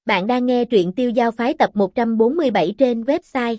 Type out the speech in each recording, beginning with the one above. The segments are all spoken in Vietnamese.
Bạn đang nghe truyện Tiêu Giao Phái tập 147 trên website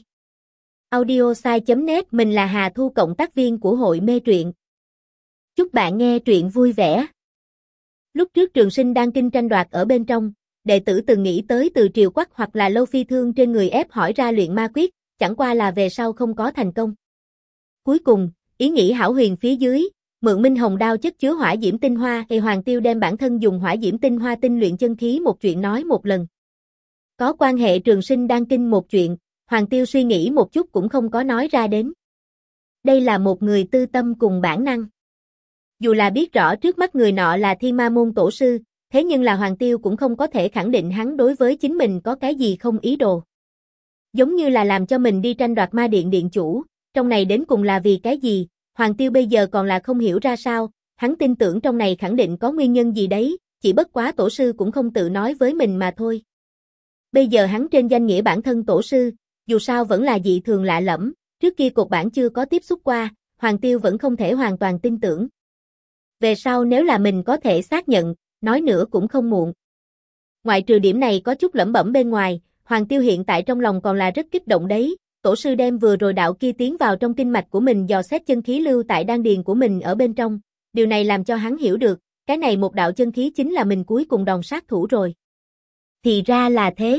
audiosai.net. Mình là Hà Thu, cộng tác viên của hội mê truyện. Chúc bạn nghe truyện vui vẻ. Lúc trước Trường Sinh đang kinh tranh đoạt ở bên trong, đệ tử từng nghĩ tới từ Triều Quắc hoặc là Lâu Phi thương trên người ép hỏi ra luyện ma quyết, chẳng qua là về sau không có thành công. Cuối cùng, ý nghĩ hão huyền phía dưới, mượn Minh Hồng đao chất chứa hỏa diễm tinh hoa, Hoàng Tiêu đem bản thân dùng hỏa diễm tinh hoa tinh luyện chân khí một chuyện nói một lần. Có quan hệ Trường Sinh đang kinh một chuyện, Hoàng Tiêu suy nghĩ một chút cũng không có nói ra đến. Đây là một người tư tâm cùng bản năng. Dù là biết rõ trước mắt người nọ là Thiên Ma môn tổ sư, thế nhưng là Hoàng Tiêu cũng không có thể khẳng định hắn đối với chính mình có cái gì không ý đồ. Giống như là làm cho mình đi tranh đoạt ma điện điện chủ, trong này đến cùng là vì cái gì, Hoàng Tiêu bây giờ còn là không hiểu ra sao, hắn tin tưởng trong này khẳng định có nguyên nhân gì đấy, chỉ bất quá tổ sư cũng không tự nói với mình mà thôi. Bây giờ hắn trên danh nghĩa bản thân tổ sư, dù sao vẫn là dị thường lạ lẫm, trước kia cột bản chưa có tiếp xúc qua, Hoàng Tiêu vẫn không thể hoàn toàn tin tưởng. Về sau nếu là mình có thể xác nhận, nói nữa cũng không muộn. Ngoại trừ điểm này có chút lẩm bẩm bên ngoài, Hoàng Tiêu hiện tại trong lòng còn là rất kích động đấy, tổ sư đem vừa rồi đạo kia tiến vào trong kinh mạch của mình dò xét chân khí lưu tại đan điền của mình ở bên trong, điều này làm cho hắn hiểu được, cái này một đạo chân khí chính là mình cuối cùng đòn sát thủ rồi. Thì ra là thế.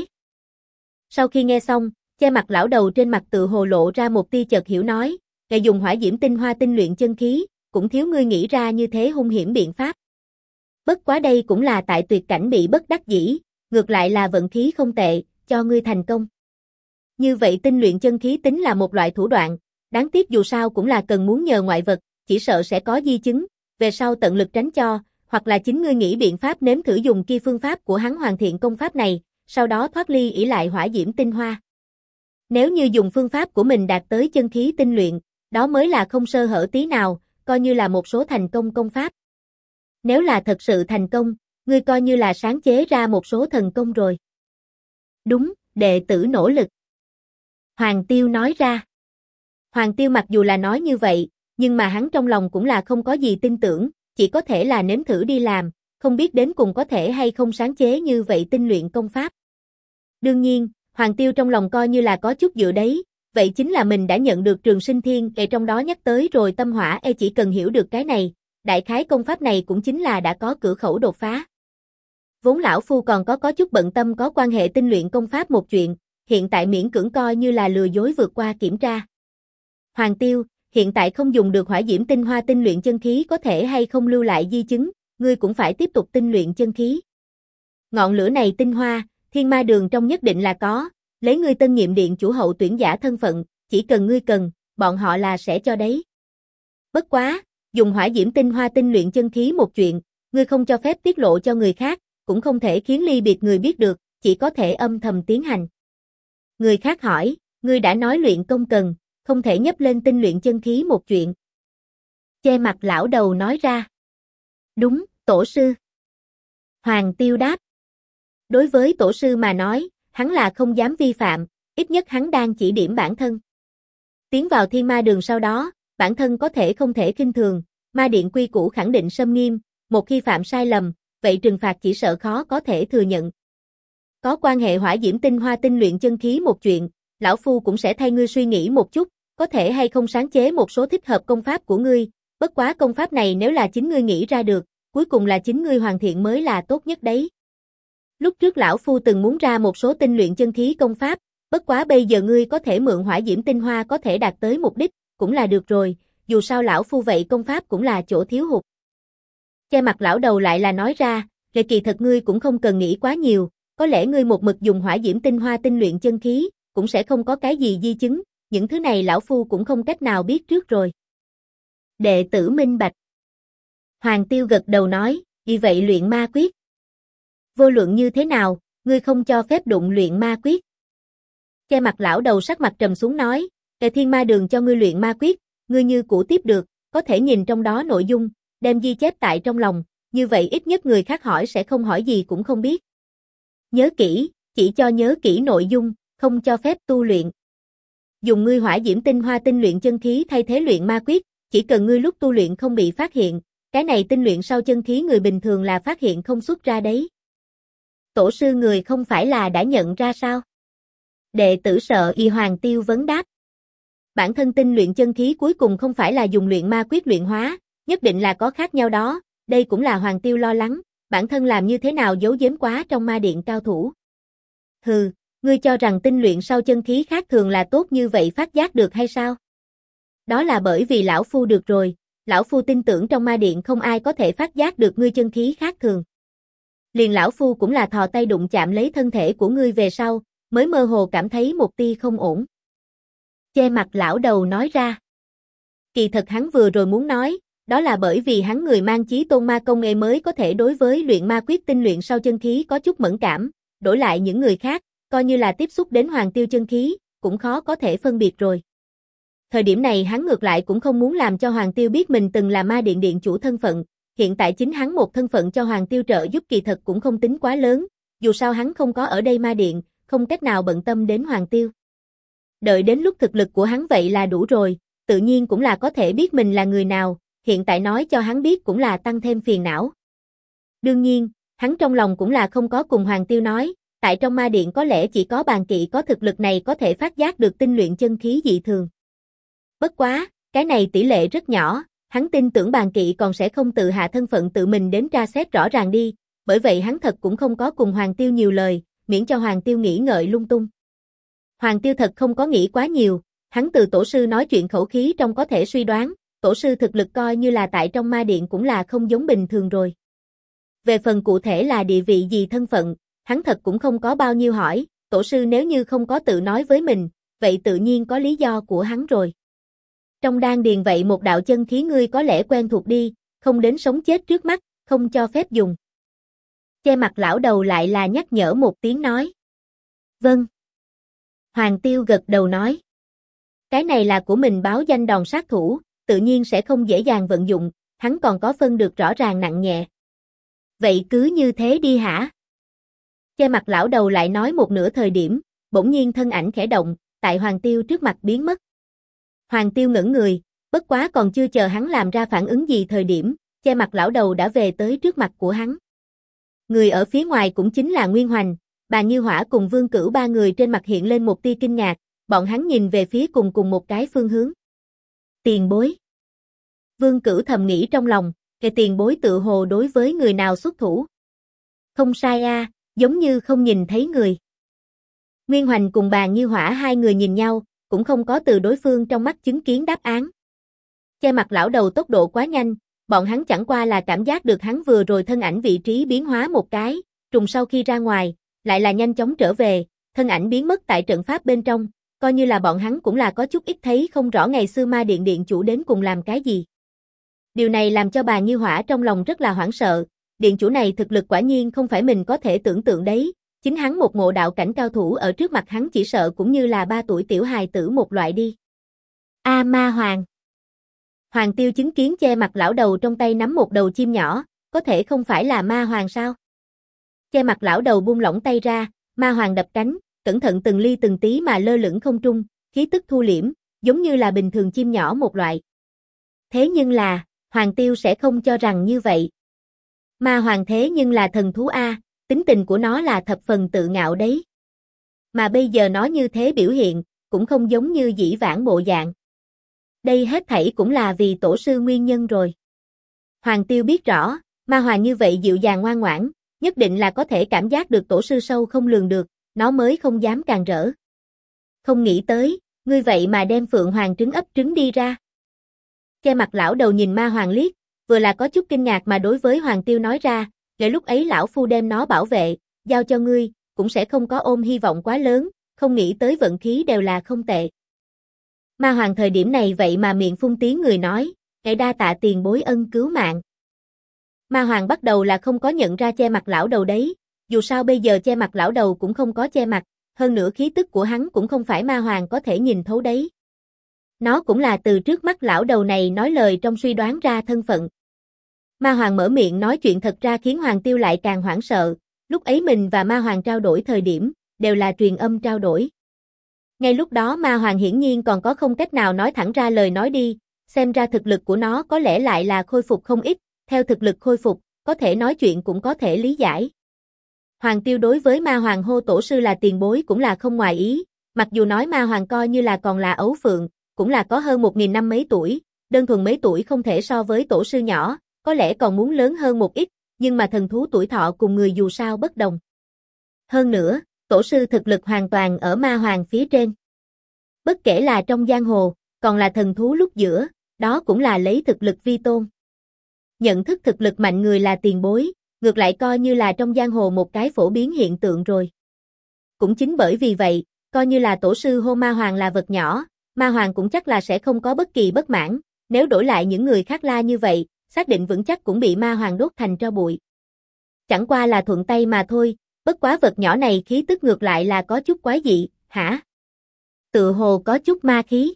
Sau khi nghe xong, che mặt lão đầu trên mặt tự hồ lộ ra một tia chợt hiểu nói, ngài dùng hỏa diễm tinh hoa tinh luyện chân khí, cũng thiếu ngươi nghĩ ra như thế hung hiểm biện pháp. Bất quá đây cũng là tại tuyệt cảnh bị bất đắc dĩ, ngược lại là vận khí không tệ, cho ngươi thành công. Như vậy tinh luyện chân khí tính là một loại thủ đoạn, đáng tiếc dù sao cũng là cần muốn nhờ ngoại vật, chỉ sợ sẽ có di chứng, về sau tận lực tránh cho, hoặc là chính ngươi nghĩ biện pháp nếm thử dùng kia phương pháp của hắn hoàn thiện công pháp này, sau đó thoát ly ỷ lại hỏa diễm tinh hoa. Nếu như dùng phương pháp của mình đạt tới chân khí tinh luyện, đó mới là không sơ hở tí nào, coi như là một số thành công công pháp. Nếu là thật sự thành công, ngươi coi như là sáng chế ra một số thần công rồi. Đúng, đệ tử nỗ lực. Hoàng Tiêu nói ra. Hoàng Tiêu mặc dù là nói như vậy, nhưng mà hắn trong lòng cũng là không có gì tin tưởng, chỉ có thể là nếm thử đi làm, không biết đến cùng có thể hay không sáng chế như vậy tinh luyện công pháp. Đương nhiên, Hoàng Tiêu trong lòng coi như là có chút dựa đấy, vậy chính là mình đã nhận được Trường Sinh Thiên, trong đó nhắc tới rồi tâm hỏa, chỉ cần hiểu được cái này, đại khái công pháp này cũng chính là đã có cửa khẩu đột phá. Vốn lão phu còn có chút bận tâm có quan hệ tinh luyện công pháp một chuyện, hiện tại miễn cưỡng coi như là lừa dối vượt qua kiểm tra. Hoàng Tiêu, hiện tại không dùng được hỏa diễm tinh hoa tinh luyện chân khí có thể hay không lưu lại di chứng, ngươi cũng phải tiếp tục tinh luyện chân khí. Ngọn lửa này tinh hoa, Thiên Ma đường trong nhất định là có, lấy ngươi tân nhiệm điện chủ hậu tuyển giả thân phận, chỉ cần ngươi cần, bọn họ là sẽ cho đấy. Bất quá, dùng hỏa diễm tinh hoa tinh luyện chân khí một chuyện, ngươi không cho phép tiết lộ cho người khác, cũng không thể khiến ly biệt người biết được, chỉ có thể âm thầm tiến hành. Người khác hỏi, ngươi đã nói luyện công cần, không thể nhấp lên tinh luyện chân khí một chuyện. Che mặt lão đầu nói ra. Đúng, tổ sư. Hoàng Tiêu đáp. Đối với tổ sư mà nói, hắn là không dám vi phạm, ít nhất hắn đang chỉ điểm bản thân. Tiến vào Thiên Ma đường sau đó, bản thân có thể không thể khinh thường, ma điện quy củ khẳng định sâm nghiêm, một khi phạm sai lầm, vậy trừng phạt chỉ sợ khó có thể thừa nhận. Có quan hệ hỏa diễm tinh hoa tinh luyện chân khí một chuyện, lão phu cũng sẽ thay ngươi suy nghĩ một chút, có thể hay không sáng chế một số thích hợp công pháp của ngươi, bất quá công pháp này nếu là chính ngươi nghĩ ra được, cuối cùng là chính ngươi hoàn thiện mới là tốt nhất đấy. Lúc trước lão phu từng muốn ra một số tinh luyện chân khí công pháp, bất quá bây giờ ngươi có thể mượn hỏa diễm tinh hoa có thể đạt tới mục đích, cũng là được rồi, dù sao lão phu vậy công pháp cũng là chỗ thiếu hụt. Che mặt lão đầu lại là nói ra, kỳ thật ngươi cũng không cần nghĩ quá nhiều, có lẽ ngươi một mực dùng hỏa diễm tinh hoa tinh luyện chân khí, cũng sẽ không có cái gì di chứng, những thứ này lão phu cũng không cách nào biết trước rồi. Đệ tử minh bạch. Hoàng Tiêu gật đầu nói, vì vậy luyện ma quyết. Vô luận như thế nào, ngươi không cho phép đụng luyện ma quyết. Che mặt lão đầu sắc mặt trầm xuống nói, Thiên Ma đường cho ngươi luyện ma quyết, ngươi như cũ tiếp được, có thể nhìn trong đó nội dung, đem ghi chép tại trong lòng, như vậy ít nhất người khác hỏi sẽ không hỏi gì cũng không biết. Nhớ kỹ, chỉ cho nhớ kỹ nội dung, không cho phép tu luyện. Dùng ngươi hỏa diễm tinh hoa tinh luyện chân khí thay thế luyện ma quyết, chỉ cần ngươi lúc tu luyện không bị phát hiện, cái này tinh luyện sau chân khí người bình thường là phát hiện không xuất ra đấy. Tổ sư người không phải là đã nhận ra sao? Đệ tử sợ y Hoàng Tiêu vấn đáp. Bản thân tinh luyện chân khí cuối cùng không phải là dùng luyện ma quyết luyện hóa, nhất định là có khác nhau đó, đây cũng là Hoàng Tiêu lo lắng, bản thân làm như thế nào giấu giếm quá trong ma điện cao thủ. Hừ, ngươi cho rằng tinh luyện sau chân khí khác thường là tốt như vậy phát giác được hay sao? Đó là bởi vì lão phu được rồi, lão phu tin tưởng trong ma điện không ai có thể phát giác được ngươi chân khí khác thường. Liền lão phu cũng là thò tay đụng chạm lấy thân thể của ngươi về sau, mới mơ hồ cảm thấy một tia không ổn. Che mặt lão đầu nói ra. Kỳ thật hắn vừa rồi muốn nói, đó là bởi vì hắn người mang chí tôn ma công nghệ mới có thể đối với luyện ma quyết tinh luyện sau chân khí có chút mẫn cảm, đổi lại những người khác, coi như là tiếp xúc đến Hoàng Tiêu chân khí, cũng khó có thể phân biệt rồi. Thời điểm này hắn ngược lại cũng không muốn làm cho Hoàng Tiêu biết mình từng là ma điện điện chủ thân phận, hiện tại chính hắn một thân phận cho Hoàng Tiêu trợ giúp kỳ thật cũng không tính quá lớn, dù sao hắn không có ở đây ma điện, không cách nào bận tâm đến Hoàng Tiêu. Đợi đến lúc thực lực của hắn vậy là đủ rồi, tự nhiên cũng là có thể biết mình là người nào, hiện tại nói cho hắn biết cũng là tăng thêm phiền não. Đương nhiên, hắn trong lòng cũng là không có cùng Hoàng Tiêu nói, tại trong ma điện có lẽ chỉ có Bàn Kỵ có thực lực này có thể phát giác được tinh luyện chân khí dị thường. Bất quá, cái này tỷ lệ rất nhỏ, hắn tin tưởng Bàn Kỵ còn sẽ không tự hạ thân phận tự mình đến tra xét rõ ràng đi, bởi vậy hắn thật cũng không có cùng Hoàng Tiêu nhiều lời, miễn cho Hoàng Tiêu nghĩ ngợi lung tung. Hoàng Tiêu thật không có nghĩ quá nhiều, hắn từ tổ sư nói chuyện khẩu khí trong có thể suy đoán, tổ sư thực lực coi như là tại trong ma điện cũng là không giống bình thường rồi. Về phần cụ thể là địa vị gì thân phận, hắn thật cũng không có bao nhiêu hỏi, tổ sư nếu như không có tự nói với mình, vậy tự nhiên có lý do của hắn rồi. Trong đan điền vậy một đạo chân khí ngươi có lẽ quen thuộc đi, không đến sống chết trước mắt, không cho phép dùng. Che mặt lão đầu lại là nhắc nhở một tiếng nói. Vâng. Hoàng Tiêu gật đầu nói. Cái này là của mình báo danh đòn sát thủ, tự nhiên sẽ không dễ dàng vận dụng, hắn còn có phân được rõ ràng nặng nhẹ. Vậy cứ như thế đi hả? Che mặt lão đầu lại nói một nửa thời điểm, bỗng nhiên thân ảnh khẽ động, tại Hoàng Tiêu trước mặt biến mất. Hoàng Tiêu ngẩn người, bất quá còn chưa chờ hắn làm ra phản ứng gì thời điểm, che mặt lão đầu đã về tới trước mặt của hắn. Người ở phía ngoài cũng chính là Nguyên Hoành, Bàn Như Hỏa cùng Vương Cửu ba người trên mặt hiện lên một tia kinh ngạc, bọn hắn nhìn về phía cùng một cái phương hướng. Tiền bối. Vương Cửu thầm nghĩ trong lòng, cái tiền bối tự hồ đối với người nào xuất thủ. Không sai a, giống như không nhìn thấy người. Nguyên Hoành cùng Bàn Như Hỏa hai người nhìn nhau, cũng không có từ đối phương trong mắt chứng kiến đáp án. Che mặt lão đầu tốc độ quá nhanh, bọn hắn chẳng qua là cảm giác được hắn vừa rồi thân ảnh vị trí biến hóa một cái, trùng sau khi ra ngoài, lại là nhanh chóng trở về, thân ảnh biến mất tại trận pháp bên trong, coi như là bọn hắn cũng là có chút ít thấy không rõ ngày xưa ma điện điện chủ đến cùng làm cái gì. Điều này làm cho Bàn Như Hỏa trong lòng rất là hoảng sợ, điện chủ này thực lực quả nhiên không phải mình có thể tưởng tượng đấy, chính hắn một ngộ đạo cảnh cao thủ ở trước mặt hắn chỉ sợ cũng như là 3 tuổi tiểu hài tử một loại đi. A Ma Hoàng. Hoàng Tiêu chứng kiến che mặt lão đầu trong tay nắm một đầu chim nhỏ, có thể không phải là Ma Hoàng sao? Che mặt lão đầu buông lỏng tay ra, Ma Hoàng đập cánh, cẩn thận từng ly từng tí mà lơ lửng không trung, khí tức thu liễm, giống như là bình thường chim nhỏ một loại. Thế nhưng là, Hoàng Tiêu sẽ không cho rằng như vậy. Ma Hoàng thế nhưng là thần thú A, tính tình của nó là thập phần tự ngạo đấy. Mà bây giờ nó như thế biểu hiện, cũng không giống như dĩ vãng bộ dạng. Đây hết thảy cũng là vì tổ sư nguyên nhân rồi. Hoàng Tiêu biết rõ, Ma Hoàng như vậy dịu dàng ngoan ngoãn, nhất định là có thể cảm giác được tổ sư sâu không lường được, nó mới không dám càn rỡ. Không nghĩ tới, ngươi vậy mà đem Phượng Hoàng trứng ấp trứng đi ra. Che mặt lão đầu nhìn Ma Hoàng liếc, vừa là có chút kinh ngạc mà đối với Hoàng Tiêu nói ra, để lúc ấy lão phu đem nó bảo vệ, giao cho ngươi, cũng sẽ không có ôm hy vọng quá lớn, không nghĩ tới vận khí đều là không tệ. Ma Hoàng thời điểm này vậy mà miệng phun tiếng người nói, "Ngài đa tạ tiền bối ân cứu mạng." Ma Hoàng bắt đầu là không có nhận ra che mặt lão đầu đấy, dù sao bây giờ che mặt lão đầu cũng không có che mặt, hơn nữa khí tức của hắn cũng không phải Ma Hoàng có thể nhìn thấu đấy. Nó cũng là từ trước mắt lão đầu này nói lời trong suy đoán ra thân phận. Ma Hoàng mở miệng nói chuyện thật ra khiến Hoàng Tiêu lại càng hoảng sợ, lúc ấy mình và Ma Hoàng trao đổi thời điểm, đều là truyền âm trao đổi. Ngay lúc đó Ma Hoàng hiển nhiên còn có không cách nào nói thẳng ra lời nói đi, xem ra thực lực của nó có lẽ lại là khôi phục không ít, theo thực lực khôi phục, có thể nói chuyện cũng có thể lý giải. Hoàng Tiêu đối với Ma Hoàng hô tổ sư là tiền bối cũng là không ngoài ý, mặc dù nói Ma Hoàng coi như là còn là ấu phượng, cũng là có hơn 1.000 năm mấy tuổi, đơn thuần mấy tuổi không thể so với tổ sư nhỏ, có lẽ còn muốn lớn hơn một ít, nhưng mà thần thú tuổi thọ cùng người dù sao bất đồng. Hơn nữa, tổ sư thực lực hoàn toàn ở Ma Hoàng phía trên. Bất kể là trong giang hồ, còn là thần thú lúc giữa, đó cũng là lấy thực lực vi tôn. Nhận thức thực lực mạnh người là tiền bối, ngược lại coi như là trong giang hồ một cái phổ biến hiện tượng rồi. Cũng chính bởi vì vậy, coi như là tổ sư hô Ma Hoàng là vật nhỏ, Ma Hoàng cũng chắc là sẽ không có bất kỳ bất mãn, nếu đổi lại những người khác la như vậy, xác định vững chắc cũng bị Ma Hoàng đốt thành tro bụi. Chẳng qua là thuận tay mà thôi, bất quá vật nhỏ này khí tức ngược lại là có chút quái dị, hả? Tựa hồ có chút ma khí.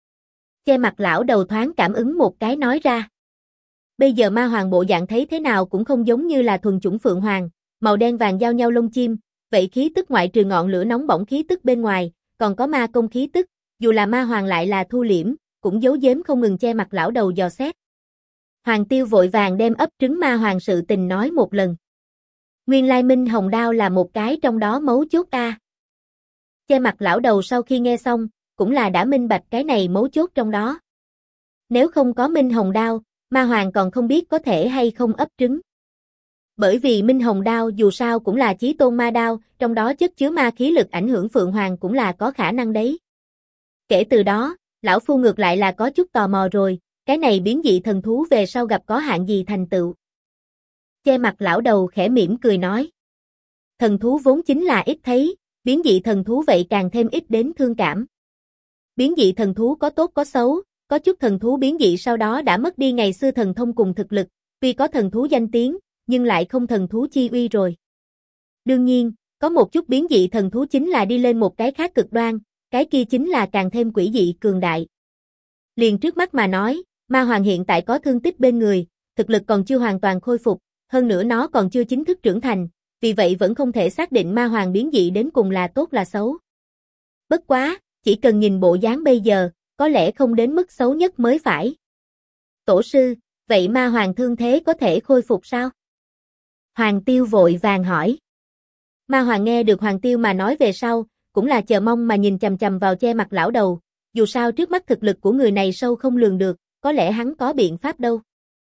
Che mặt lão đầu thoáng cảm ứng một cái nói ra. Bây giờ Ma Hoàng bộ dạng thấy thế nào cũng không giống như là thuần chủng Phượng Hoàng, màu đen vàng giao nhau lông chim, vậy khí tức ngoại trừ ngọn lửa nóng bỏng khí tức bên ngoài, còn có ma công khí tức, dù là Ma Hoàng lại là thu liễm, cũng giấu giếm không ngừng che mặt lão đầu dò xét. Hoàng Tiêu vội vàng đem ấp trứng Ma Hoàng sự tình nói một lần. Nguyên lai Minh Hồng Đao là một cái trong đó mấu chốt a. Che mặt lão đầu sau khi nghe xong, cũng là đã minh bạch cái này mấu chốt trong đó. Nếu không có Minh Hồng Đao, Ma Hoàng còn không biết có thể hay không ấp trứng. Bởi vì Minh Hồng Đao dù sao cũng là chí tôn ma đao, trong đó chất chứa ma khí lực ảnh hưởng Phượng Hoàng cũng là có khả năng đấy. Kể từ đó, lão phu ngược lại là có chút tò mò rồi, cái này biến dị thần thú về sau gặp có hạn gì thành tựu. Che mặt lão đầu khẽ mỉm cười nói. Thần thú vốn chính là ít thấy, biến dị thần thú vậy càng thêm ít đến thương cảm. Biến dị thần thú có tốt có xấu, có chút thần thú biến dị sau đó đã mất đi ngày xưa thần thông cùng thực lực, tuy có thần thú danh tiếng, nhưng lại không thần thú chi uy rồi. Đương nhiên, có một chút biến dị thần thú chính là đi lên một cái khác cực đoan, cái kia chính là càng thêm quỷ dị cường đại. Liền trước mắt mà nói, Ma Hoàng hiện tại có thương tích bên người, thực lực còn chưa hoàn toàn khôi phục, hơn nữa nó còn chưa chính thức trưởng thành, vì vậy vẫn không thể xác định Ma Hoàng biến dị đến cùng là tốt là xấu. Bất quá, chỉ cần nhìn bộ dáng bây giờ, có lẽ không đến mức xấu nhất mới phải. Tổ sư, vậy Ma Hoàng thương thế có thể khôi phục sao? Hoàng Tiêu vội vàng hỏi. Ma Hoàng nghe được Hoàng Tiêu mà nói về sau, cũng là chờ mong mà nhìn chằm chằm vào che mặt lão đầu, dù sao trước mắt thực lực của người này sâu không lường được, có lẽ hắn có biện pháp đâu.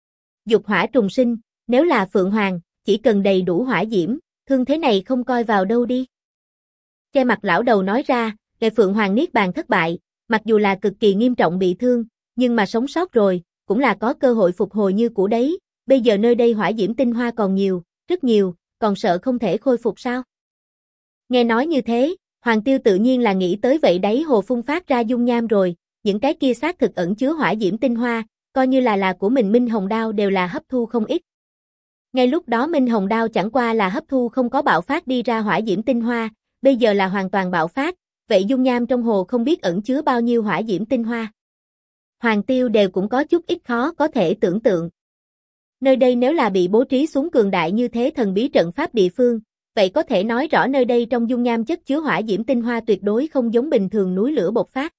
Dục hỏa trùng sinh, nếu là Phượng Hoàng, chỉ cần đầy đủ hỏa diễm, thương thế này không coi vào đâu đi. Che mặt lão đầu nói ra, để Phượng Hoàng niết bàn thất bại, mặc dù là cực kỳ nghiêm trọng bị thương, nhưng mà sống sót rồi, cũng là có cơ hội phục hồi như cũ đấy, bây giờ nơi đây hỏa diễm tinh hoa còn nhiều, rất nhiều, còn sợ không thể khôi phục sao? Nghe nói như thế, Hoàng Tiêu tự nhiên là nghĩ tới vậy đấy hồ phun phát ra dung nham rồi, những cái kia xác thực ẩn chứa hỏa diễm tinh hoa, coi như là của mình Minh Hồng Đao đều là hấp thu không ít. Ngay lúc đó Minh Hồng Đao chẳng qua là hấp thu không có bạo phát đi ra hỏa diễm tinh hoa, bây giờ là hoàn toàn bạo phát, vậy dung nham trong hồ không biết ẩn chứa bao nhiêu hỏa diễm tinh hoa. Hoàng Tiêu đều cũng có chút ít khó có thể tưởng tượng. Nơi đây nếu là bị bố trí xuống cường đại như thế thần bí trận pháp địa phương, vậy có thể nói rõ nơi đây trong dung nham chất chứa hỏa diễm tinh hoa tuyệt đối không giống bình thường núi lửa bộc phát.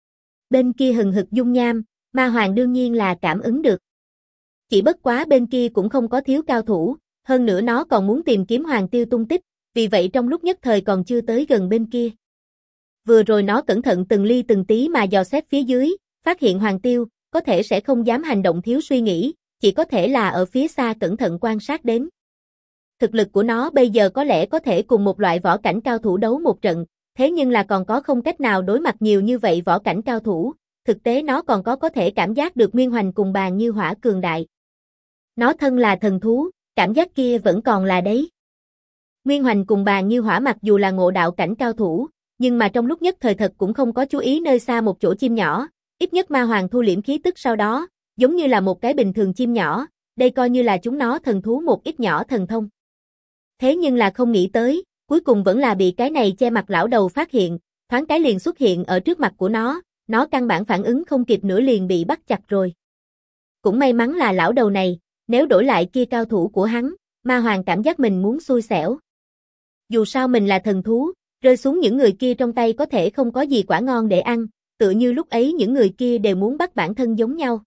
Bên kia hừng hực dung nham, Ma Hoàng đương nhiên là cảm ứng được. Chỉ bất quá bên kia cũng không có thiếu cao thủ, hơn nữa nó còn muốn tìm kiếm Hoàng Tiêu tung tích, vì vậy trong lúc nhất thời còn chưa tới gần bên kia. Vừa rồi nó cẩn thận từng ly từng tí mà dò xét phía dưới, phát hiện Hoàng Tiêu, có thể sẽ không dám hành động thiếu suy nghĩ, chỉ có thể là ở phía xa cẩn thận quan sát đến. Thực lực của nó bây giờ có lẽ có thể cùng một loại võ cảnh cao thủ đấu một trận, thế nhưng là còn có không cách nào đối mặt nhiều như vậy võ cảnh cao thủ, thực tế nó còn có thể cảm giác được nguyên hoành cùng bàn như hỏa cường đại. Nó thân là thần thú, cảm giác kia vẫn còn là đấy. Nguyên hoành cùng bàn như hỏa mặc dù là ngộ đạo cảnh cao thủ, nhưng mà trong lúc nhất thời thật cũng không có chú ý nơi xa một chỗ chim nhỏ, ít nhất Ma Hoàng thu liễm khí tức sau đó, giống như là một cái bình thường chim nhỏ, đây coi như là chúng nó thần thú một ít nhỏ thần thông. Thế nhưng là không nghĩ tới, cuối cùng vẫn là bị cái này che mặt lão đầu phát hiện, thoáng cái liền xuất hiện ở trước mặt của nó căn bản phản ứng không kịp nữa liền bị bắt chặt rồi. Cũng may mắn là lão đầu này, nếu đổi lại kia cao thủ của hắn, Ma Hoàng cảm giác mình muốn xui xẻo. Dù sao mình là thần thú, rơi xuống những người kia trong tay có thể không có gì quả ngon để ăn, tựa như lúc ấy những người kia đều muốn bắt bản thân giống nhau.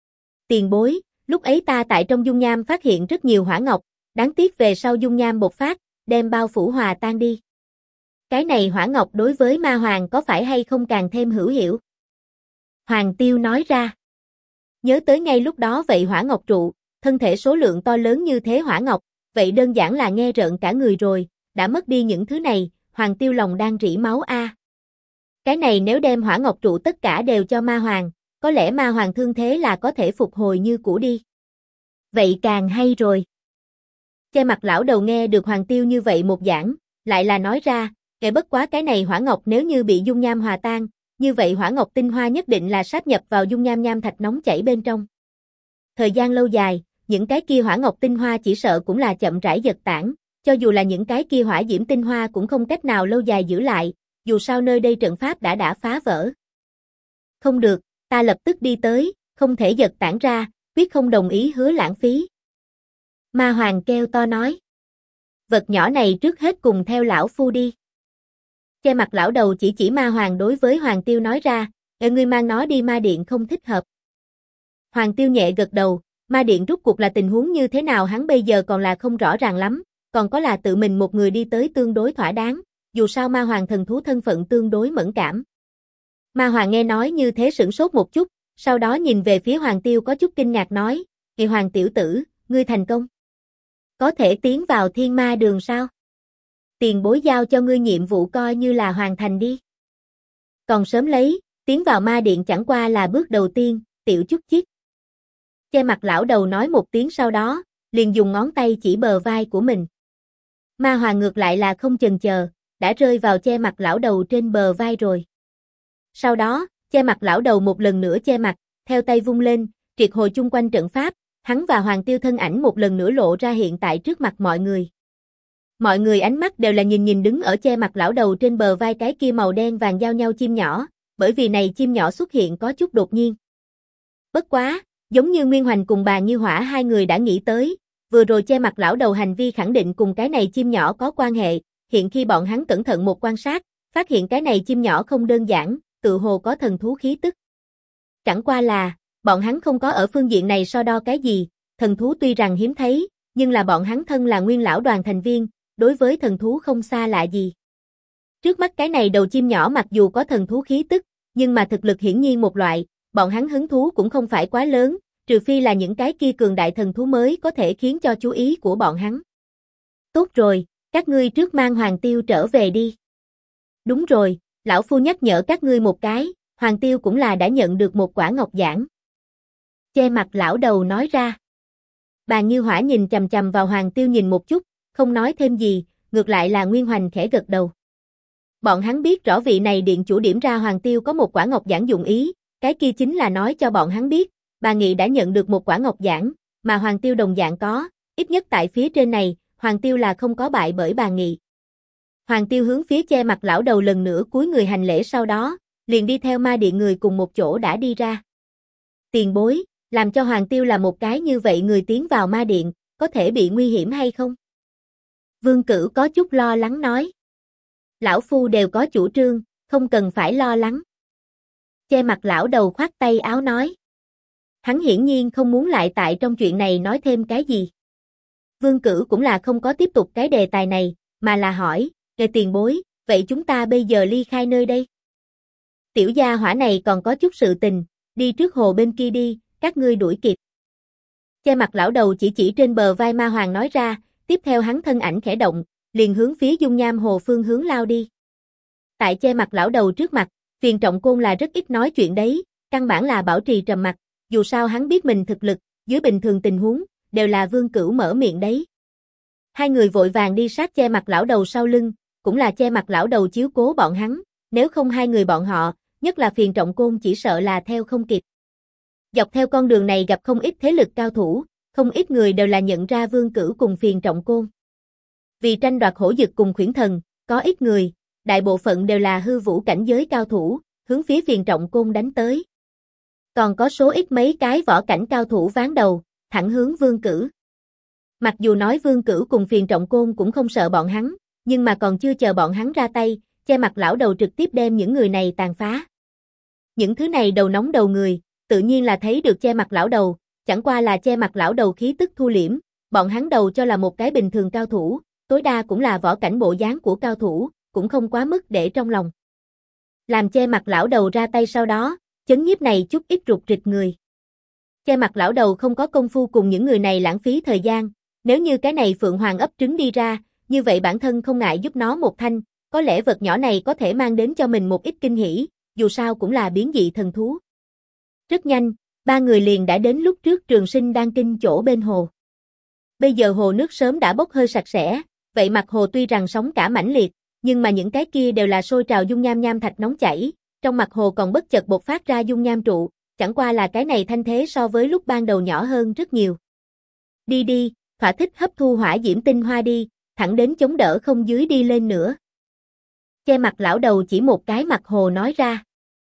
Tiền bối, lúc ấy ta tại trong dung nham phát hiện rất nhiều hỏa ngọc, đáng tiếc về sau dung nham bộc phát, đem bao phủ hòa tan đi. Cái này hỏa ngọc đối với ma hoàng có phải hay không càng thêm hữu hiệu? Hoàng Tiêu nói ra. Nhớ tới ngay lúc đó vậy hỏa ngọc trụ, thân thể số lượng to lớn như thế hỏa ngọc, vậy đơn giản là nghe rợn cả người rồi, đã mất đi những thứ này, Hoàng Tiêu lòng đang rỉ máu a. Cái này nếu đem hỏa ngọc trụ tất cả đều cho ma hoàng, có lẽ ma hoàng thương thế là có thể phục hồi như cũ đi. Vậy càng hay rồi. Che mặt lão đầu nghe được Hoàng Tiêu như vậy một giảng, lại là nói ra, kể bất quá cái này hỏa ngọc nếu như bị dung nham hòa tan, như vậy hỏa ngọc tinh hoa nhất định là sáp nhập vào dung nham nham thạch nóng chảy bên trong. Thời gian lâu dài, những cái kia hỏa ngọc tinh hoa chỉ sợ cũng là chậm rãi dật tản, cho dù là những cái kia hỏa diễm tinh hoa cũng không cách nào lâu dài giữ lại, dù sao nơi đây trận pháp đã phá vỡ. Không được, ta lập tức đi tới, không thể dật tản ra, quyết không đồng ý hứa lãng phí. Ma hoàng kêu to nói. Vật nhỏ này trước hết cùng theo lão phu đi. Che mặt lão đầu chỉ ma hoàng đối với Hoàng Tiêu nói ra, ngươi mang nó đi ma điện không thích hợp. Hoàng Tiêu nhẹ gật đầu, ma điện rút cuộc là tình huống như thế nào hắn bây giờ còn là không rõ ràng lắm, còn có là tự mình một người đi tới tương đối thỏa đáng, dù sao ma hoàng thần thú thân phận tương đối mẫn cảm. Ma hoàng nghe nói như thế sửng sốt một chút, sau đó nhìn về phía Hoàng Tiêu có chút kinh ngạc nói, Hoàng tiểu tử, ngươi thành công. Có thể tiến vào thiên ma đường sao? Tiền bối giao cho ngươi nhiệm vụ coi như là hoàn thành đi. Còn sớm lấy, tiến vào ma điện chẳng qua là bước đầu tiên, tiểu chút chít. Che mặt lão đầu nói một tiếng sau đó, liền dùng ngón tay chỉ bờ vai của mình. Ma hoàng ngược lại là không chần chờ, đã rơi vào che mặt lão đầu trên bờ vai rồi. Sau đó, che mặt lão đầu một lần nữa che mặt, theo tay vung lên, triệt hồi chung quanh trận pháp, hắn và Hoàng Tiêu thân ảnh một lần nữa lộ ra hiện tại trước mặt mọi người. Mọi người ánh mắt đều là nhìn đứng ở che mặt lão đầu trên bờ vai cái kia màu đen vàng giao nhau chim nhỏ, bởi vì này chim nhỏ xuất hiện có chút đột nhiên. Bất quá, giống như Nguyên Hoành cùng bà Như Hỏa hai người đã nghĩ tới, vừa rồi che mặt lão đầu hành vi khẳng định cùng cái này chim nhỏ có quan hệ, hiện khi bọn hắn cẩn thận một quan sát, phát hiện cái này chim nhỏ không đơn giản, tự hồ có thần thú khí tức. Chẳng qua là, bọn hắn không có ở phương diện này so đo cái gì, thần thú tuy rằng hiếm thấy, nhưng là bọn hắn thân là Nguyên lão đoàn thành viên, đối với thần thú không xa lạ gì. Trước mắt cái này đầu chim nhỏ mặc dù có thần thú khí tức, nhưng mà thực lực hiển nhiên một loại, bọn hắn hứng thú cũng không phải quá lớn, trừ phi là những cái kia cường đại thần thú mới có thể khiến cho chú ý của bọn hắn. Tốt rồi, các ngươi trước mang Hoàng Tiêu trở về đi. Đúng rồi, lão phu nhắc nhở các ngươi một cái, Hoàng Tiêu cũng là đã nhận được một quả ngọc giản. Che mặt lão đầu nói ra. Bà Như Hỏa nhìn chằm chằm vào Hoàng Tiêu nhìn một chút, không nói thêm gì, ngược lại là Nguyên Hoành khẽ gật đầu. Bọn hắn biết rõ vị này điện chủ điểm ra Hoàng Tiêu có một quả ngọc giản dụng ý, cái kia chính là nói cho bọn hắn biết, bà Nghị đã nhận được một quả ngọc giản, mà Hoàng Tiêu đồng dạng có, ít nhất tại phía trên này, Hoàng Tiêu là không có bại bởi bà Nghị. Hoàng Tiêu hướng phía che mặt lão đầu lần nữa cúi người hành lễ sau đó, liền đi theo ma điện người cùng một chỗ đã đi ra. Tiền bối, làm cho Hoàng Tiêu là một cái như vậy người tiến vào ma điện, có thể bị nguy hiểm hay không? Vương Cửu có chút lo lắng nói. Lão phu đều có chủ trương, không cần phải lo lắng. Che mặt lão đầu khoát tay áo nói. Hắn hiển nhiên không muốn lại tại trong chuyện này nói thêm cái gì. Vương Cửu cũng là không có tiếp tục cái đề tài này, mà là hỏi, tiền bối, vậy chúng ta bây giờ ly khai nơi đây? Tiểu gia hỏa này còn có chút sự tình, đi trước hồ bên kia đi, các ngươi đuổi kịp. Che mặt lão đầu chỉ trên bờ vai ma hoàng nói ra, tiếp theo hắn thân ảnh khẽ động, liền hướng phía dung nham hồ phương hướng lao đi. Tại che mặt lão đầu trước mặt, Phiền Trọng Côn là rất ít nói chuyện đấy, căn bản là bảo trì trầm mặc, dù sao hắn biết mình thực lực, dưới bình thường tình huống, đều là Vương Cửu mở miệng đấy. Hai người vội vàng đi sát che mặt lão đầu sau lưng, cũng là che mặt lão đầu chiếu cố bọn hắn, nếu không hai người bọn họ, nhất là Phiền Trọng Côn chỉ sợ là theo không kịp. Dọc theo con đường này gặp không ít thế lực cao thủ, không ít người đều là nhận ra Vương Cửu cùng Phiền Trọng Côn. Vì tranh đoạt hổ dực cùng khuyển thần, có ít người, đại bộ phận đều là hư vũ cảnh giới cao thủ, hướng phía Phiền Trọng Côn đánh tới. Còn có số ít mấy cái võ cảnh cao thủ ván đầu, thẳng hướng Vương Cửu. Mặc dù nói Vương Cửu cùng Phiền Trọng Côn cũng không sợ bọn hắn, nhưng mà còn chưa chờ bọn hắn ra tay, che mặt lão đầu trực tiếp đem những người này tàn phá. Những thứ này đầu nóng đầu người, tự nhiên là thấy được che mặt lão đầu, chẳng qua là che mặt lão đầu khí tức thu liễm, bọn hắn đầu cho là một cái bình thường cao thủ, tối đa cũng là võ cảnh bộ dáng của cao thủ, cũng không quá mức để trong lòng. Làm Che Mặt lão đầu ra tay sau đó, chấn nhiếp này chút ít rụt rịch người. Che Mặt lão đầu không có công phu cùng những người này lãng phí thời gian, nếu như cái này Phượng Hoàng ấp trứng đi ra, như vậy bản thân không ngại giúp nó một thanh, có lẽ vật nhỏ này có thể mang đến cho mình một ít kinh hỉ, dù sao cũng là biến dị thần thú. Rất nhanh, ba người liền đã đến lúc trước Trường Sinh đang kinh chỗ bên hồ. Bây giờ hồ nước sớm đã bốc hơi sạch sẽ, vậy mặt hồ tuy rằng sóng cả mãnh liệt, nhưng mà những cái kia đều là sôi trào dung nham nham thạch nóng chảy, trong mặt hồ còn bất chợt bộc phát ra dung nham trụ, chẳng qua là cái này thanh thế so với lúc ban đầu nhỏ hơn rất nhiều. Đi đi, thỏa thích hấp thu hỏa diễm tinh hoa đi, thẳng đến chống đỡ không dưới đi lên nữa. Che Mặt lão đầu chỉ một cái mặt hồ nói ra.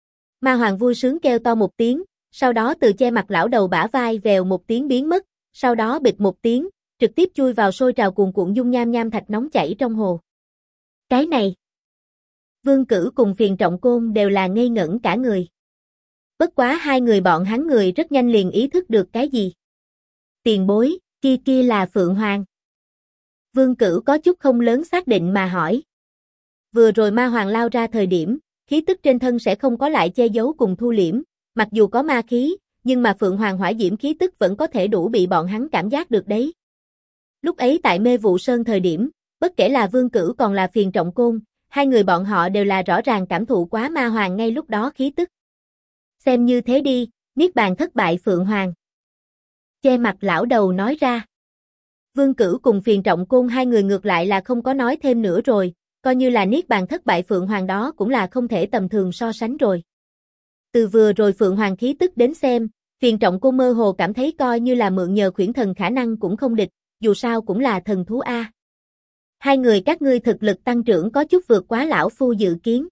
Ma Hoàng vui sướng kêu to một tiếng, sau đó từ Che Mặt lão đầu bả vai vèo một tiếng biến mất, sau đó bịch một tiếng, trực tiếp chui vào sôi trào cuồn cuộn dung nham nham thạch nóng chảy trong hồ. Cái này, Vương Cử cùng Phiền Trọng Côn đều là ngây ngẩn cả người. Bất quá hai người bọn hắn người rất nhanh liền ý thức được cái gì. Tiền bối, kia là Phượng Hoàng. Vương Cử có chút không lớn xác định mà hỏi. Vừa rồi Ma Hoàng lao ra thời điểm, khí tức trên thân sẽ không có lại che giấu cùng thu liễm, mặc dù có ma khí, nhưng mà Phượng Hoàng hỏa diễm khí tức vẫn có thể đủ bị bọn hắn cảm giác được đấy. Lúc ấy tại Mê Vụ Sơn thời điểm, bất kể là Vương Cử còn là Phiền Trọng Côn, hai người bọn họ đều là rõ ràng cảm thụ quá Ma Hoàng ngay lúc đó khí tức. Xem như thế đi, Niết Bàn thất bại Phượng Hoàng. Che Mặt lão đầu nói ra. Vương Cử cùng Phiền Trọng Côn hai người ngược lại là không có nói thêm nữa rồi, coi như là Niết Bàn thất bại Phượng Hoàng đó cũng là không thể tầm thường so sánh rồi. Từ vừa rồi Phượng Hoàng khí tức đến xem, Phiền Trọng Côn mơ hồ cảm thấy coi như là mượn nhờ khuyển thần khả năng cũng không địch, dù sao cũng là thần thú A. Hai người các ngươi thực lực tăng trưởng có chút vượt quá lão phu dự kiến.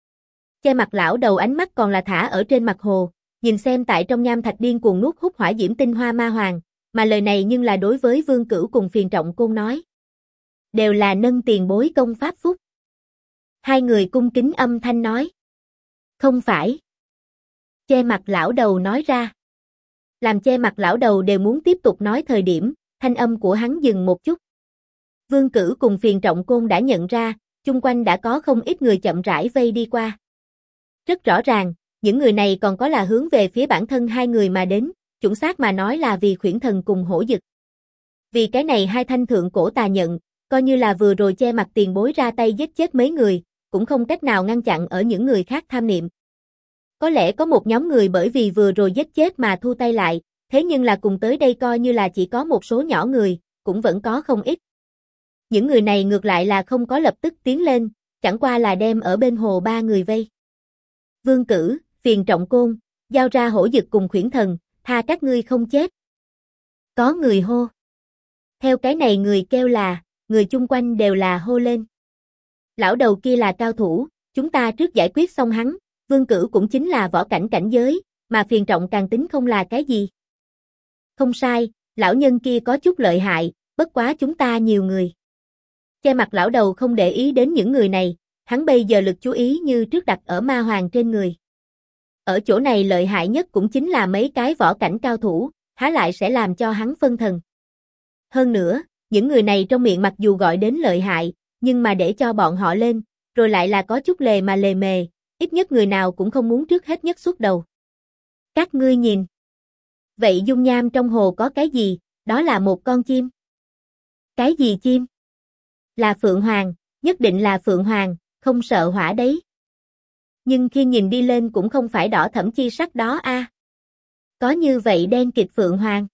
Che Mặt lão đầu ánh mắt còn là thả ở trên mặt hồ, nhìn xem tại trong nham thạch điên cuồng nuốt hút hỏa diễm tinh hoa Ma Hoàng, mà lời này nhưng là đối với Vương Cửu cùng Phiền Trọng Côn nói. Đều là nâng tiền bối công pháp phúc. Hai người cung kính âm thanh nói. Không phải. Che Mặt lão đầu nói ra. Làm Che Mặt lão đầu đều muốn tiếp tục nói thời điểm, thanh âm của hắn dừng một chút. Vương Cửu cùng Phiền Trọng Côn đã nhận ra, chung quanh đã có không ít người chậm rãi vây đi qua. Rất rõ ràng, những người này còn có là hướng về phía bản thân hai người mà đến, chuẩn xác mà nói là vì khuyển thần cùng hổ dực. Vì cái này hai thanh thượng cổ tà nhận, coi như là vừa rồi Che Mặt tiền bối ra tay giết chết mấy người, cũng không cách nào ngăn chặn ở những người khác tham niệm. Có lẽ có một nhóm người bởi vì vừa rồi giết chết mà thu tay lại, thế nhưng là cùng tới đây coi như là chỉ có một số nhỏ người, cũng vẫn có không ít. Những người này ngược lại là không có lập tức tiến lên, chẳng qua là đem ở bên hồ ba người vây. Vương Cử, Phiền Trọng Côn, giao ra hổ dực cùng khuyển thần, tha các ngươi không chết. Có người hô. Theo cái này người kêu là, người chung quanh đều là hô lên. Lão đầu kia là cao thủ, chúng ta trước giải quyết xong hắn, Vương Cử cũng chính là võ cảnh cảnh giới, mà Phiền Trọng càng tính không là cái gì. Không sai, lão nhân kia có chút lợi hại, bất quá chúng ta nhiều người. Che Mặt lão đầu không để ý đến những người này, hắn bây giờ lực chú ý như trước đặt ở Ma Hoàng trên người. Ở chỗ này lợi hại nhất cũng chính là mấy cái võ cảnh cao thủ, há lại sẽ làm cho hắn phân thần. Hơn nữa, những người này trong miệng mặc dù gọi đến lợi hại, nhưng mà để cho bọn họ lên, rồi lại là có chút lề mà lề mề, ít nhất người nào cũng không muốn trước hết nhất xuất đầu. Các ngươi nhìn. Vậy dung nham trong hồ có cái gì, đó là một con chim. Cái gì chim? Là Phượng Hoàng, nhất định là Phượng Hoàng, không sợ hỏa đấy. Nhưng khi nhìn đi lên cũng không phải đỏ thẫm chi sắc đó a. Có như vậy đen kịt Phượng Hoàng.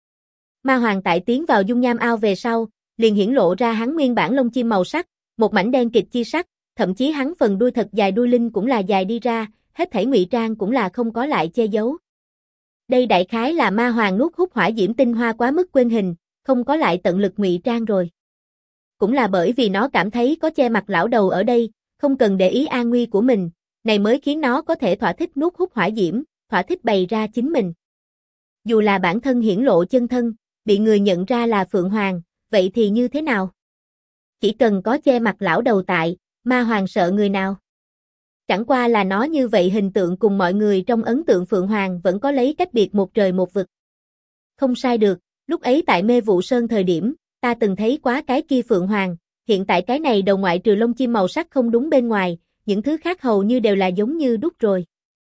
Ma Hoàng tại tiến vào dung nham ao về sau, liền hiển lộ ra hắn nguyên bản lông chim màu sắc, một mảnh đen kịt chi sắc, thậm chí hắn phần đuôi thật dài đuôi linh cũng là dài đi ra, hết thảy ngụy trang cũng là không có lại che giấu. Đây đại khái là Ma Hoàng nuốt hút hỏa diễm tinh hoa quá mức quên hình, không có lại tận lực ngụy trang rồi. Cũng là bởi vì nó cảm thấy có Che Mặt lão đầu ở đây, không cần để ý an nguy của mình, này mới khiến nó có thể thỏa thích nuốt hút hỏa diễm, thỏa thích bày ra chính mình. Dù là bản thân hiển lộ chân thân, bị người nhận ra là Phượng Hoàng, vậy thì như thế nào? Chỉ cần có Che Mặt lão đầu tại, Ma Hoàng sợ người nào? Chẳng qua là nó như vậy hình tượng cùng mọi người trong ấn tượng Phượng Hoàng vẫn có lấy cách biệt một trời một vực. Không sai được, lúc ấy tại Mê Vụ Sơn thời điểm, ta từng thấy quá cái kia Phượng Hoàng, hiện tại cái này đầu ngoại trừ lông chim màu sắc không đúng bên ngoài, những thứ khác hầu như đều là giống như đúc rồi.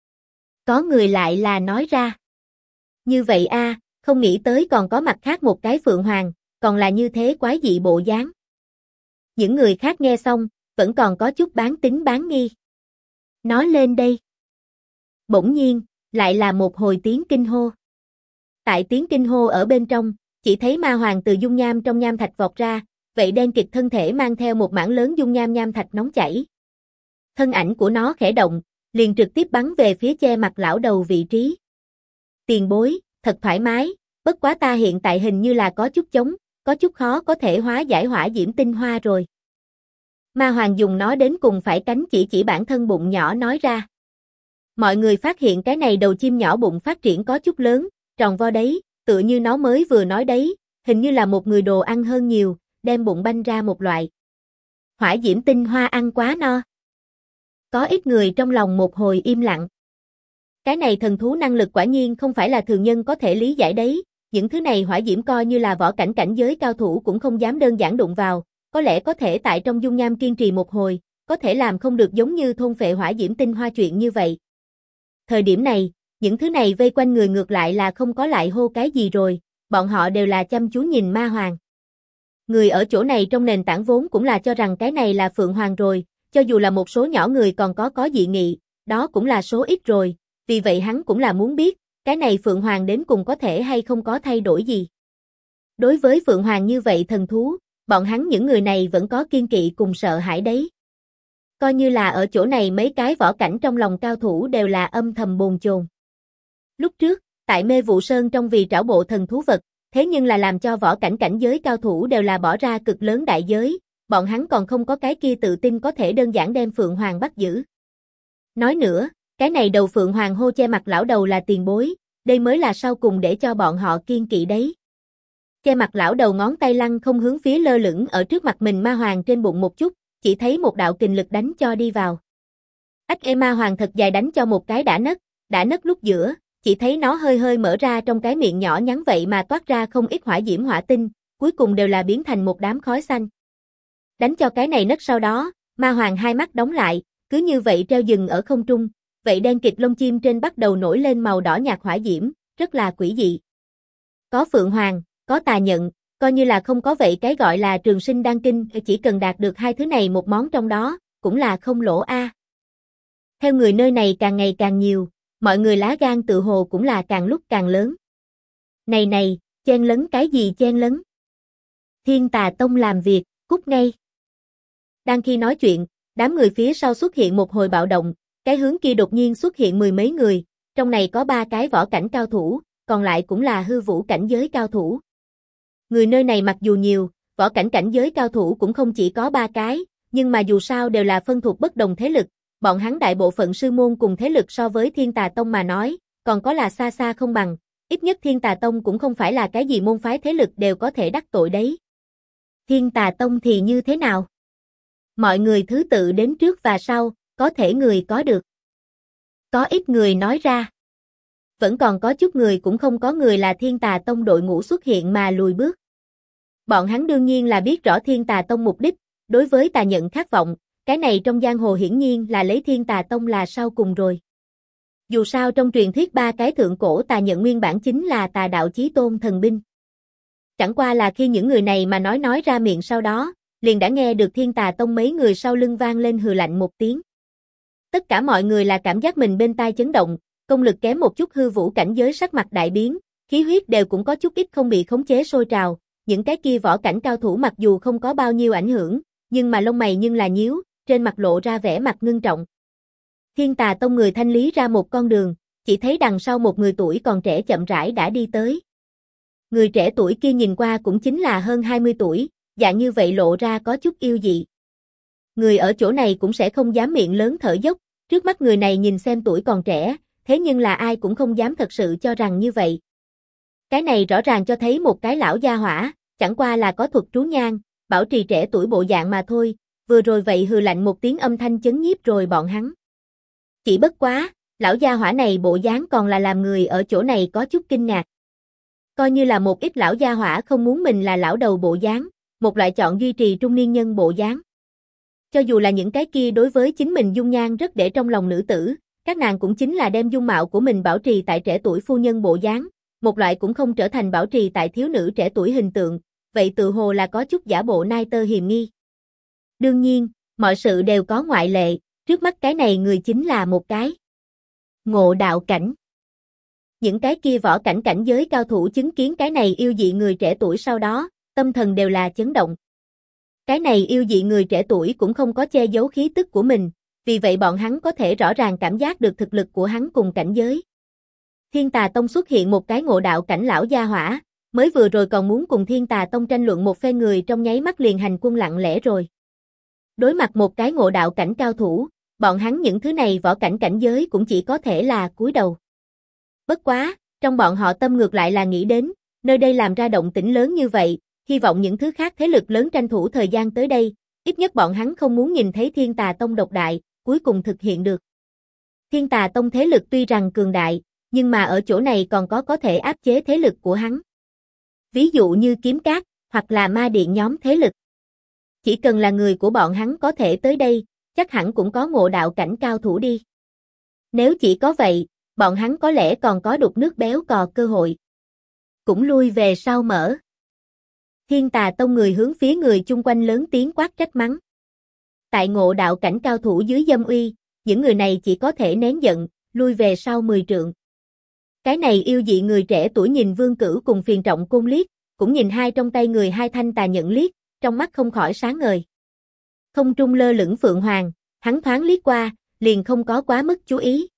Có người lại là nói ra. Như vậy a, không nghĩ tới còn có mặt khác một cái phượng hoàng, còn là như thế quái dị bộ dáng. Những người khác nghe xong, vẫn còn có chút bán tín bán nghi. Nói lên đây. Bỗng nhiên, lại là một hồi tiếng kinh hô. Tại tiếng kinh hô ở bên trong, chỉ thấy ma hoàng từ dung nham trong nham thạch vọt ra, vậy đen kịt thân thể mang theo một mảng lớn dung nham nham thạch nóng chảy. Thân ảnh của nó khẽ động, liền trực tiếp bắn về phía che mặt lão đầu vị trí. Tiền bối, thật thoải mái, bất quá ta hiện tại hình như là có chút chống, có chút khó có thể hóa giải hỏa diễm tinh hoa rồi. Ma hoàng dùng nó đến cùng phải cánh chỉ bản thân bụng nhỏ nói ra. Mọi người phát hiện cái này đầu chim nhỏ bụng phát triển có chút lớn, tròn vo đấy, tựa như nó mới vừa nói đấy, hình như là một người đồ ăn hơn nhiều, đem bụng banh ra một loại. Hỏa diễm tinh hoa ăn quá no. Có ít người trong lòng một hồi im lặng. Cái này thần thú năng lực quả nhiên không phải là thường nhân có thể lý giải đấy, những thứ này hỏa diễm coi như là võ cảnh cảnh giới cao thủ cũng không dám đơn giản đụng vào, có lẽ có thể tại trong dung nham kiên trì một hồi, có thể làm không được giống như thôn phệ hỏa diễm tinh hoa chuyện như vậy. Thời điểm này, những thứ này vây quanh người ngược lại là không có lại hô cái gì rồi, bọn họ đều là chăm chú nhìn ma hoàng. Người ở chỗ này trong nền tảng vốn cũng là cho rằng cái này là phượng hoàng rồi, cho dù là một số nhỏ người còn có dị nghị, đó cũng là số ít rồi, vì vậy hắn cũng là muốn biết, cái này phượng hoàng đến cùng có thể hay không có thay đổi gì. Đối với phượng hoàng như vậy thần thú, bọn hắn những người này vẫn có kiên kỵ cùng sợ hãi đấy. Coi như là ở chỗ này mấy cái võ cảnh trong lòng cao thủ đều là âm thầm bồn chồn. Lúc trước, tại Mê Vụ Sơn trong vì trảo bộ thần thú vật, thế nhưng là làm cho võ cảnh cảnh giới cao thủ đều là bỏ ra cực lớn đại giới, bọn hắn còn không có cái kia tự tin có thể đơn giản đem Phượng Hoàng bắt giữ. Nói nữa, cái này đầu Phượng Hoàng hô che mặt lão đầu là tiền bối, đây mới là sau cùng để cho bọn họ kiên kỵ đấy. Che mặt lão đầu ngón tay lăng không hướng phía lơ lửng ở trước mặt mình ma hoàng trên bụng một chút, chỉ thấy một đạo kình lực đánh cho đi vào. Ma hoàng thật dài đánh cho một cái đã nứt lúc giữa, chỉ thấy nó hơi hơi mở ra trong cái miệng nhỏ nhắn vậy mà toát ra không ít hỏa diễm hỏa tinh, cuối cùng đều là biến thành một đám khói xanh. Đánh cho cái này nứt sau đó, ma hoàng hai mắt đóng lại, cứ như vậy treo dừng ở không trung, vậy đen kịt lông chim trên bắt đầu nổi lên màu đỏ nhạt hỏa diễm, rất là quỷ dị. Có phượng hoàng, có tà nhận, coi như là không có vậy cái gọi là trường sinh đan kinh, chỉ cần đạt được hai thứ này một món trong đó, cũng là không lỗ a. Theo người nơi này càng ngày càng nhiều, mọi người lá gan tự hồ cũng là càng lúc càng lớn. Này, chen lấn cái gì chen lấn? Thiên Tà Tông làm việc, cút ngay. Đang khi nói chuyện, đám người phía sau xuất hiện một hồi bạo động, cái hướng kia đột nhiên xuất hiện mười mấy người, trong này có 3 cái võ cảnh cao thủ, còn lại cũng là hư vũ cảnh giới cao thủ. Người nơi này mặc dù nhiều, võ cảnh cảnh giới cao thủ cũng không chỉ có 3 cái, nhưng mà dù sao đều là phân thuộc bất đồng thế lực, bọn hắn đại bộ phận sư môn cùng thế lực so với Thiên Tà Tông mà nói, còn có là xa xa không bằng, ít nhất Thiên Tà Tông cũng không phải là cái gì môn phái thế lực đều có thể đắc tội đấy. Thiên Tà Tông thì như thế nào? Mọi người thứ tự đến trước và sau, có thể người có được. Có ít người nói ra. Vẫn còn có chút người cũng không có người là Thiên Tà Tông đội ngũ xuất hiện mà lùi bước. Bọn hắn đương nhiên là biết rõ Thiên Tà Tông mục đích, đối với tà nhận khát vọng, cái này trong giang hồ hiển nhiên là lấy Thiên Tà Tông là sau cùng rồi. Dù sao trong truyền thuyết 3 cái thượng cổ tà nhận nguyên bản chính là tà đạo chí tôn thần binh. Chẳng qua là khi những người này mà nói ra miệng sau đó, liền đã nghe được Thiên Tà Tông mấy người sau lưng vang lên hừ lạnh một tiếng. Tất cả mọi người là cảm giác mình bên tai chấn động, công lực kém một chút hư vũ cảnh giới sắc mặt đại biến, khí huyết đều cũng có chút ít không bị khống chế sôi trào, những cái kia võ cảnh cao thủ mặc dù không có bao nhiêu ảnh hưởng, nhưng mà lông mày nhưng là nhíu, trên mặt lộ ra vẻ mặt ngưng trọng. Thiên Tà Tông người thanh lý ra một con đường, chỉ thấy đằng sau một người tuổi còn trẻ chậm rãi đã đi tới. Người trẻ tuổi kia nhìn qua cũng chính là hơn 20 tuổi, dạng như vậy lộ ra có chút yêu dị. Người ở chỗ này cũng sẽ không dám miệng lớn thở dốc, trước mắt người này nhìn xem tuổi còn trẻ, thế nhưng là ai cũng không dám thật sự cho rằng như vậy. Cái này rõ ràng cho thấy một cái lão gia hỏa, chẳng qua là có thuật trú nhang, bảo trì trẻ tuổi bộ dạng mà thôi, vừa rồi vậy hừ lạnh một tiếng âm thanh chấn nhiếp rồi bọn hắn. Chỉ bất quá, lão gia hỏa này bộ dáng còn là làm người ở chỗ này có chút kinh ngạc. Coi như là một ít lão gia hỏa không muốn mình là lão đầu bộ dáng, một loại chọn duy trì trung niên nhân bộ dáng. Cho dù là những cái kia đối với chính mình dung nhan rất để trong lòng nữ tử, các nàng cũng chính là đem dung mạo của mình bảo trì tại trẻ tuổi phu nhân bộ dáng, một loại cũng không trở thành bảo trì tại thiếu nữ trẻ tuổi hình tượng, vậy tự hồ là có chút giả bộ nai tơ hiềm nghi. Đương nhiên, mọi sự đều có ngoại lệ, trước mắt cái này người chính là một cái ngộ đạo cảnh. Những cái kia võ cảnh cảnh giới cao thủ chứng kiến cái này yêu dị người trẻ tuổi sau đó, tâm thần đều là chấn động. Cái này yêu dị người trẻ tuổi cũng không có che giấu khí tức của mình, vì vậy bọn hắn có thể rõ ràng cảm giác được thực lực của hắn cùng cảnh giới. Thiên Tà Tông xuất hiện một cái ngộ đạo cảnh lão gia hỏa, mới vừa rồi còn muốn cùng Thiên Tà Tông tranh luận một phen người trong nháy mắt liền hành quân lặng lẽ rồi. Đối mặt một cái ngộ đạo cảnh cao thủ, bọn hắn những thứ này võ cảnh cảnh giới cũng chỉ có thể là cúi đầu. Bất quá, trong bọn họ tâm ngược lại là nghĩ đến, nơi đây làm ra động tĩnh lớn như vậy, hy vọng những thứ khác thế lực lớn tranh thủ thời gian tới đây, ít nhất bọn hắn không muốn nhìn thấy Thiên Tà Tông độc đại, cuối cùng thực hiện được. Thiên Tà Tông thế lực tuy rằng cường đại, nhưng mà ở chỗ này còn có thể áp chế thế lực của hắn. Ví dụ như Kiếm Cát, hoặc là Ma Điện nhóm thế lực. Chỉ cần là người của bọn hắn có thể tới đây, chắc hẳn cũng có ngộ đạo cảnh cao thủ đi. Nếu chỉ có vậy, bọn hắn có lẽ còn có đục nước béo cò cơ hội. Cũng lui về sau mở. Thiên Tà Tông người hướng phía người chung quanh lớn tiếng quát trách mắng. Tại ngộ đạo cảnh cao thủ dưới dâm uy, những người này chỉ có thể nén giận, lui về sau 10 trượng. Cái này yêu dị người trẻ tuổi nhìn Vương Cửu cùng Phiền Trọng Côn liếc, cũng nhìn hai trong tay người hai thanh tà nhận liếc, trong mắt không khỏi sáng ngời. Không trung lơ lửng Phượng Hoàng, hắn thoáng liếc qua, liền không có quá mức chú ý.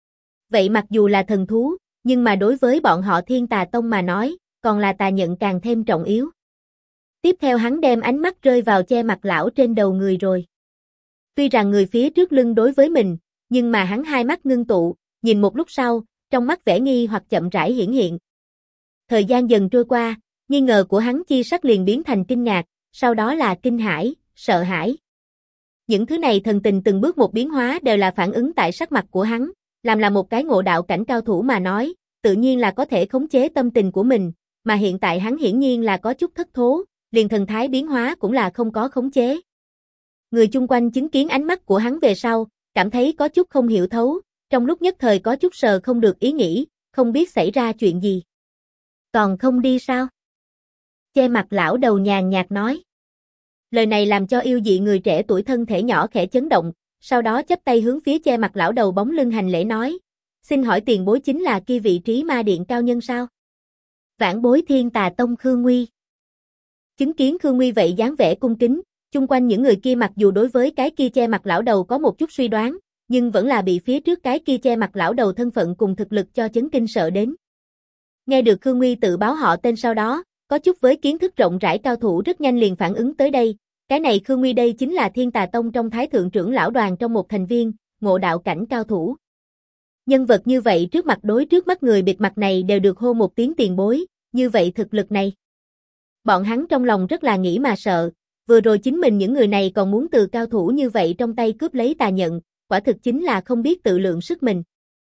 Vậy mặc dù là thần thú, nhưng mà đối với bọn họ Thiên Tà Tông mà nói, còn là tà nhận càng thêm trọng yếu. Tiếp theo hắn đem ánh mắt rơi vào che mặt lão trên đầu người rồi. Tuy rằng người phía trước lưng đối với mình, nhưng mà hắn hai mắt ngưng tụ, nhìn một lúc sau, trong mắt vẻ nghi hoặc chậm rãi hiển hiện. Thời gian dần trôi qua, nghi ngờ của hắn chi sắc liền biến thành kinh ngạc, sau đó là kinh hãi, sợ hãi. Những thứ này thần tình từng bước một biến hóa đều là phản ứng tại sắc mặt của hắn, làm là một cái ngộ đạo cảnh cao thủ mà nói, tự nhiên là có thể khống chế tâm tình của mình, mà hiện tại hắn hiển nhiên là có chút thất thố, liền thần thái biến hóa cũng là không có khống chế. Người chung quanh chứng kiến ánh mắt của hắn về sau, cảm thấy có chút không hiểu thấu, trong lúc nhất thời có chút sờ không được ý nghĩ, không biết xảy ra chuyện gì. Còn không đi sao? Che mặt lão đầu nhàn nhạt nói. Lời này làm cho yêu dị người trẻ tuổi thân thể nhỏ khẽ chấn động, sau đó chắp tay hướng phía che mặt lão đầu bóng lưng hành lễ nói, xin hỏi tiền bối chính là kia vị trí ma điện cao nhân sao? Vãn bối Thiên Tà Tông Khương Nguy. Chứng kiến Khương Nguy vậy dáng vẻ cung kính, chung quanh những người kia mặc dù đối với cái kia che mặt lão đầu có một chút suy đoán, nhưng vẫn là bị phía trước cái kia che mặt lão đầu thân phận cùng thực lực cho chấn kinh sợ đến. Nghe được Khương Nguy tự báo họ tên sau đó, có chút với kiến thức rộng rãi cao thủ rất nhanh liền phản ứng tới đây, cái này Khương Nguy đây chính là Thiên Tà Tông trong Thái Thượng trưởng lão đoàn trong một thành viên, ngộ đạo cảnh cao thủ. Nhân vật như vậy trước mắt người bịt mặt này đều được hô một tiếng tiền bối, như vậy thực lực này. Bọn hắn trong lòng rất là nghĩ mà sợ, vừa rồi chính mình những người này còn muốn từ cao thủ như vậy trong tay cướp lấy tà nhận, quả thực chính là không biết tự lượng sức mình.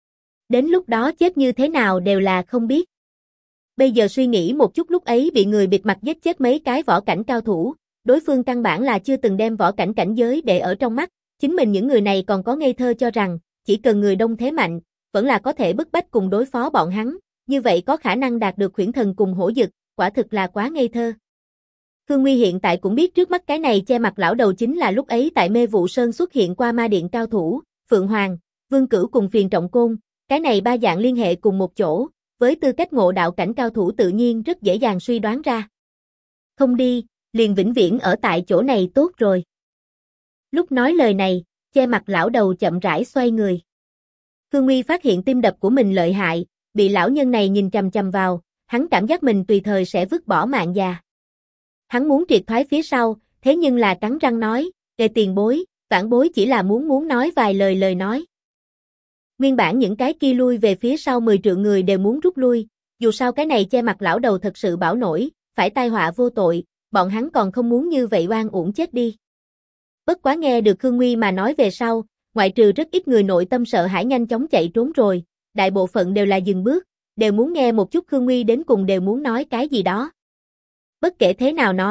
Đến lúc đó chết như thế nào đều là không biết. Bây giờ suy nghĩ một chút lúc ấy bị người bịt mặt giết chết mấy cái võ cảnh cao thủ, đối phương căn bản là chưa từng đem võ cảnh cảnh giới để ở trong mắt, chính mình những người này còn có ngây thơ cho rằng, chỉ cần người đông thế mạnh, vẫn là có thể bức bách cùng đối phó bọn hắn, như vậy có khả năng đạt được huyễn thần cùng hổ dực, quả thực là quá ngây thơ. Khương Nguy hiện tại cũng biết trước mắt cái này che mặt lão đầu chính là lúc ấy tại Mê Vụ Sơn xuất hiện qua ma điện cao thủ, Phượng Hoàng, Vương Cửu cùng Phiền Trọng Côn, cái này ba dạng liên hệ cùng một chỗ, với tư cách ngộ đạo cảnh cao thủ tự nhiên rất dễ dàng suy đoán ra. Không đi, liền vĩnh viễn ở tại chỗ này tốt rồi. Lúc nói lời này, che mặt lão đầu chậm rãi xoay người. Khương Nguy phát hiện tim đập của mình lợi hại, bị lão nhân này nhìn chằm chằm vào, hắn cảm giác mình tùy thời sẽ vứt bỏ mạng già. Hắn muốn triệt thoái phía sau, thế nhưng là cắn răng nói, "Kệ tiền bối, vãn bối chỉ là muốn nói vài lời nói." Nguyên bản những cái kia lui về phía sau 10 trượng người đều muốn rút lui, dù sao cái này che mặt lão đầu thật sự bảo nổi, phải tai họa vô tội, bọn hắn còn không muốn như vậy oan uổng chết đi. Bất quá nghe được Khương Nguy mà nói về sau, ngoại trừ rất ít người nội tâm sợ hãi nhanh chóng chạy trốn rồi, đại bộ phận đều là dừng bước, đều muốn nghe một chút Khương Nguy đến cùng đều muốn nói cái gì đó. Bất kể thế nào nói,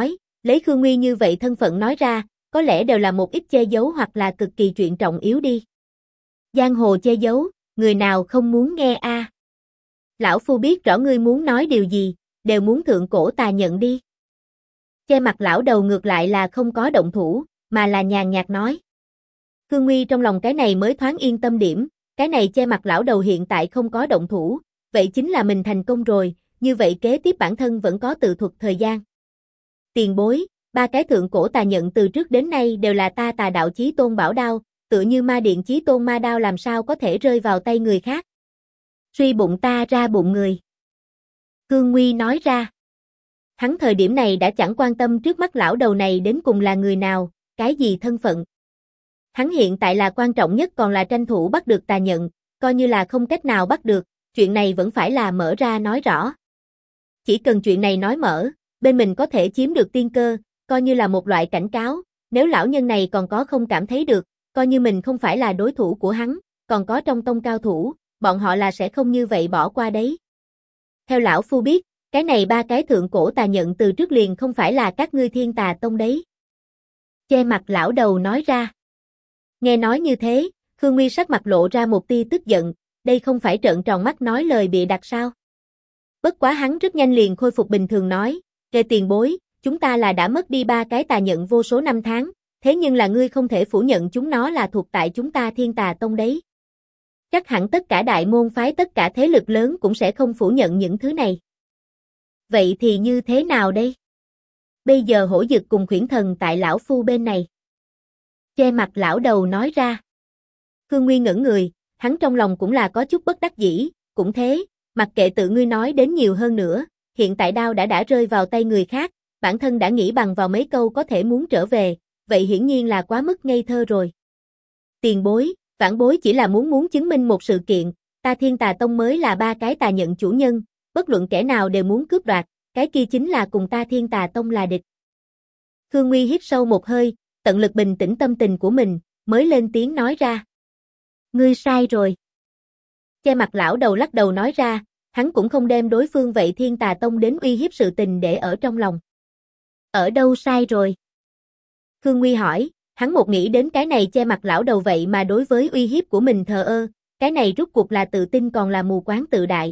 Lấy Khương Nguy như vậy thân phận nói ra, có lẽ đều là một ít che giấu hoặc là cực kỳ chuyện trọng yếu đi. Giang hồ che giấu, người nào không muốn nghe a? Lão phu biết rõ ngươi muốn nói điều gì, đều muốn thượng cổ tà nhận đi. Che mặt lão đầu ngược lại là không có động thủ, mà là nhàn nhạt nói. Khương Nguy trong lòng cái này mới thoáng yên tâm điểm, cái này che mặt lão đầu hiện tại không có động thủ, vậy chính là mình thành công rồi, như vậy kế tiếp bản thân vẫn có tự thuật thời gian. Tiền bối, ba cái thượng cổ tà nhận từ trước đến nay đều là ta Tà đạo chí tôn bảo đao, tựa như ma điện chí tôn ma đao làm sao có thể rơi vào tay người khác. Suy bụng ta ra bụng người. Khương Nguy nói ra. Hắn thời điểm này đã chẳng quan tâm trước mắt lão đầu này đến cùng là người nào, cái gì thân phận. Hắn hiện tại là quan trọng nhất còn là tranh thủ bắt được tà nhận, coi như là không cách nào bắt được, chuyện này vẫn phải là mở ra nói rõ. Chỉ cần chuyện này nói mở, bên mình có thể chiếm được tiên cơ, coi như là một loại cảnh cáo, nếu lão nhân này còn có không cảm thấy được, coi như mình không phải là đối thủ của hắn, còn có trong tông cao thủ, bọn họ là sẽ không như vậy bỏ qua đấy. Theo lão phu biết, cái này ba cái thượng cổ tà nhận từ trước liền không phải là các ngươi Thiên Tà Tông đấy. Che mặt lão đầu nói ra. Nghe nói như thế, Khương Nguy sắc mặt lộ ra một tia tức giận, đây không phải trợn tròn mắt nói lời bịa đặt sao? Bất quá hắn rất nhanh liền khôi phục bình thường nói, "Kề tiền bối, chúng ta là đã mất đi ba cái tà nhận vô số năm tháng, thế nhưng là ngươi không thể phủ nhận chúng nó là thuộc tại chúng ta Thiên Tà Tông đấy. Chắc hẳn tất cả đại môn phái tất cả thế lực lớn cũng sẽ không phủ nhận những thứ này. Vậy thì như thế nào đây? Bây giờ Hổ Dực cùng Khuyển Thần tại lão phu bên này." Che mặt lão đầu nói ra. Khương Nguy ngẩn người, hắn trong lòng cũng là có chút bất đắc dĩ, cũng thế, mặc kệ tự ngươi nói đến nhiều hơn nữa, hiện tại đao đã rơi vào tay người khác, bản thân đã nghĩ bằng vào mấy câu có thể muốn trở về, vậy hiển nhiên là quá mức ngây thơ rồi. Tiền bối, vãn bối chỉ là muốn chứng minh một sự kiện, ta Thiên Tà Tông mới là ba cái tà nhận chủ nhân, bất luận kẻ nào đều muốn cướp đoạt, cái kia chính là cùng ta Thiên Tà Tông là địch. Khương Nguy hít sâu một hơi, tận lực bình tĩnh tâm tình của mình, mới lên tiếng nói ra. Ngươi sai rồi. Che mặt lão đầu lắc đầu nói ra, hắn cũng không đem đối phương vậy Thiên Tà Tông đến uy hiếp sự tình để ở trong lòng. Ở đâu sai rồi? Khương Nguy hỏi, hắn một nghĩ đến cái này che mặt lão đầu vậy mà đối với uy hiếp của mình thờ ơ, cái này rút cuộc là tự tin còn là mù quáng tự đại.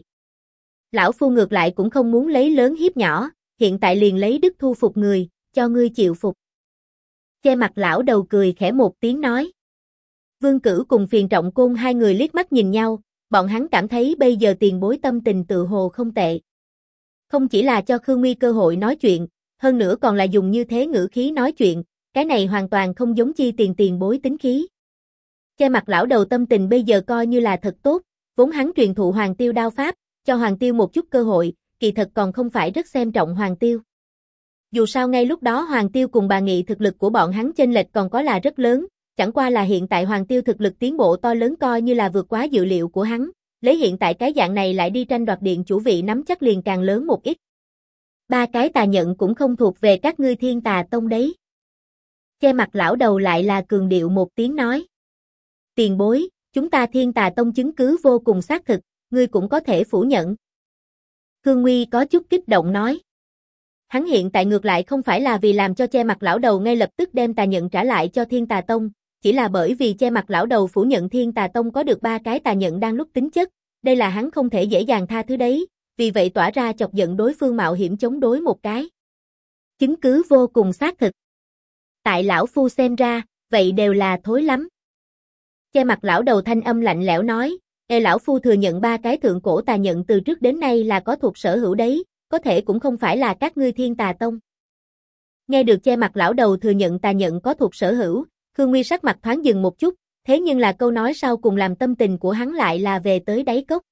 Lão phu ngược lại cũng không muốn lấy lớn hiếp nhỏ, hiện tại liền lấy đức thu phục người, cho ngươi chịu phục. Che mặt lão đầu cười khẽ một tiếng nói. Vương Cửu cùng Phiền Trọng Côn hai người liếc mắt nhìn nhau, bọn hắn cảm thấy bây giờ tiền bối tâm tình tự hồ không tệ. Không chỉ là cho Khương Nguy cơ hội nói chuyện, hơn nữa còn là dùng như thế ngữ khí nói chuyện, cái này hoàn toàn không giống chi tiền bối tính khí. Che mặt lão đầu tâm tình bây giờ coi như là thật tốt, vốn hắn truyền thụ Hoàng Tiêu đao pháp, cho Hoàng Tiêu một chút cơ hội, kỳ thật còn không phải rất xem trọng Hoàng Tiêu. Dù sao ngay lúc đó Hoàng Tiêu cùng bà Nghị thực lực của bọn hắn chênh lệch còn có là rất lớn, chẳng qua là hiện tại Hoàng Tiêu thực lực tiến bộ to lớn coi như là vượt quá dự liệu của hắn, lấy hiện tại cái dạng này lại đi tranh đoạt điện chủ vị nắm chắc liền càng lớn một ít. Ba cái tà nhận cũng không thuộc về các ngươi Thiên Tà Tông đấy. Che mặt lão đầu lại là cường điệu một tiếng nói. Tiền bối, chúng ta Thiên Tà Tông chứng cứ vô cùng xác thực, ngươi cũng có thể phủ nhận. Khương Nguy có chút kích động nói. Hắn hiện tại ngược lại không phải là vì làm cho che mặt lão đầu ngay lập tức đem tà nhận trả lại cho Thiên Tà Tông, chỉ là bởi vì che mặt lão đầu phủ nhận Thiên Tà Tông có được ba cái tà nhận đang lúc tính chất, đây là hắn không thể dễ dàng tha thứ đấy, vì vậy tỏa ra chọc giận đối phương mạo hiểm chống đối một cái. Chứng cứ vô cùng xác thực. Tại lão phu xem ra, vậy đều là thối lắm. Che mặt lão đầu thanh âm lạnh lẽo nói, lão phu thừa nhận ba cái thượng cổ tà nhận từ trước đến nay là có thuộc sở hữu đấy, có thể cũng không phải là các ngươi Thiên Tà Tông. Nghe được che mặt lão đầu thừa nhận tà nhận có thuộc sở hữu, Khương Nguy sắc mặt thoáng dừng một chút, thế nhưng là câu nói sau cùng làm tâm tình của hắn lại là về tới đáy cốc.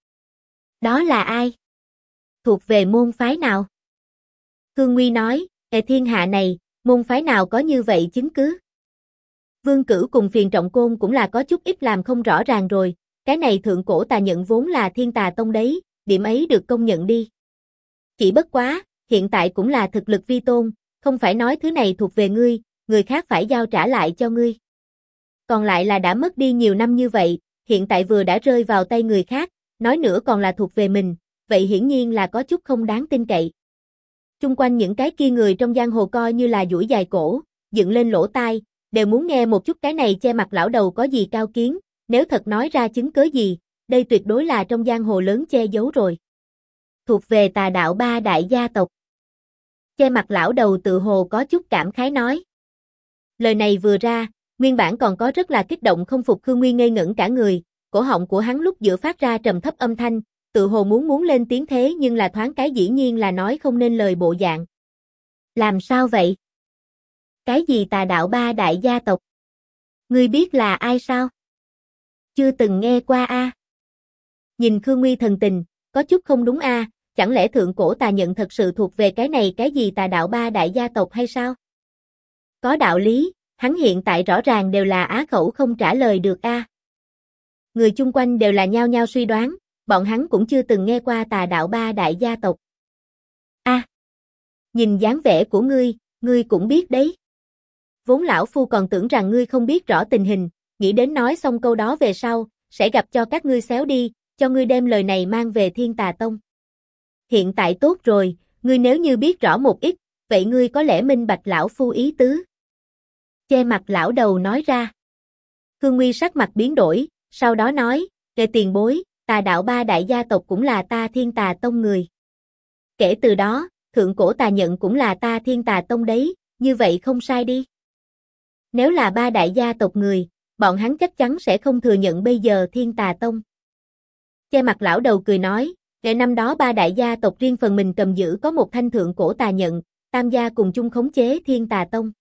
Đó là ai? Thuộc về môn phái nào? Khương Nguy nói, thiên hạ này, môn phái nào có như vậy chứng cứ? Vương Cửu cùng Phiền Trọng Côn cũng là có chút ít làm không rõ ràng rồi, cái này thượng cổ tà nhận vốn là Thiên Tà Tông đấy, điểm ấy được công nhận đi. Chỉ bất quá, hiện tại cũng là thực lực vi tôn, không phải nói thứ này thuộc về ngươi, người khác phải giao trả lại cho ngươi. Còn lại là đã mất đi nhiều năm như vậy, hiện tại vừa đã rơi vào tay người khác, nói nữa còn là thuộc về mình, vậy hiển nhiên là có chút không đáng tin cậy. Chung quanh những cái kia người trong giang hồ coi như là duỗi dài cổ, dựng lên lỗ tai, đều muốn nghe một chút cái này che mặt lão đầu có gì cao kiến, nếu thật nói ra chứng cớ gì, đây tuyệt đối là trong giang hồ lớn che giấu rồi. Thuộc về tà đạo ba đại gia tộc. Che mặt lão đầu tự hồ có chút cảm khái nói. Lời này vừa ra, nguyên bản còn có rất là kích động không phục Khương Nguy ngây ngẩn cả người, cổ họng của hắn lúc giữa phát ra trầm thấp âm thanh, tự hồ muốn lên tiếng thế nhưng là thoáng cái dĩ nhiên là nói không nên lời bộ dạng. Làm sao vậy? Cái gì tà đạo ba đại gia tộc? Ngươi biết là ai sao? Chưa từng nghe qua a. Nhìn Khương Nguy thần tình, có chút không đúng a, chẳng lẽ thượng cổ tà nhận thật sự thuộc về cái này cái gì tà đạo ba đại gia tộc hay sao? Có đạo lý, hắn hiện tại rõ ràng đều là á khẩu không trả lời được a. Người chung quanh đều là nhao nhao suy đoán, bọn hắn cũng chưa từng nghe qua tà đạo ba đại gia tộc. A, nhìn dáng vẻ của ngươi cũng biết đấy. Vốn lão phu còn tưởng rằng ngươi không biết rõ tình hình, nghĩ đến nói xong câu đó về sau, sẽ gặp cho các ngươi xéo đi, cho ngươi đem lời này mang về Thiên Tà Tông. Hiện tại tốt rồi, ngươi nếu như biết rõ một ít, vậy ngươi có lẽ minh bạch lão phu ý tứ. Che mặt lão đầu nói ra. Khương Nguy sắc mặt biến đổi, sau đó nói, kể tiền bối, tà đạo ba đại gia tộc cũng là ta Thiên Tà Tông người. Kể từ đó, thượng cổ tà nhận cũng là ta Thiên Tà Tông đấy, như vậy không sai đi. Nếu là ba đại gia tộc người, bọn hắn chắc chắn sẽ không thừa nhận bây giờ Thiên Tà Tông. Che mặt lão đầu cười nói, kể năm đó ba đại gia tộc riêng phần mình cầm giữ có một thanh thượng cổ tà nhận, tam gia cùng chung khống chế Thiên Tà Tông.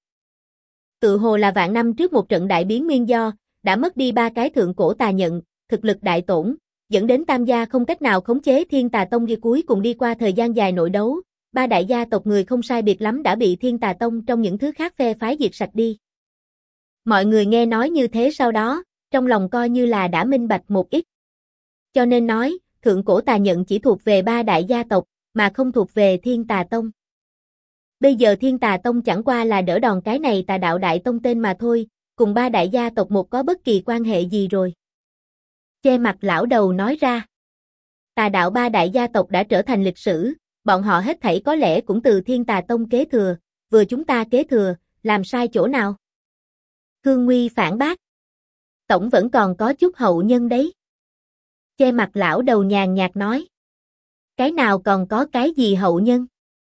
Tự hồ là vạn năm trước một trận đại biến nguyên do, đã mất đi ba cái thượng cổ tà nhận, thực lực đại tổn, dẫn đến tam gia không cách nào khống chế Thiên Tà Tông, cuối cùng đi qua thời gian dài nội đấu, ba đại gia tộc người không sai biệt lắm đã bị Thiên Tà Tông trong những thứ khác phe phái diệt sạch đi. Mọi người nghe nói như thế sau đó, trong lòng coi như là đã minh bạch một ít. Cho nên nói, thượng cổ tà nhận chỉ thuộc về ba đại gia tộc, mà không thuộc về Thiên Tà Tông. Bây giờ Thiên Tà Tông chẳng qua là đỡ đòn cái này tà đạo đại tông tên mà thôi, cùng ba đại gia tộc một có bất kỳ quan hệ gì rồi. Che mặt lão đầu nói ra. Tà đạo ba đại gia tộc đã trở thành lịch sử, bọn họ hết thảy có lẽ cũng từ Thiên Tà Tông kế thừa, vừa chúng ta kế thừa, làm sai chỗ nào? Khương Nguy phản bác. Tổng vẫn còn có chút hậu nhân đấy. Che mặt lão đầu nhàn nhạt nói. Cái nào còn có cái gì hậu nhân?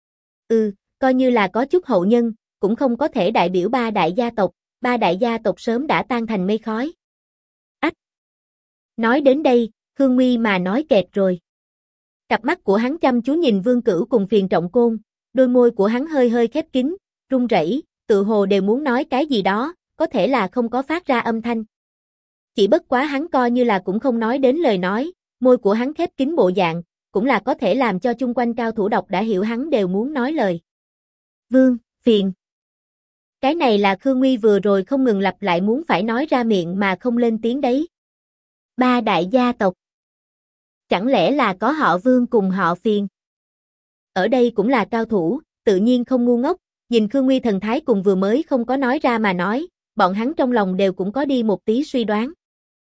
Coi như là có chút hậu nhân, cũng không có thể đại biểu ba đại gia tộc sớm đã tan thành mây khói. Ách! Nói đến đây, Khương Nguy mà nói kẹt rồi. Cặp mắt của hắn chăm chú nhìn Vương Cửu cùng Phiền Trọng Côn, đôi môi của hắn hơi hơi khép kín, run rẩy, tự hồ đều muốn nói cái gì đó, có thể là không có phát ra âm thanh. Chỉ bất quá hắn coi như là cũng không nói đến lời nói, môi của hắn khép kín bộ dạng, cũng là có thể làm cho chung quanh cao thủ độc đã hiểu hắn đều muốn nói lời. Vương, Phiền. Cái này là Khương Nguy vừa rồi không ngừng lặp lại muốn phải nói ra miệng mà không lên tiếng đấy. Ba đại gia tộc. Chẳng lẽ là có họ Vương cùng họ Phiền? Ở đây cũng là cao thủ, tự nhiên không ngu ngốc, nhìn Khương Nguy thần thái cùng vừa mới không có nói ra mà nói, bọn hắn trong lòng đều cũng có đi một tí suy đoán.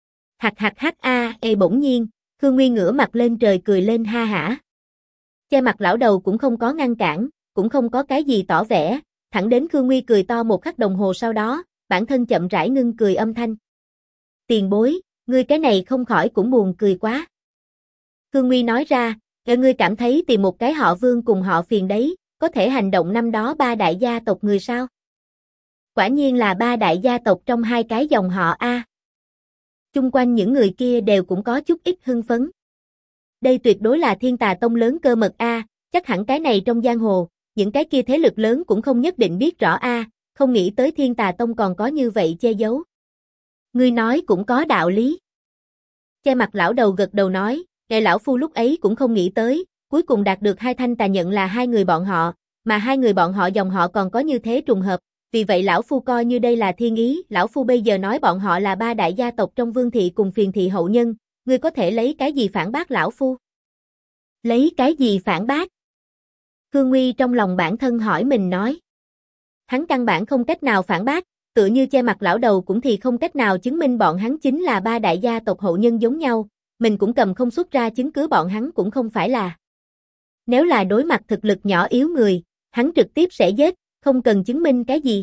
Bỗng nhiên, Khương Nguy ngửa mặt lên trời cười lên ha hả. Che mặt lão đầu cũng không có ngăn cản, cũng không có cái gì tỏ vẻ, thẳng đến Khương Nguy cười to một khắc đồng hồ sau đó, bản thân chậm rãi ngưng cười âm thanh. Tiền bối, ngươi cái này không khỏi cũng buồn cười quá. Khương Nguy nói ra, ngươi cảm thấy tìm một cái họ Vương cùng họ Phiền đấy, có thể hành động năm đó ba đại gia tộc người sao? Quả nhiên là ba đại gia tộc trong hai cái dòng họ A. Chung quanh những người kia đều cũng có chút ít hưng phấn. Đây tuyệt đối là Thiên Tà Tông lớn cơ mật A, chắc hẳn cái này trong giang hồ, những cái kia thế lực lớn cũng không nhất định biết rõ A, không nghĩ tới Thiên Tà Tông còn có như vậy che giấu. Ngươi nói cũng có đạo lý. Che mặt lão đầu gật đầu nói, nghe lão phu lúc ấy cũng không nghĩ tới, cuối cùng đạt được hai thanh tà nhận là hai người bọn họ, mà hai người bọn họ dòng họ còn có như thế trùng hợp, vì vậy lão phu coi như đây là thiên ý, lão phu bây giờ nói bọn họ là ba đại gia tộc trong Vương thị cùng Phiền thị hậu nhân, ngươi có thể lấy cái gì phản bác lão phu? Lấy cái gì phản bác? Khương Nguy trong lòng bản thân hỏi mình nói. Hắn căn bản không cách nào phản bác, tựa như che mặt lão đầu cũng thì không cách nào chứng minh bọn hắn chính là ba đại gia tộc hậu nhân giống nhau, mình cũng cầm không xuất ra chứng cứ bọn hắn cũng không phải là. Nếu là đối mặt thực lực nhỏ yếu người, hắn trực tiếp sẽ giết, không cần chứng minh cái gì.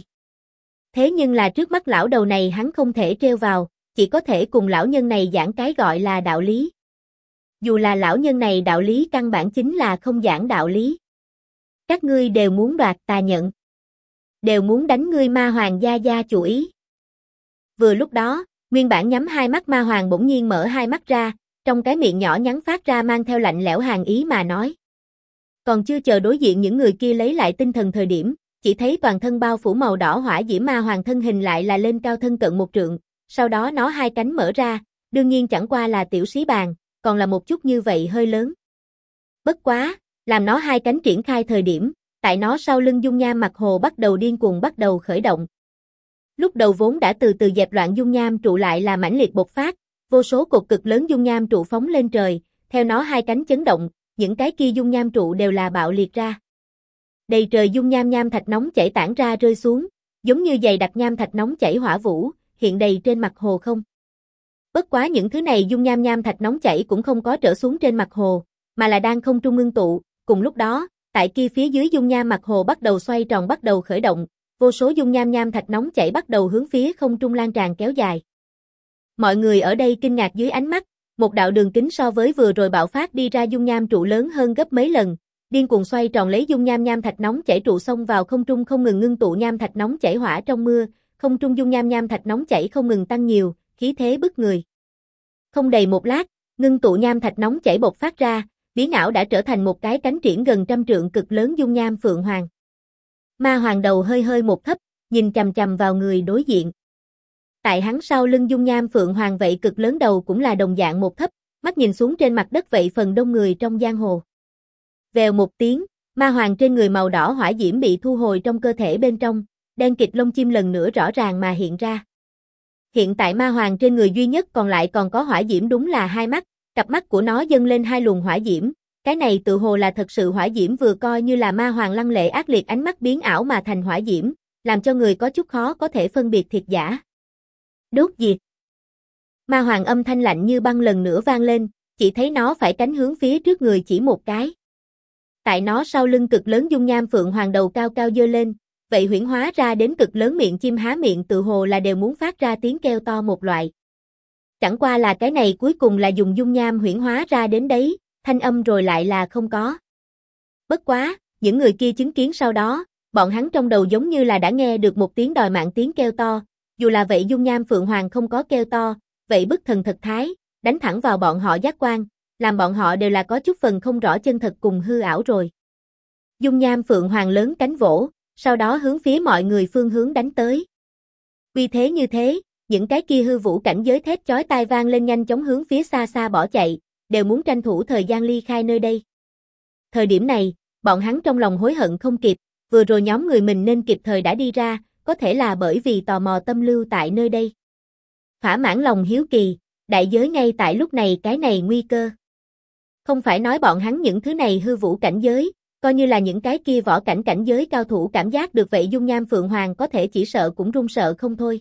Thế nhưng là trước mắt lão đầu này hắn không thể trêu vào, chỉ có thể cùng lão nhân này giảng cái gọi là đạo lý. Dù là lão nhân này đạo lý căn bản chính là không giảng đạo lý. Các ngươi đều muốn đoạt ta nhận. Đều muốn đánh ngươi Ma Hoàng gia gia chủ ý. Vừa lúc đó, nguyên bản nhắm hai mắt Ma Hoàng bỗng nhiên mở hai mắt ra, trong cái miệng nhỏ nhắn phát ra mang theo lạnh lẽo hàn ý mà nói. Còn chưa chờ đối diện những người kia lấy lại tinh thần thời điểm, chỉ thấy toàn thân bao phủ màu đỏ hỏa diễm Ma Hoàng thân hình lại là lên cao thân cận 1 trượng, sau đó nó hai cánh mở ra, đương nhiên chẳng qua là tiểu xí bàn, còn là một chút như vậy hơi lớn. Bất quá, làm nó hai cánh triển khai thời điểm, tại nó sau lưng dung nham mặt hồ bắt đầu điên cuồng bắt đầu khởi động. Lúc đầu vốn đã từ từ dẹp loạn dung nham trụ lại là mãnh liệt bộc phát, vô số cột cực lớn dung nham trụ phóng lên trời, theo nó hai cánh chấn động, những cái kia dung nham trụ đều là bạo liệt ra. Đầy trời dung nham nham thạch nóng chảy tản ra rơi xuống, giống như dày đặc nham thạch nóng chảy hỏa vũ, hiện đầy trên mặt hồ không. Bất quá những thứ này dung nham nham thạch nóng chảy cũng không có trở xuống trên mặt hồ, mà là đang không trung ngưng tụ, cùng lúc đó, tại kia phía dưới dung nham mặt hồ bắt đầu xoay tròn bắt đầu khởi động, vô số dung nham nham thạch nóng chảy bắt đầu hướng phía không trung lan tràn kéo dài. Mọi người ở đây kinh ngạc dưới ánh mắt, một đạo đường kính so với vừa rồi bạo phát đi ra dung nham trụ lớn hơn gấp mấy lần, điên cuồng xoay tròn lấy dung nham nham thạch nóng chảy trụ xông vào không trung không ngừng ngưng tụ nham thạch nóng chảy hỏa trong mưa, không trung dung nham nham thạch nóng chảy không ngừng tăng nhiều, khí thế bức người. Không đầy một lát, ngưng tụ nham thạch nóng chảy bộc phát ra, biến ảo đã trở thành một cái cánh triển gần 100 trượng cực lớn dung nham phượng hoàng. Ma Hoàng đầu hơi hơi một thấp, nhìn chằm chằm vào người đối diện. Tại hắn sau lưng dung nham phượng hoàng vậy cực lớn đầu cũng là đồng dạng một thấp, mắt nhìn xuống trên mặt đất vậy phần đông người trong giang hồ. Vèo một tiếng, Ma Hoàng trên người màu đỏ hỏa diễm bị thu hồi trong cơ thể bên trong, đen kịt lông chim lần nữa rõ ràng mà hiện ra. Hiện tại Ma Hoàng trên người duy nhất còn lại còn có hỏa diễm đúng là hai mắt, cặp mắt của nó dâng lên hai luồng hỏa diễm, cái này tự hồ là thật sự hỏa diễm vừa coi như là Ma Hoàng lăng lệ ác liệt ánh mắt biến ảo mà thành hỏa diễm, làm cho người có chút khó có thể phân biệt thiệt giả. Đốt diệt. Ma Hoàng âm thanh lạnh như băng lần nữa vang lên, chỉ thấy nó phải cánh hướng phía trước người chỉ một cái. Tại nó sau lưng cực lớn dung nham phượng hoàng đầu cao cao dơ lên, vậy huyễn hóa ra đến cực lớn miệng chim há miệng tự hồ là đều muốn phát ra tiếng kêu to một loại. Chẳng qua là cái này cuối cùng là dùng dung nham huyễn hóa ra đến đấy, thanh âm rồi lại là không có. Bất quá, những người kia chứng kiến sau đó, bọn hắn trong đầu giống như là đã nghe được một tiếng đòi mạng tiếng kêu to, dù là vậy dung nham phượng hoàng không có kêu to, vậy bức thần thật thái, đánh thẳng vào bọn họ giác quan, làm bọn họ đều là có chút phần không rõ chân thật cùng hư ảo rồi. Dung nham phượng hoàng lớn cánh vỗ, sau đó hướng phía mọi người phương hướng đánh tới. Vì thế như thế, những cái kia hư vũ cảnh giới thét chói tai vang lên nhanh chóng hướng phía xa xa bỏ chạy, đều muốn tranh thủ thời gian ly khai nơi đây. Thời điểm này, bọn hắn trong lòng hối hận không kịp, vừa rồi nhóm người mình nên kịp thời đã đi ra, có thể là bởi vì tò mò tâm lưu tại nơi đây. Thỏa mãn lòng hiếu kỳ, đại giới ngay tại lúc này cái này nguy cơ. Không phải nói bọn hắn những thứ này hư vũ cảnh giới, coi như là những cái kia võ cảnh cảnh giới cao thủ cảm giác được vậy dung nham phượng hoàng có thể chỉ sợ cũng run sợ không thôi.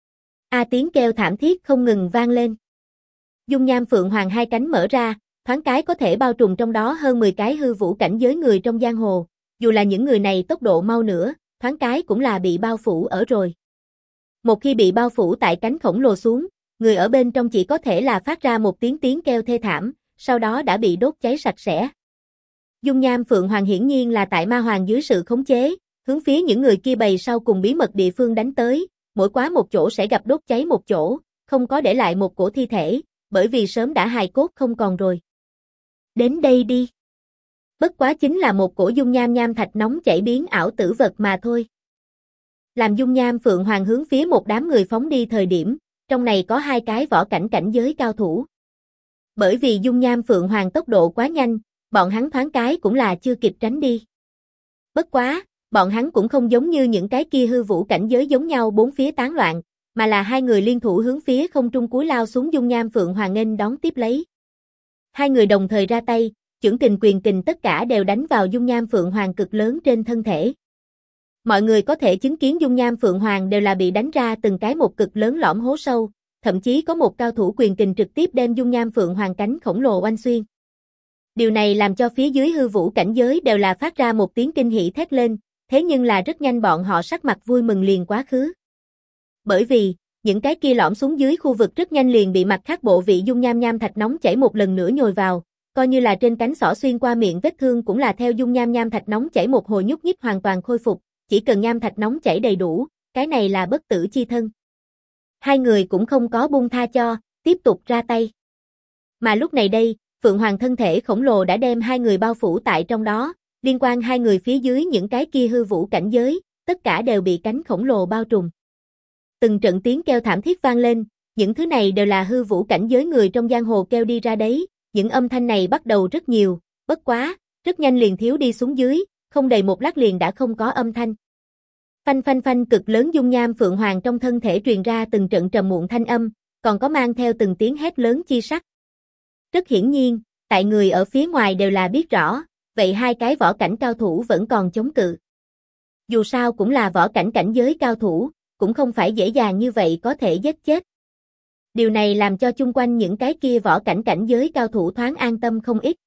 Tiếng kêu thảm thiết không ngừng vang lên. Dung nham phượng hoàng hai cánh mở ra, thoáng cái có thể bao trùm trong đó hơn 10 cái hư vũ cảnh giới người trong giang hồ, dù là những người này tốc độ mau nữa, thoáng cái cũng là bị bao phủ ở rồi. Một khi bị bao phủ tại cánh khổng lồ xuống, người ở bên trong chỉ có thể là phát ra một tiếng kêu thê thảm, sau đó đã bị đốt cháy sạch sẽ. Dung nham phượng hoàng hiển nhiên là tại Ma Hoàng dưới sự khống chế, hướng phía những người kia bày sau cùng bí mật địa phương đánh tới, mỗi quá một chỗ sẽ gặp đốt cháy một chỗ, không có để lại một cổ thi thể, bởi vì sớm đã hài cốt không còn rồi. Đến đây đi. Bất quá chính là một cổ dung nham nham thạch nóng chảy biến ảo tử vật mà thôi. Làm dung nham phượng hoàng hướng phía một đám người phóng đi thời điểm, trong này có hai cái võ cảnh cảnh giới cao thủ. Bởi vì dung nham phượng hoàng tốc độ quá nhanh, bọn hắn thoáng cái cũng là chưa kịp tránh đi. Bất quá, bọn hắn cũng không giống như những cái kia hư vũ cảnh giới giống nhau bốn phía tán loạn, mà là hai người liên thủ hướng phía không trung cúi lao xuống dung nham phượng hoàng nghênh đón tiếp lấy. Hai người đồng thời ra tay, chưởng kình quyền kình tất cả đều đánh vào dung nham phượng hoàng cực lớn trên thân thể. Mọi người có thể chứng kiến dung nham phượng hoàng đều là bị đánh ra từng cái một cực lớn lõm hố sâu, thậm chí có một cao thủ quyền kình trực tiếp đem dung nham phượng hoàng cánh khổng lồ oanh xuyên. Điều này làm cho phía dưới hư vũ cảnh giới đều là phát ra một tiếng kinh hỉ thét lên, thế nhưng là rất nhanh bọn họ sắc mặt vui mừng liền quá khứ. Bởi vì, những cái kia lõm xuống dưới khu vực rất nhanh liền bị mặt khác bộ vị dung nham nham thạch nóng chảy một lần nữa nhồi vào, coi như là trên cánh xỏ xuyên qua miệng vết thương cũng là theo dung nham nham thạch nóng chảy một hồi nhúc nhích hoàn toàn khôi phục, chỉ cần nham thạch nóng chảy đầy đủ, cái này là bất tử chi thân. Hai người cũng không có buông tha cho, tiếp tục ra tay. Mà lúc này đây, Phượng Hoàng thân thể khổng lồ đã đem hai người bao phủ tại trong đó, liên quan hai người phía dưới những cái kia hư vũ cảnh giới, tất cả đều bị cánh khổng lồ bao trùm. Từng trận tiếng kêu thảm thiết vang lên, những thứ này đều là hư vũ cảnh giới người trong giang hồ kêu đi ra đấy, những âm thanh này bắt đầu rất nhiều, bất quá, rất nhanh liền thiếu đi xuống dưới, không đầy một lát liền đã không có âm thanh. Phanh phanh phanh cực lớn dung nham Phượng Hoàng trong thân thể truyền ra từng trận trầm muộn thanh âm, còn có mang theo từng tiếng hét lớn chi sắc. Rất hiển nhiên, tại người ở phía ngoài đều là biết rõ, vậy hai cái võ cảnh cao thủ vẫn còn chống cự. Dù sao cũng là võ cảnh cảnh giới cao thủ, cũng không phải dễ dàng như vậy có thể giết chết. Điều này làm cho chung quanh những cái kia võ cảnh cảnh giới cao thủ thoáng an tâm không ít.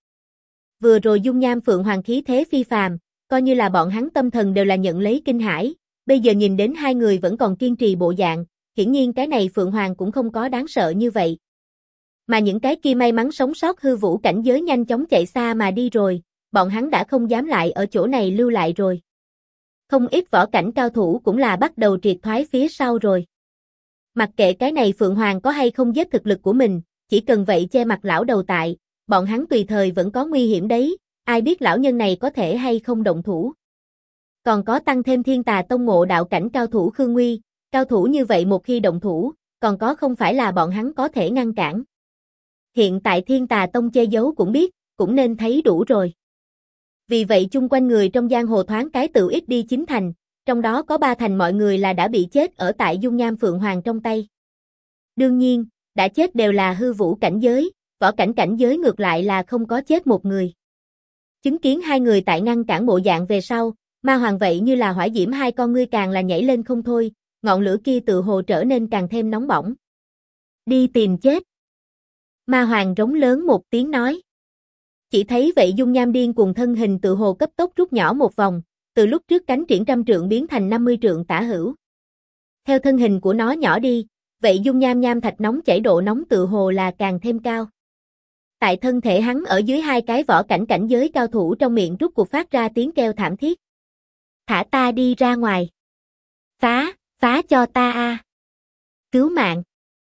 Vừa rồi dung nham Phượng Hoàng khí thế phi phàm, coi như là bọn hắn tâm thần đều là nhận lấy kinh hãi, bây giờ nhìn đến hai người vẫn còn kiên trì bộ dạng, hiển nhiên cái này Phượng Hoàng cũng không có đáng sợ như vậy. Mà những cái kia may mắn sống sót hư vũ cảnh giới nhanh chóng chạy xa mà đi rồi, bọn hắn đã không dám lại ở chỗ này lưu lại rồi. Không ít võ cảnh cao thủ cũng là bắt đầu triệt thoái phía sau rồi. Mặc kệ cái này Phượng Hoàng có hay không giết thực lực của mình, chỉ cần vậy che mặt lão đầu tại, bọn hắn tùy thời vẫn có nguy hiểm đấy, ai biết lão nhân này có thể hay không động thủ. Còn có tăng thêm Thiên Tà Tông ngộ đạo cảnh cao thủ Khương Nguy, cao thủ như vậy một khi động thủ, còn có không phải là bọn hắn có thể ngăn cản. Hiện tại Thiên Tà Tông che giấu cũng biết, cũng nên thấy đủ rồi. Vì vậy chung quanh người trong giang hồ thoáng cái tự ít đi 9 thành, trong đó có 3 thành mọi người là đã bị chết ở tại dung nham Phượng Hoàng trong tay. Đương nhiên, đã chết đều là hư vũ cảnh giới, võ cảnh cảnh giới ngược lại là không có chết một người. Chứng kiến hai người tại ngăn cản bộ dạng về sau, Ma Hoàng vậy như là hỏa diễm hai con ngươi càng là nhảy lên không thôi, ngọn lửa kia tự hồ trở nên càng thêm nóng bỏng. Đi tìm chết. Ma Hoàng rống lớn một tiếng nói. Chỉ thấy vậy dung nham điên cuồng thân hình tự hồ cấp tốc rút nhỏ một vòng, từ lúc trước cánh triển 100 trượng biến thành 50 trượng tả hữu. Theo thân hình của nó nhỏ đi, vậy dung nham nham thạch nóng chảy độ nóng tự hồ là càng thêm cao. Tại thân thể hắn ở dưới hai cái võ cảnh cảnh giới cao thủ trong miệng rút cuộc phát ra tiếng kêu thảm thiết. Thả ta đi ra ngoài. Phá cho ta a. Cứu mạng.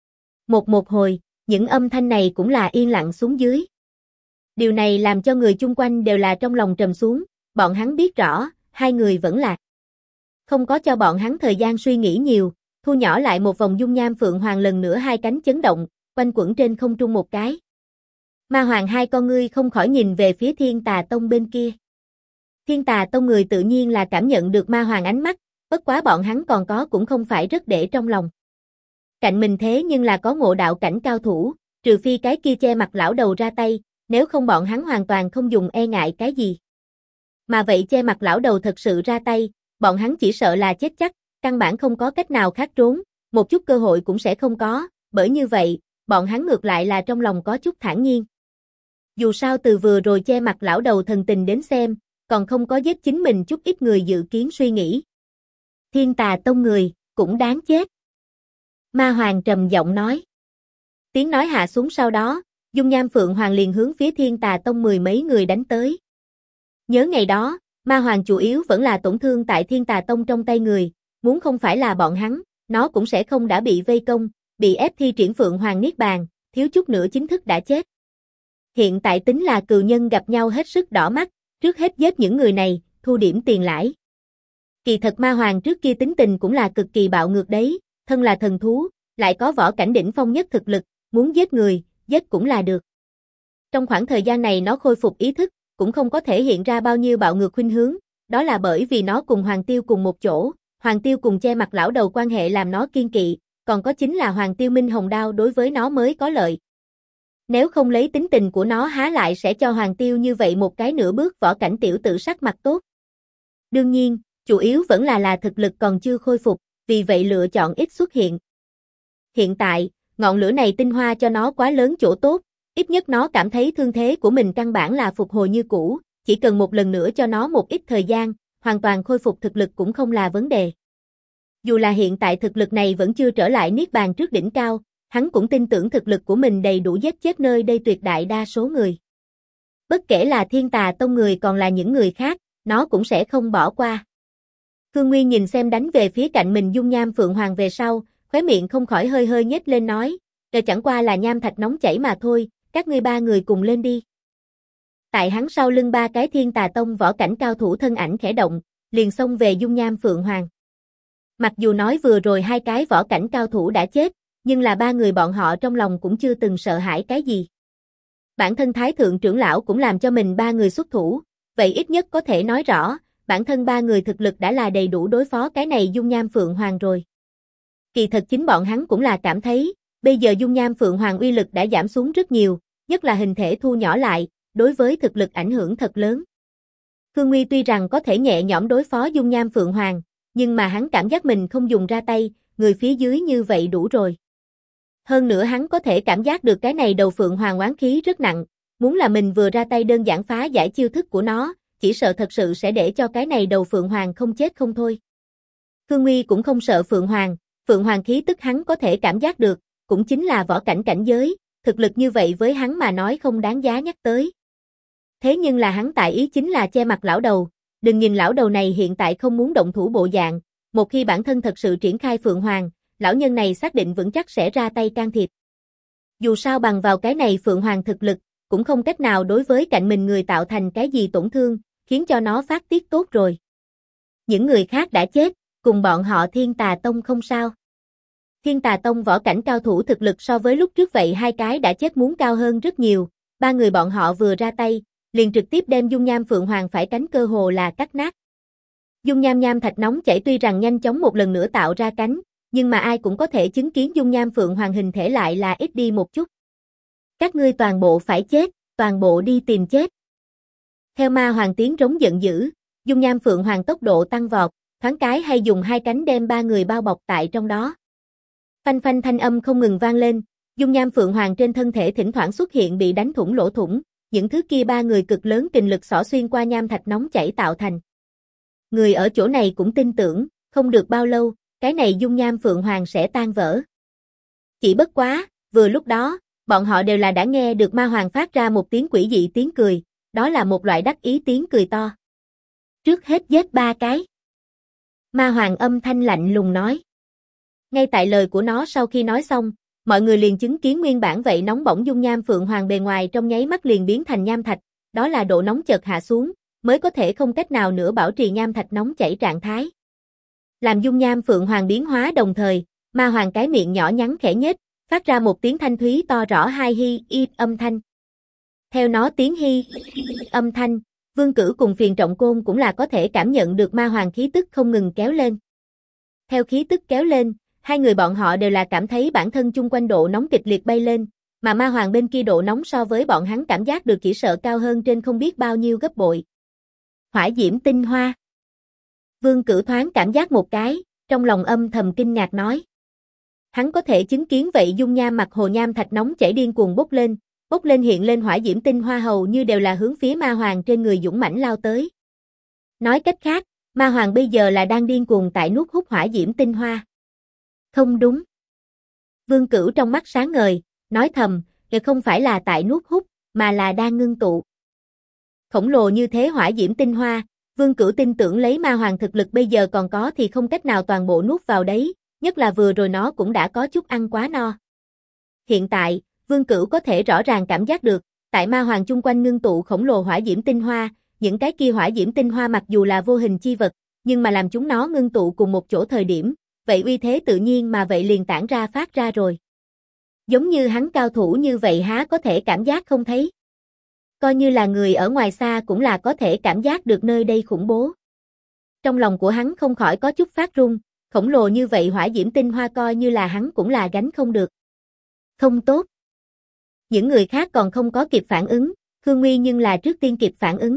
Một hồi, những âm thanh này cũng là yên lặng xuống dưới. Điều này làm cho người chung quanh đều là trong lòng trầm xuống, bọn hắn biết rõ, hai người vẫn lạc. Không có cho bọn hắn thời gian suy nghĩ nhiều, thu nhỏ lại một vòng dung nham Phượng Hoàng lần nữa hai cánh chấn động, quanh quẩn trên không trung một cái. Ma Hoàng hai con ngươi không khỏi nhìn về phía Thiên Tà Tông bên kia. Thiên Tà Tông người tự nhiên là cảm nhận được Ma Hoàng ánh mắt, bất quá bọn hắn còn có cũng không phải rất để trong lòng. Cạnh mình thế nhưng là có ngộ đạo cảnh cao thủ, trừ phi cái kia che mặt lão đầu ra tay, nếu không bọn hắn hoàn toàn không dùng e ngại cái gì. Mà vậy che mặt lão đầu thật sự ra tay, bọn hắn chỉ sợ là chết chắc, căn bản không có cách nào khác trốn, một chút cơ hội cũng sẽ không có, bởi như vậy, bọn hắn ngược lại là trong lòng có chút thản nhiên. Dù sao từ vừa rồi che mặt lão đầu thần tình đến xem, còn không có giết chính mình chút ít người dự kiến suy nghĩ. Thiên Tà Tông người, cũng đáng chết. Ma Hoàng trầm giọng nói. Tiếng nói hạ xuống sau đó, dung nham Phượng Hoàng liền hướng phía Thiên Tà Tông mười mấy người đánh tới. Nhớ ngày đó, Ma Hoàng chủ yếu vẫn là tổn thương tại Thiên Tà Tông trong tay người, muốn không phải là bọn hắn, nó cũng sẽ không đã bị vây công, bị ép thi triển Phượng Hoàng Niết Bàn, thiếu chút nữa chính thức đã chết. Hiện tại tính là cừu nhân gặp nhau hết sức đỏ mắt, trước hết giết những người này, thu điểm tiền lãi. Kỳ thật Ma Hoàng trước kia tính tình cũng là cực kỳ bạo ngược đấy, thân là thần thú, lại có võ cảnh đỉnh phong nhất thực lực, muốn giết người, giết cũng là được. Trong khoảng thời gian này nó khôi phục ý thức, cũng không có thể hiện ra bao nhiêu bạo ngược khuynh hướng, đó là bởi vì nó cùng Hoàng Tiêu cùng một chỗ, Hoàng Tiêu cùng che mặt lão đầu quan hệ làm nó kiên kỵ, còn có chính là Hoàng Tiêu Minh Hồng Đao đối với nó mới có lợi. Nếu không lấy tính tình của nó há lại sẽ cho Hoàng Tiêu như vậy một cái nửa bước võ cảnh tiểu tử sắc mặt tốt. Đương nhiên, chủ yếu vẫn là thực lực còn chưa khôi phục, vì vậy lựa chọn ít xuất hiện. Hiện tại, ngọn lửa này tinh hoa cho nó quá lớn chỗ tốt, Ít nhất nó cảm thấy thương thế của mình căn bản là phục hồi như cũ, chỉ cần một lần nữa cho nó một ít thời gian, hoàn toàn khôi phục thực lực cũng không là vấn đề. Dù là hiện tại thực lực này vẫn chưa trở lại niết bàn trước đỉnh cao, hắn cũng tin tưởng thực lực của mình đầy đủ giết chết nơi đây tuyệt đại đa số người. Bất kể là Thiên Tà Tông người còn là những người khác, nó cũng sẽ không bỏ qua. Khương Nguyên nhìn xem đánh về phía cạnh mình dung nham Phượng Hoàng về sau, khóe miệng không khỏi hơi hơi nhếch lên nói, chẳng qua là nham thạch nóng chảy mà thôi, các ngươi ba người cùng lên đi. Tại hắn sau lưng ba cái Thiên Tà Tông võ cảnh cao thủ thân ảnh khẽ động, liền xông về dung nham Phượng Hoàng. Mặc dù nói vừa rồi hai cái võ cảnh cao thủ đã chết, nhưng là ba người bọn họ trong lòng cũng chưa từng sợ hãi cái gì. Bản thân Thái Thượng trưởng lão cũng làm cho mình ba người xuất thủ, vậy ít nhất có thể nói rõ, bản thân ba người thực lực đã là đầy đủ đối phó cái này dung nham Phượng Hoàng rồi. Kỳ thật chính bọn hắn cũng là cảm thấy, bây giờ dung nham Phượng Hoàng uy lực đã giảm xuống rất nhiều, nhất là hình thể thu nhỏ lại, đối với thực lực ảnh hưởng thật lớn. Khương Nguy tuy rằng có thể nhẹ nhõm đối phó dung nham Phượng Hoàng, nhưng mà hắn cảm giác mình không dùng ra tay, người phía dưới như vậy đủ rồi. Hơn nữa hắn có thể cảm giác được cái này đầu Phượng Hoàng oán khí rất nặng, muốn là mình vừa ra tay đơn giản phá giải chiêu thức của nó, chỉ sợ thật sự sẽ để cho cái này đầu Phượng Hoàng không chết không thôi. Khương Nguy cũng không sợ Phượng Hoàng khí tức hắn có thể cảm giác được, cũng chính là võ cảnh cảnh giới, thực lực như vậy với hắn mà nói không đáng giá nhắc tới. Thế nhưng là hắn tại ý chính là che mặt lão đầu, đừng nhìn lão đầu này hiện tại không muốn động thủ bộ dạng, một khi bản thân thật sự triển khai Phượng Hoàng, lão nhân này xác định vững chắc sẽ ra tay can thiệp. Dù sao bằng vào cái này Phượng Hoàng thực lực, cũng không cách nào đối với cạnh mình người tạo thành cái gì tổn thương, khiến cho nó phát tiết tốt rồi. Những người khác đã chết, cùng bọn họ Thiên Tà Tông không sao. Thiên Tà Tông võ cảnh cao thủ thực lực so với lúc trước vậy hai cái đã chết muốn cao hơn rất nhiều, ba người bọn họ vừa ra tay, liền trực tiếp đem dung nham Phượng Hoàng phải cánh cơ hồ là cắt nát. Dung nham nham thạch nóng chảy tuy rằng nhanh chóng một lần nữa tạo ra cánh, nhưng mà ai cũng có thể chứng kiến dung nham Phượng Hoàng hình thể lại là ít đi một chút. Các ngươi toàn bộ phải chết, toàn bộ đi tìm chết. Theo ma hoàng tiếng rống giận dữ, dung nham Phượng Hoàng tốc độ tăng vọt, thoáng cái hay dùng hai cánh đem ba người bao bọc tại trong đó. Phanh phanh thanh âm không ngừng vang lên, dung nham Phượng Hoàng trên thân thể thỉnh thoảng xuất hiện bị đánh thủng lỗ thủng, những thứ kia ba người cực lớn kình lực xỏ xuyên qua nham thạch nóng chảy tạo thành. Người ở chỗ này cũng tin tưởng, không được bao lâu, cái này dung nham Phượng Hoàng sẽ tan vỡ. Chỉ bất quá, vừa lúc đó, bọn họ đều là đã nghe được ma hoàng phát ra một tiếng quỷ dị tiếng cười, đó là một loại đắc ý tiếng cười to. Trước hết giết ba cái. Ma hoàng âm thanh lạnh lùng nói. Ngay tại lời của nó sau khi nói xong, mọi người liền chứng kiến nguyên bản vậy nóng bỏng dung nham Phượng Hoàng bề ngoài trong nháy mắt liền biến thành nham thạch, đó là độ nóng chợt hạ xuống, mới có thể không cách nào nữa bảo trì nham thạch nóng chảy trạng thái. Làm dung nham Phượng Hoàng biến hóa đồng thời, ma hoàng cái miệng nhỏ nhắn khẽ nhếch, phát ra một tiếng thanh thúy to rõ hai hi y âm thanh. Theo nó tiếng hi âm thanh, Vương Cử cùng Phiền Trọng Côn cũng là có thể cảm nhận được ma hoàng khí tức không ngừng kéo lên. Theo khí tức kéo lên, hai người bọn họ đều là cảm thấy bản thân chung quanh độ nóng kịch liệt bay lên, mà ma hoàng bên kia độ nóng so với bọn hắn cảm giác được chỉ sợ cao hơn trên không biết bao nhiêu gấp bội. Hỏa diễm tinh hoa. Vương Cử thoáng cảm giác một cái, trong lòng âm thầm kinh ngạc nói. Hắn có thể chứng kiến vậy dung nham mặt hồ nham thạch nóng chảy điên cuồng bốc lên hiện lên hỏa diễm tinh hoa hầu như đều là hướng phía ma hoàng trên người dũng mãnh lao tới. Nói cách khác, ma hoàng bây giờ là đang điên cuồng tại nuốt hút hỏa diễm tinh hoa. Không đúng. Vương Cửu trong mắt sáng ngời, nói thầm, không phải là tại nuốt hút, mà là đang ngưng tụ. Khổng lồ như thế hỏa diễm tinh hoa, Vương Cửu tin tưởng lấy ma hoàng thực lực bây giờ còn có thì không cách nào toàn bộ nuốt vào đấy, nhất là vừa rồi nó cũng đã có chút ăn quá no. Hiện tại, Vương Cửu có thể rõ ràng cảm giác được, tại ma hoàng chung quanh ngưng tụ khổng lồ hỏa diễm tinh hoa, những cái kia hỏa diễm tinh hoa mặc dù là vô hình chi vật, nhưng mà làm chúng nó ngưng tụ cùng một chỗ thời điểm, vậy uy thế tự nhiên mà vậy liền tản ra phát ra rồi. Giống như hắn cao thủ như vậy há có thể cảm giác không thấy. Coi như là người ở ngoài xa cũng là có thể cảm giác được nơi đây khủng bố. Trong lòng của hắn không khỏi có chút phát run, khổng lồ như vậy hỏa diễm tinh hoa coi như là hắn cũng là gánh không được. Không tốt. Những người khác còn không có kịp phản ứng, Khương Nguy nhưng là trước tiên kịp phản ứng.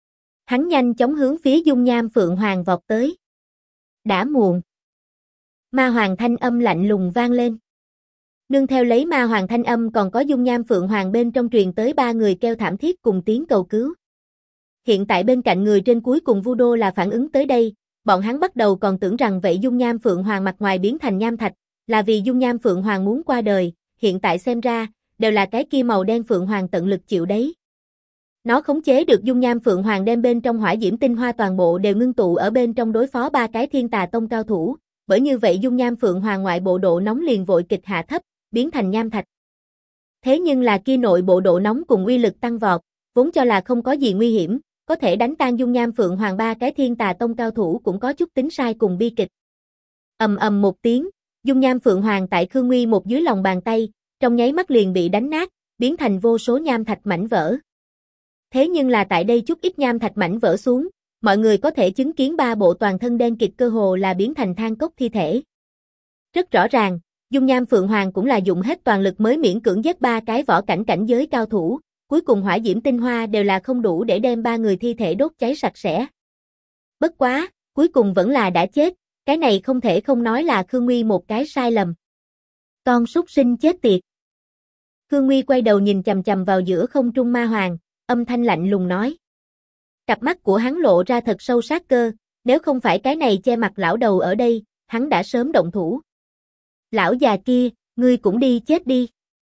Hắn nhanh chóng hướng phía dung nham Phượng Hoàng vọt tới. Đã muộn. Ma hoàng thanh âm lạnh lùng vang lên. Nương theo lấy ma hoàng thanh âm còn có dung nham phượng hoàng bên trong truyền tới ba người kêu thảm thiết cùng tiếng cầu cứu. Hiện tại bên cạnh người trên cuối cùng Vu Đô là phản ứng tới đây, bọn hắn bắt đầu còn tưởng rằng vậy dung nham phượng hoàng mặt ngoài biến thành nham thạch, là vì dung nham phượng hoàng muốn qua đời, hiện tại xem ra, đều là cái kia màu đen phượng hoàng tận lực chịu đấy. Nó khống chế được dung nham phượng hoàng đem bên trong hỏa diễm tinh hoa toàn bộ đều ngưng tụ ở bên trong đối phó ba cái thiên tà tông cao thủ, bởi như vậy dung nham phượng hoàng ngoại bộ độ nóng liền vội kịch hạ thấp, biến thành nham thạch. Thế nhưng là kia nội bộ độ nóng cùng uy lực tăng vọt, vốn cho là không có gì nguy hiểm, có thể đánh tan dung nham phượng hoàng ba cái thiên tà tông cao thủ cũng có chút tính sai cùng bi kịch. Ầm ầm một tiếng, dung nham phượng hoàng tại Khương Nguy một dưới lòng bàn tay, trong nháy mắt liền bị đánh nát, biến thành vô số nham thạch mảnh vỡ. Thế nhưng là tại đây chút ít nham thạch mảnh vỡ xuống, mọi người có thể chứng kiến ba bộ toàn thân đen kịt cơ hồ là biến thành than cốc thi thể. Rất rõ ràng, dung nham phượng hoàng cũng là dùng hết toàn lực mới miễn cưỡng giết ba cái võ cảnh cảnh giới cao thủ, cuối cùng hỏa diễm tinh hoa đều là không đủ để đem ba người thi thể đốt cháy sạch sẽ. Bất quá, cuối cùng vẫn là đã chết, cái này không thể không nói là Khương Nguy một cái sai lầm. Con súc sinh chết tiệt. Khương Nguy quay đầu nhìn chằm chằm vào giữa không trung ma hoàng, âm thanh lạnh lùng nói. Cặp mắt của hắn lộ ra thật sâu sát cơ, nếu không phải cái này che mặt lão đầu ở đây, hắn đã sớm động thủ. Lão già kia, ngươi cũng đi chết đi.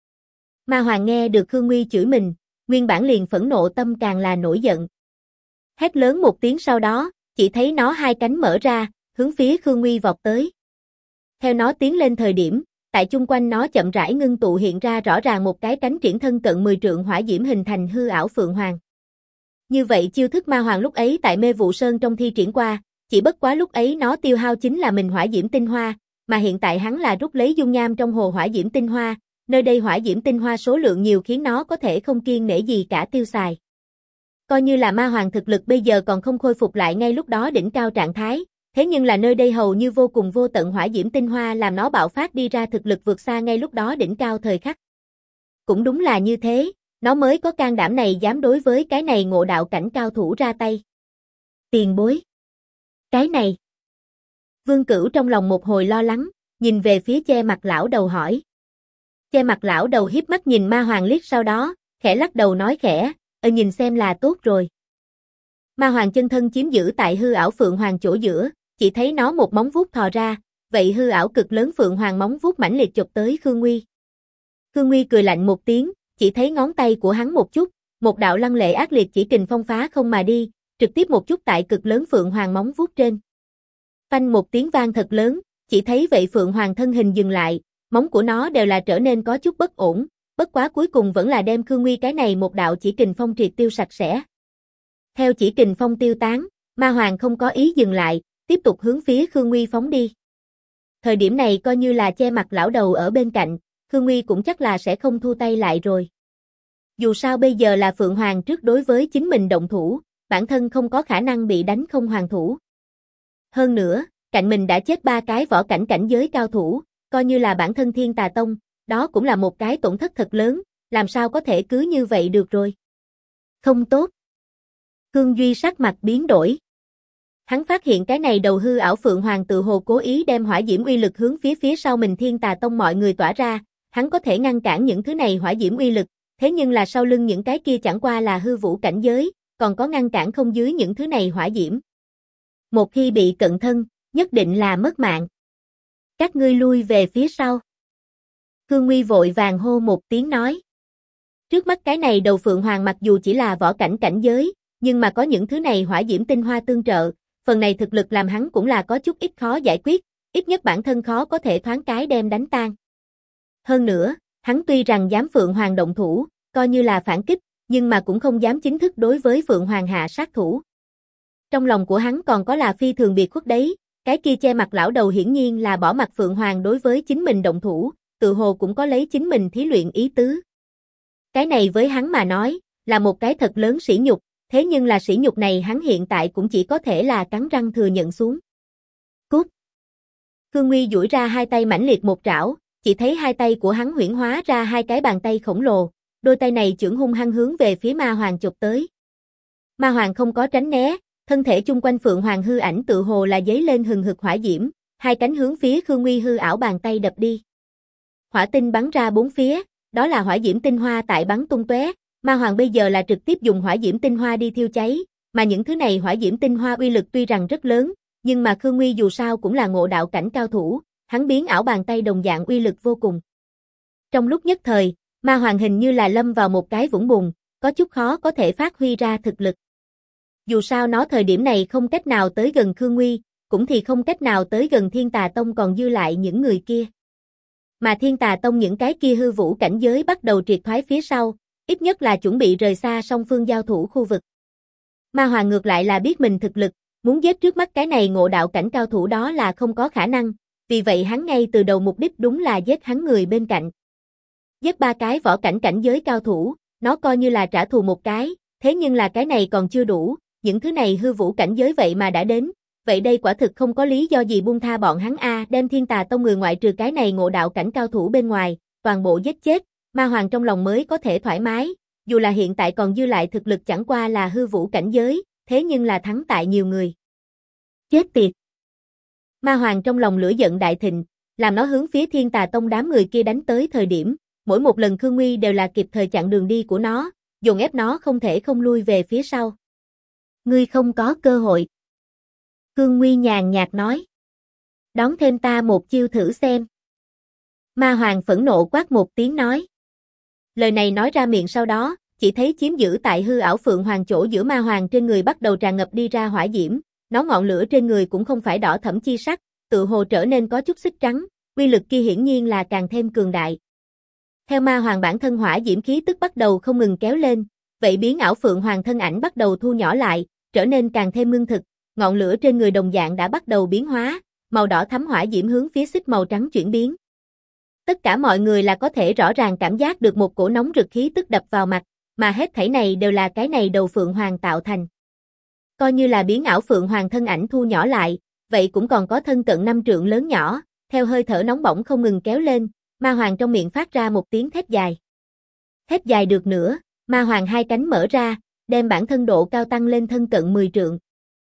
Ma hoàng nghe được Khương Nguy chửi mình, nguyên bản liền phẫn nộ tâm càng là nổi giận. Hét lớn một tiếng sau đó, chỉ thấy nó hai cánh mở ra, hướng phía Khương Nguy vọt tới. Theo nó tiến lên thời điểm, tại chung quanh nó chậm rãi ngưng tụ hiện ra rõ ràng một cái cánh triển thân cận 10 trượng hỏa diễm hình thành hư ảo phượng hoàng. Như vậy chiêu thức ma hoàng lúc ấy tại Mê Vụ Sơn trong thi triển qua, chỉ bất quá lúc ấy nó tiêu hao chính là mình hỏa diễm tinh hoa, mà hiện tại hắn là rút lấy dung nham trong hồ hỏa diễm tinh hoa, nơi đây hỏa diễm tinh hoa số lượng nhiều khiến nó có thể không kiêng nể gì cả tiêu xài. Coi như là ma hoàng thực lực bây giờ còn không khôi phục lại ngay lúc đó đỉnh cao trạng thái, thế nhưng là nơi đây hầu như vô cùng vô tận hỏa diễm tinh hoa làm nó bạo phát đi ra thực lực vượt xa ngay lúc đó đỉnh cao thời khắc. Cũng đúng là như thế, nó mới có can đảm này dám đối với cái này ngộ đạo cảnh cao thủ ra tay. Tiền bối. Cái này. Vương Cửu trong lòng một hồi lo lắng, nhìn về phía che mặt lão đầu hỏi. Che mặt lão đầu hiếp mắt nhìn ma hoàng liếc sau đó, khẽ lắc đầu nói khẽ, nhìn xem là tốt rồi. Ma hoàng chân thân chiếm giữ tại hư ảo phượng hoàng chỗ giữa, chỉ thấy nó một móng vuốt thò ra, vậy hư ảo cực lớn phượng hoàng móng vuốt mãnh liệt chụp tới Khương Nguy. Khương Nguy cười lạnh một tiếng, chỉ thấy ngón tay của hắn một chút, một đạo lăng lệ ác liệt chỉ kình phong phá không mà đi, trực tiếp một chút tại cực lớn phượng hoàng móng vuốt trên. Phanh một tiếng vang thật lớn, chỉ thấy vậy phượng hoàng thân hình dừng lại, móng của nó đều là trở nên có chút bất ổn, bất quá cuối cùng vẫn là đem Khương Nguy cái này một đạo chỉ kình phong triệt tiêu sạch sẽ. Theo chỉ kình phong tiêu tán, ma hoàng không có ý dừng lại, tiếp tục hướng phía Khương Nguy phóng đi. Thời điểm này coi như là che mặt lão đầu ở bên cạnh, Khương Nguy cũng chắc là sẽ không thu tay lại rồi. Dù sao bây giờ là Phượng Hoàng trước đối với chính mình động thủ, bản thân không có khả năng bị đánh không hoàn thủ. Hơn nữa, cạnh mình đã chết ba cái võ cảnh cảnh giới cao thủ, coi như là bản thân Thiên Tà Tông, đó cũng là một cái tổn thất thật lớn, làm sao có thể cứ như vậy được rồi. Không tốt. Khương Duy sắc mặt biến đổi. Hắn phát hiện cái này đầu hư ảo Phượng Hoàng tự hồ cố ý đem hỏa diễm uy lực hướng phía sau mình Thiên Tà Tông mọi người tỏa ra, hắn có thể ngăn cản những thứ này hỏa diễm uy lực, thế nhưng là sau lưng những cái kia chẳng qua là hư vũ cảnh giới, còn có ngăn cản không dưới những thứ này hỏa diễm. Một khi bị cận thân, nhất định là mất mạng. Các ngươi lui về phía sau. Khương Nguy vội vàng hô một tiếng nói. Trước mắt cái này đầu Phượng Hoàng mặc dù chỉ là võ cảnh cảnh giới, nhưng mà có những thứ này hỏa diễm tinh hoa tương trợ, phần này thực lực làm hắn cũng là có chút ít khó giải quyết, ít nhất bản thân khó có thể thoáng cái đem đánh tan. Hơn nữa, hắn tuy rằng dám Phượng Hoàng động thủ, coi như là phản kích, nhưng mà cũng không dám chính thức đối với Phượng Hoàng hạ sát thủ. Trong lòng của hắn còn có là phi thường biệt khuất đấy, cái kia che mặt lão đầu hiển nhiên là bỏ mặt Phượng Hoàng đối với chính mình động thủ, tự hồ cũng có lấy chính mình thí luyện ý tứ. Cái này với hắn mà nói, là một cái thật lớn sỉ nhục, thế nhưng là sỉ nhục này hắn hiện tại cũng chỉ có thể là cắn răng thừa nhận xuống. Cút! Khương Nguy duỗi ra hai tay mãnh liệt một trảo, chỉ thấy hai tay của hắn huyễn hóa ra hai cái bàn tay khổng lồ, đôi tay này chưởng hung hăng hướng về phía ma hoàng chụp tới. Ma hoàng không có tránh né, thân thể chung quanh Phượng Hoàng hư ảnh tự hồ là giấy lên hừng hực hỏa diễm, hai cánh hướng phía Khương Nguy hư ảo bàn tay đập đi. hỏa tinh bắn ra bốn phía, đó là hỏa diễm tinh hoa tại bắn tung tóe. Ma Hoàng bây giờ là trực tiếp dùng hỏa diễm tinh hoa đi thiêu cháy, mà những thứ này hỏa diễm tinh hoa uy lực tuy rằng rất lớn, nhưng mà Khương Nguy dù sao cũng là ngộ đạo cảnh cao thủ, hắn biến ảo bàn tay đồng dạng uy lực vô cùng. Trong lúc nhất thời, Ma Hoàng hình như là lâm vào một cái vũng bùn, có chút khó có thể phát huy ra thực lực. Dù sao nó thời điểm này không cách nào tới gần Khương Nguy, cũng thì không cách nào tới gần Thiên Tà Tông còn dư lại những người kia. Mà Thiên Tà Tông những cái kia hư vũ cảnh giới bắt đầu triệt thoái phía sau, ít nhất là chuẩn bị rời xa song phương giao thủ khu vực. Ma Hoàng ngược lại là biết mình thực lực, muốn giết trước mắt cái này ngộ đạo cảnh cao thủ đó là không có khả năng, vì vậy hắn ngay từ đầu mục đích đúng là giết hắn người bên cạnh. Giết 3 cái võ cảnh cảnh giới cao thủ, nó coi như là trả thù một cái, thế nhưng là cái này còn chưa đủ, những thứ này hư vũ cảnh giới vậy mà đã đến, vậy đây quả thực không có lý do gì buông tha bọn hắn đem Thiên Tà Tông người ngoại trừ cái này ngộ đạo cảnh cao thủ bên ngoài, toàn bộ giết chết, Ma Hoàng trong lòng mới có thể thoải mái, dù là hiện tại còn dư lại thực lực chẳng qua là hư vũ cảnh giới, thế nhưng là thắng tại nhiều người. Chết tiệt! Ma Hoàng trong lòng lửa giận đại thịnh, làm nó hướng phía Thiên Tà Tông đám người kia đánh tới thời điểm, mỗi một lần Khương Nguy đều là kịp thời chặn đường đi của nó, dồn ép nó không thể không lui về phía sau. Ngươi không có cơ hội. Khương Nguy nhàn nhạt nói. Đón thêm ta một chiêu thử xem. Ma Hoàng phẫn nộ quát một tiếng nói. Lời này nói ra miệng sau đó, chỉ thấy chiếm giữ tại hư ảo Phượng Hoàng chỗ giữa Ma Hoàng trên người bắt đầu tràn ngập đi ra hỏa diễm, nó ngọn lửa trên người cũng không phải đỏ thẫm chi sắc, tự hồ trở nên có chút xích trắng, uy lực kia hiển nhiên là càng thêm cường đại. Theo Ma Hoàng bản thân hỏa diễm khí tức bắt đầu không ngừng kéo lên, vậy biến ảo Phượng Hoàng thân ảnh bắt đầu thu nhỏ lại, trở nên càng thêm ngưng thực, ngọn lửa trên người đồng dạng đã bắt đầu biến hóa, màu đỏ thắm hỏa diễm hướng phía xích màu trắng chuyển biến. Tất cả mọi người là có thể rõ ràng cảm giác được một cổ nóng rực khí tức đập vào mặt, mà hết thảy này đều là cái này đầu Phượng Hoàng tạo thành. Coi như là biến ảo Phượng Hoàng thân ảnh thu nhỏ lại, vậy cũng còn có thân cận 5 trượng lớn nhỏ, theo hơi thở nóng bỏng không ngừng kéo lên, Ma Hoàng trong miệng phát ra một tiếng thét dài. Thét dài được nữa, Ma Hoàng hai cánh mở ra, đem bản thân độ cao tăng lên thân cận 10 trượng.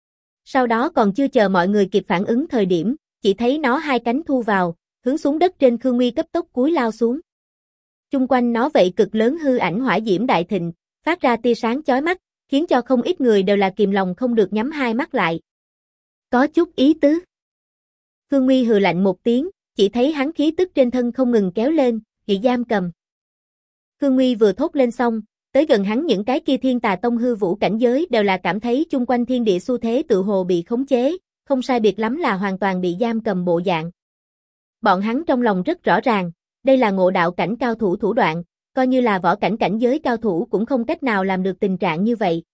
Sau đó còn chưa chờ mọi người kịp phản ứng thời điểm, chỉ thấy nó hai cánh thu vào, hướng xuống đất trên Khương Nguy cấp tốc cúi lao xuống. Chung quanh nó vậy cực lớn hư ảnh hỏa diễm đại thịnh, phát ra tia sáng chói mắt, khiến cho không ít người đều là kìm lòng không được nhắm hai mắt lại. Có chút ý tứ. Khương Nguy hừ lạnh một tiếng, chỉ thấy hắn khí tức trên thân không ngừng kéo lên, bị giam cầm. Khương Nguy vừa thốt lên xong, tới gần hắn những cái kia Thiên Tà Tông hư vũ cảnh giới đều là cảm thấy chung quanh thiên địa xu thế tự hồ bị khống chế, không sai biệt lắm là hoàn toàn bị giam cầm bộ dạng. Bọn hắn trong lòng rất rõ ràng, đây là ngộ đạo cảnh cao thủ thủ đoạn, coi như là võ cảnh cảnh giới cao thủ cũng không cách nào làm được tình trạng như vậy.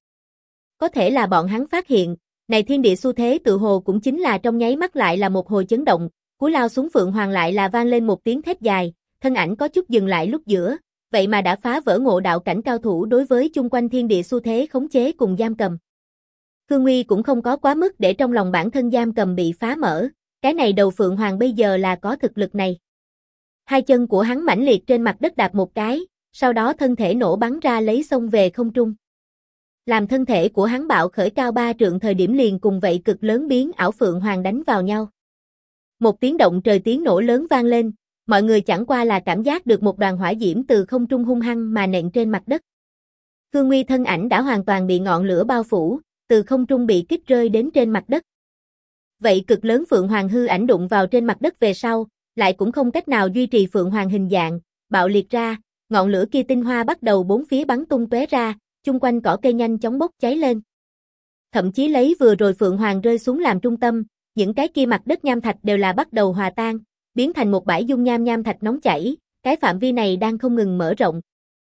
Có thể là bọn hắn phát hiện, này thiên địa xu thế tự hồ cũng chính là trong nháy mắt lại là một hồi chấn động, cú lao xuống Phượng Hoàng lại là vang lên một tiếng thét dài, thân ảnh có chút dừng lại lúc giữa, vậy mà đã phá vỡ ngộ đạo cảnh cao thủ đối với chung quanh thiên địa xu thế khống chế cùng giam cầm. Khương Nguy cũng không có quá mức để trong lòng bản thân giam cầm bị phá mở, cái này đầu Phượng Hoàng bây giờ là có thực lực này. Hai chân của hắn mãnh liệt trên mặt đất đạp một cái, sau đó thân thể nổ bắn ra lấy xông về không trung. Làm thân thể của hắn bạo khởi cao 3 trượng thời điểm liền cùng vậy cực lớn biến ảo Phượng Hoàng đánh vào nhau. Một tiếng động trời tiếng nổ lớn vang lên, mọi người chẳng qua là cảm giác được một đoàn hỏa diễm từ không trung hung hăng mà nện trên mặt đất. Khương Nguy thân ảnh đã hoàn toàn bị ngọn lửa bao phủ, từ không trung bị kích rơi đến trên mặt đất. Vậy cực lớn Phượng Hoàng hư ảnh đụng vào trên mặt đất về sau, lại cũng không cách nào duy trì Phượng Hoàng hình dạng, bạo liệt ra, ngọn lửa kia tinh hoa bắt đầu bốn phía bắn tung tóe ra, chung quanh cỏ cây nhanh chóng bốc cháy lên. Thậm chí lấy vừa rồi Phượng Hoàng rơi xuống làm trung tâm, những cái kia mặt đất nham thạch đều là bắt đầu hòa tan, biến thành một bãi dung nham nham thạch nóng chảy, cái phạm vi này đang không ngừng mở rộng.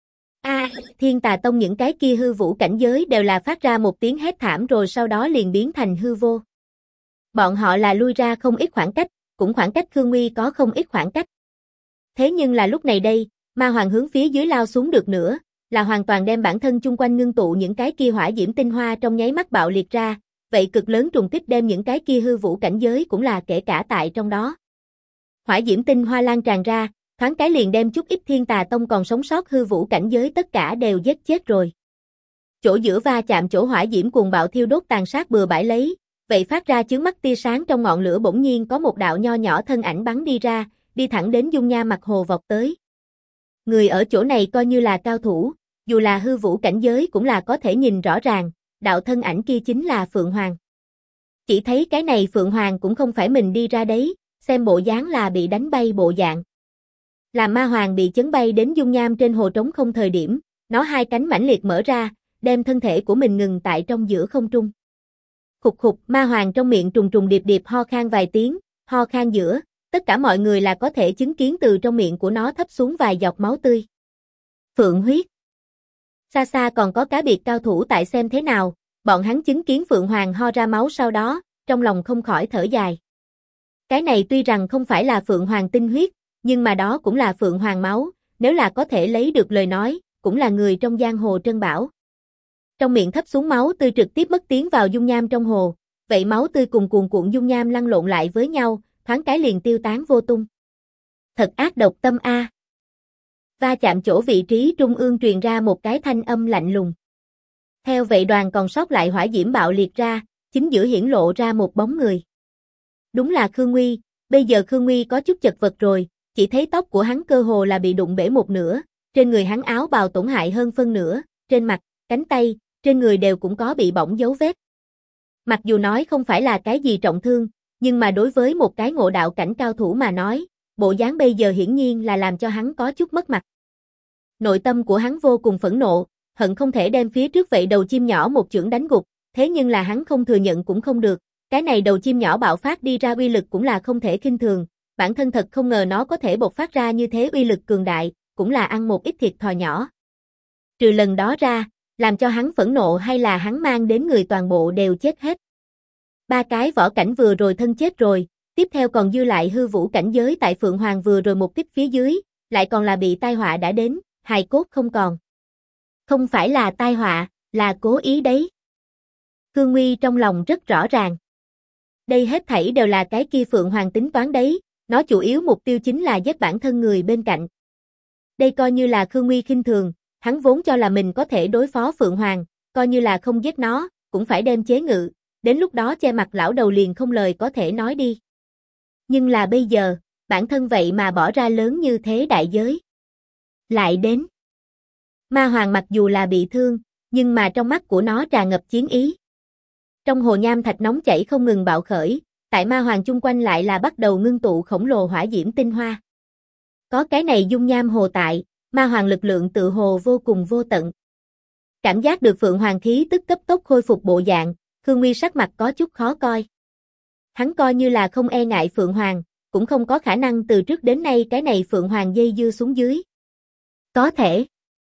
Thiên Tà Tông những cái kia hư vũ cảnh giới đều là phát ra một tiếng hét thảm rồi sau đó liền biến thành hư vô. Bọn họ là lui ra không ít khoảng cách, cũng khoảng cách Khương Nguy có không ít khoảng cách. Thế nhưng là lúc này đây, Ma Hoàng hướng phía dưới lao xuống được nữa, là hoàn toàn đem bản thân chung quanh ngưng tụ những cái kia hỏa diễm tinh hoa trong nháy mắt bạo liệt ra, vậy cực lớn trùng kích đem những cái kia hư vũ cảnh giới cũng là kể cả tại trong đó. Hỏa diễm tinh hoa lan tràn ra, thoáng cái liền đem chút ít Thiên Tà Tông còn sống sót hư vũ cảnh giới tất cả đều giết chết rồi. Chỗ giữa va chạm chỗ hỏa diễm cuồng bạo thiêu đốt tàn sát bừa bãi lấy, vậy phát ra chướng mắt tia sáng trong ngọn lửa bỗng nhiên có một đạo nho nhỏ thân ảnh bắn đi ra, đi thẳng đến dung nham mặt hồ vọt tới. Người ở chỗ này coi như là cao thủ, dù là hư vũ cảnh giới cũng là có thể nhìn rõ ràng, đạo thân ảnh kia chính là Phượng Hoàng. Chỉ thấy cái này Phượng Hoàng cũng không phải mình đi ra đấy, xem bộ dáng là bị đánh bay bộ dạng. Làm ma hoàng bị chấn bay đến dung nham trên hồ trống không thời điểm, nó hai cánh mãnh liệt mở ra, đem thân thể của mình ngừng tại trong giữa không trung. Khục khục, ma hoàng trong miệng trùng trùng điệp điệp ho khan vài tiếng, ho khan giữa, tất cả mọi người là có thể chứng kiến từ trong miệng của nó thấp xuống vài giọt máu tươi. Phượng huyết. Xa xa còn có cá biệt cao thủ tại xem thế nào, bọn hắn chứng kiến Phượng Hoàng ho ra máu sau đó, trong lòng không khỏi thở dài. Cái này tuy rằng không phải là Phượng Hoàng tinh huyết, nhưng mà đó cũng là Phượng Hoàng máu, nếu là có thể lấy được lời nói, cũng là người trong giang hồ trân bảo. Trong miệng thấp xuống máu tươi trực tiếp mất tiến vào dung nham trong hồ, vậy máu tươi cùng cuồn cuộn dung nham lăn lộn lại với nhau, thoáng cái liền tiêu tán vô tung. Thật ác độc tâm a. Va chạm chỗ vị trí trung ương truyền ra một cái thanh âm lạnh lùng. Theo vậy đoàn còn sót lại hỏa diễm bạo liệt ra, chính giữa hiển lộ ra một bóng người. Đúng là Khương Nguy, bây giờ Khương Nguy có chút chật vật rồi, chỉ thấy tóc của hắn cơ hồ là bị đụng bể một nửa, trên người hắn áo bào tổn hại hơn phân nửa, trên mặt, cánh tay, trên người đều cũng có bị bỏng dấu vết. Mặc dù nói không phải là cái gì trọng thương, nhưng mà đối với một cái ngộ đạo cảnh cao thủ mà nói, bộ dáng bây giờ hiển nhiên là làm cho hắn có chút mất mặt. Nội tâm của hắn vô cùng phẫn nộ, hận không thể đem phía trước vậy đầu chim nhỏ một chưởng đánh gục, thế nhưng là hắn không thừa nhận cũng không được, cái này đầu chim nhỏ bạo phát đi ra uy lực cũng là không thể khinh thường, bản thân thật không ngờ nó có thể bộc phát ra như thế uy lực cường đại, cũng là ăn một ít thiệt thòi nhỏ. Trừ lần đó ra, làm cho hắn phẫn nộ hay là hắn mang đến người toàn bộ đều chết hết. Ba cái võ cảnh vừa rồi thân chết rồi, tiếp theo còn dư lại hư vũ cảnh giới tại Phượng Hoàng vừa rồi một kích phía dưới, lại còn là bị tai họa đã đến, hài cốt không còn. Không phải là tai họa, là cố ý đấy. Khương Nguy trong lòng rất rõ ràng. Đây hết thảy đều là cái kia Phượng Hoàng tính toán đấy, nó chủ yếu mục tiêu chính là giết bản thân người bên cạnh. Đây coi như là Khương Nguy khinh thường, hắn vốn cho là mình có thể đối phó Phượng Hoàng, coi như là không giết nó, cũng phải đem chế ngự, đến lúc đó che mặt lão đầu liền không lời có thể nói đi. Nhưng là bây giờ, bản thân vậy mà bỏ ra lớn như thế đại giới. Lại đến. Ma Hoàng mặc dù là bị thương, nhưng mà trong mắt của nó tràn ngập chiến ý. Trong hồ nham thạch nóng chảy không ngừng bạo khởi, tại Ma Hoàng chung quanh lại là bắt đầu ngưng tụ khổng lồ hỏa diễm tinh hoa. Có cái này dung nham hồ tại, Ma Hoàng lực lượng tự hồ vô cùng vô tận. Cảm giác được Phượng Hoàng khí tức cấp tốc khôi phục bộ dạng, Khương Nguy sắc mặt có chút khó coi. Hắn coi như là không e ngại Phượng Hoàng, cũng không có khả năng từ trước đến nay cái này Phượng Hoàng dây dưa xuống dưới. Có thể.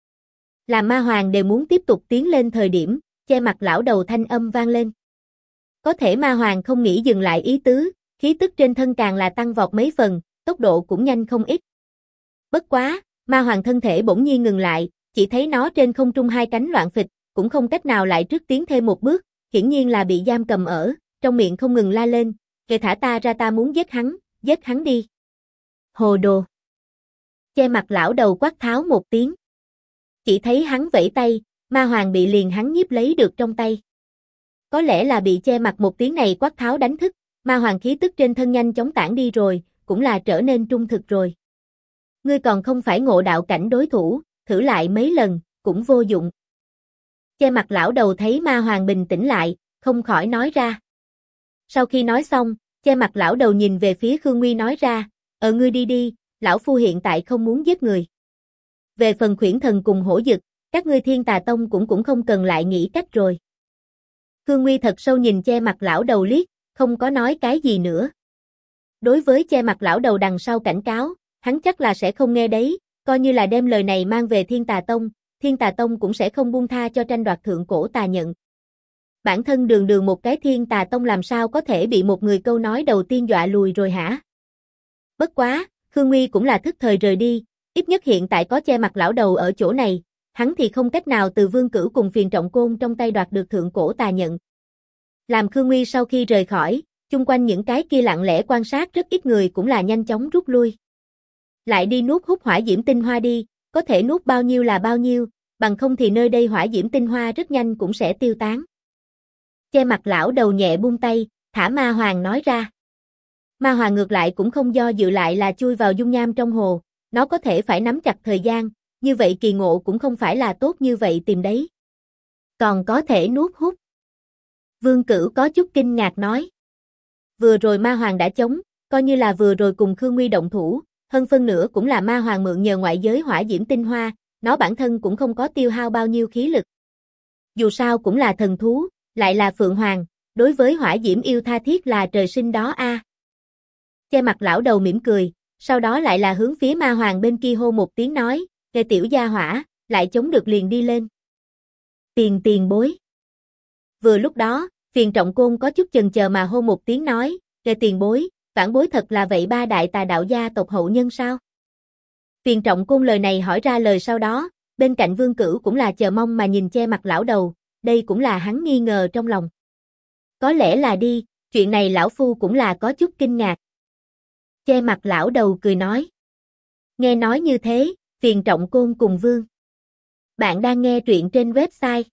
Làm Ma Hoàng đều muốn tiếp tục tiến lên thời điểm, che mặt lão đầu thanh âm vang lên. Có thể Ma Hoàng không nghĩ dừng lại ý tứ, khí tức trên thân càng là tăng vọt mấy phần, tốc độ cũng nhanh không ít. Bất quá, Ma Hoàng thân thể bỗng nhiên ngừng lại, chỉ thấy nó trên không trung hai cánh loạn phịch, cũng không cách nào lại trước tiến thêm một bước, hiển nhiên là bị giam cầm ở, trong miệng không ngừng la lên, "Kệ thả ta ra, ta muốn giết hắn đi." Hồ đồ. Che mặt lão đầu quát tháo một tiếng. Chỉ thấy hắn vẫy tay, Ma Hoàng bị liền hắn nhiếp lấy được trong tay. Có lẽ là bị che mặt một tiếng này quát tháo đánh thức, Ma Hoàng khí tức trên thân nhanh chóng tản đi rồi, cũng là trở nên trung thực rồi. Ngươi còn không phải ngộ đạo cảnh đối thủ, thử lại mấy lần, cũng vô dụng. Che mặt lão đầu thấy Ma Hoàng bình tĩnh lại, không khỏi nói ra. Sau khi nói xong, che mặt lão đầu nhìn về phía Khương Nguy nói ra, ngươi đi đi, lão phu hiện tại không muốn giết người. Về phần Khuyển Thần cùng Hổ Dực, các ngươi Thiên Tà Tông cũng không cần lại nghĩ cách rồi. Khương Nguy thật sâu nhìn che mặt lão đầu liếc, không có nói cái gì nữa. Đối với che mặt lão đầu đằng sau cảnh cáo, hắn chắc là sẽ không nghe đấy, coi như là đem lời này mang về Thiên Tà Tông cũng sẽ không buông tha cho tranh đoạt thượng cổ tà nhận. Bản thân đường đường một cái Thiên Tà Tông làm sao có thể bị một người câu nói đầu tiên dọa lùi rồi hả? Bất quá, Khương Nguy cũng là thức thời rời đi, ít nhất hiện tại có che mặt lão đầu ở chỗ này, hắn thì không cách nào từ Vương Cửu cùng Phiền Trọng Côn trong tay đoạt được thượng cổ tà nhận. Làm Khương Nguy sau khi rời khỏi, chung quanh những cái kia lặng lẽ quan sát rất ít người cũng là nhanh chóng rút lui. Lại đi nuốt hút hỏa diễm tinh hoa đi, có thể nuốt bao nhiêu là bao nhiêu, bằng không thì nơi đây hỏa diễm tinh hoa rất nhanh cũng sẽ tiêu tán. Che mặt lão đầu nhẹ buông tay, thả Ma Hoàng nói ra. Ma Hoàng ngược lại cũng không do dự lại là chui vào dung nham trong hồ, nó có thể phải nắm chặt thời gian, như vậy kỳ ngộ cũng không phải là tốt như vậy tìm đấy. Còn có thể nuốt hút. Vương Cửu có chút kinh ngạc nói. Vừa rồi Ma Hoàng đã chống, coi như là vừa rồi cùng Khương Nguy động thủ, hơn phân nữa cũng là Ma Hoàng mượn nhờ ngoại giới hỏa diễm tinh hoa, nó bản thân cũng không có tiêu hao bao nhiêu khí lực. Dù sao cũng là thần thú, lại là Phượng Hoàng, đối với hỏa diễm yêu tha thiết là trời sinh đó a. Che mặt lão đầu mỉm cười, sau đó lại là hướng phía Ma Hoàng bên kia hô một tiếng nói, "Kẻ tiểu gia hỏa, lại chống được liền đi lên." Tiền bối. Vừa lúc đó, Phiền Trọng Côn có chút chần chờ mà hô một tiếng nói, "Kẻ tiền bối, vãn bối thật là vậy ba đại tà đạo gia tộc hậu nhân sao?" Phiền Trọng Côn lời này hỏi ra lời sau đó, bên cạnh Vương Cửu cũng là chờ mong mà nhìn che mặt lão đầu, đây cũng là hắn nghi ngờ trong lòng. Có lẽ là đi, chuyện này lão phu cũng là có chút kinh ngạc. Che mặt lão đầu cười nói. Nghe nói như thế, Phiền Trọng Côn cùng Vương. Bạn đang nghe truyện trên website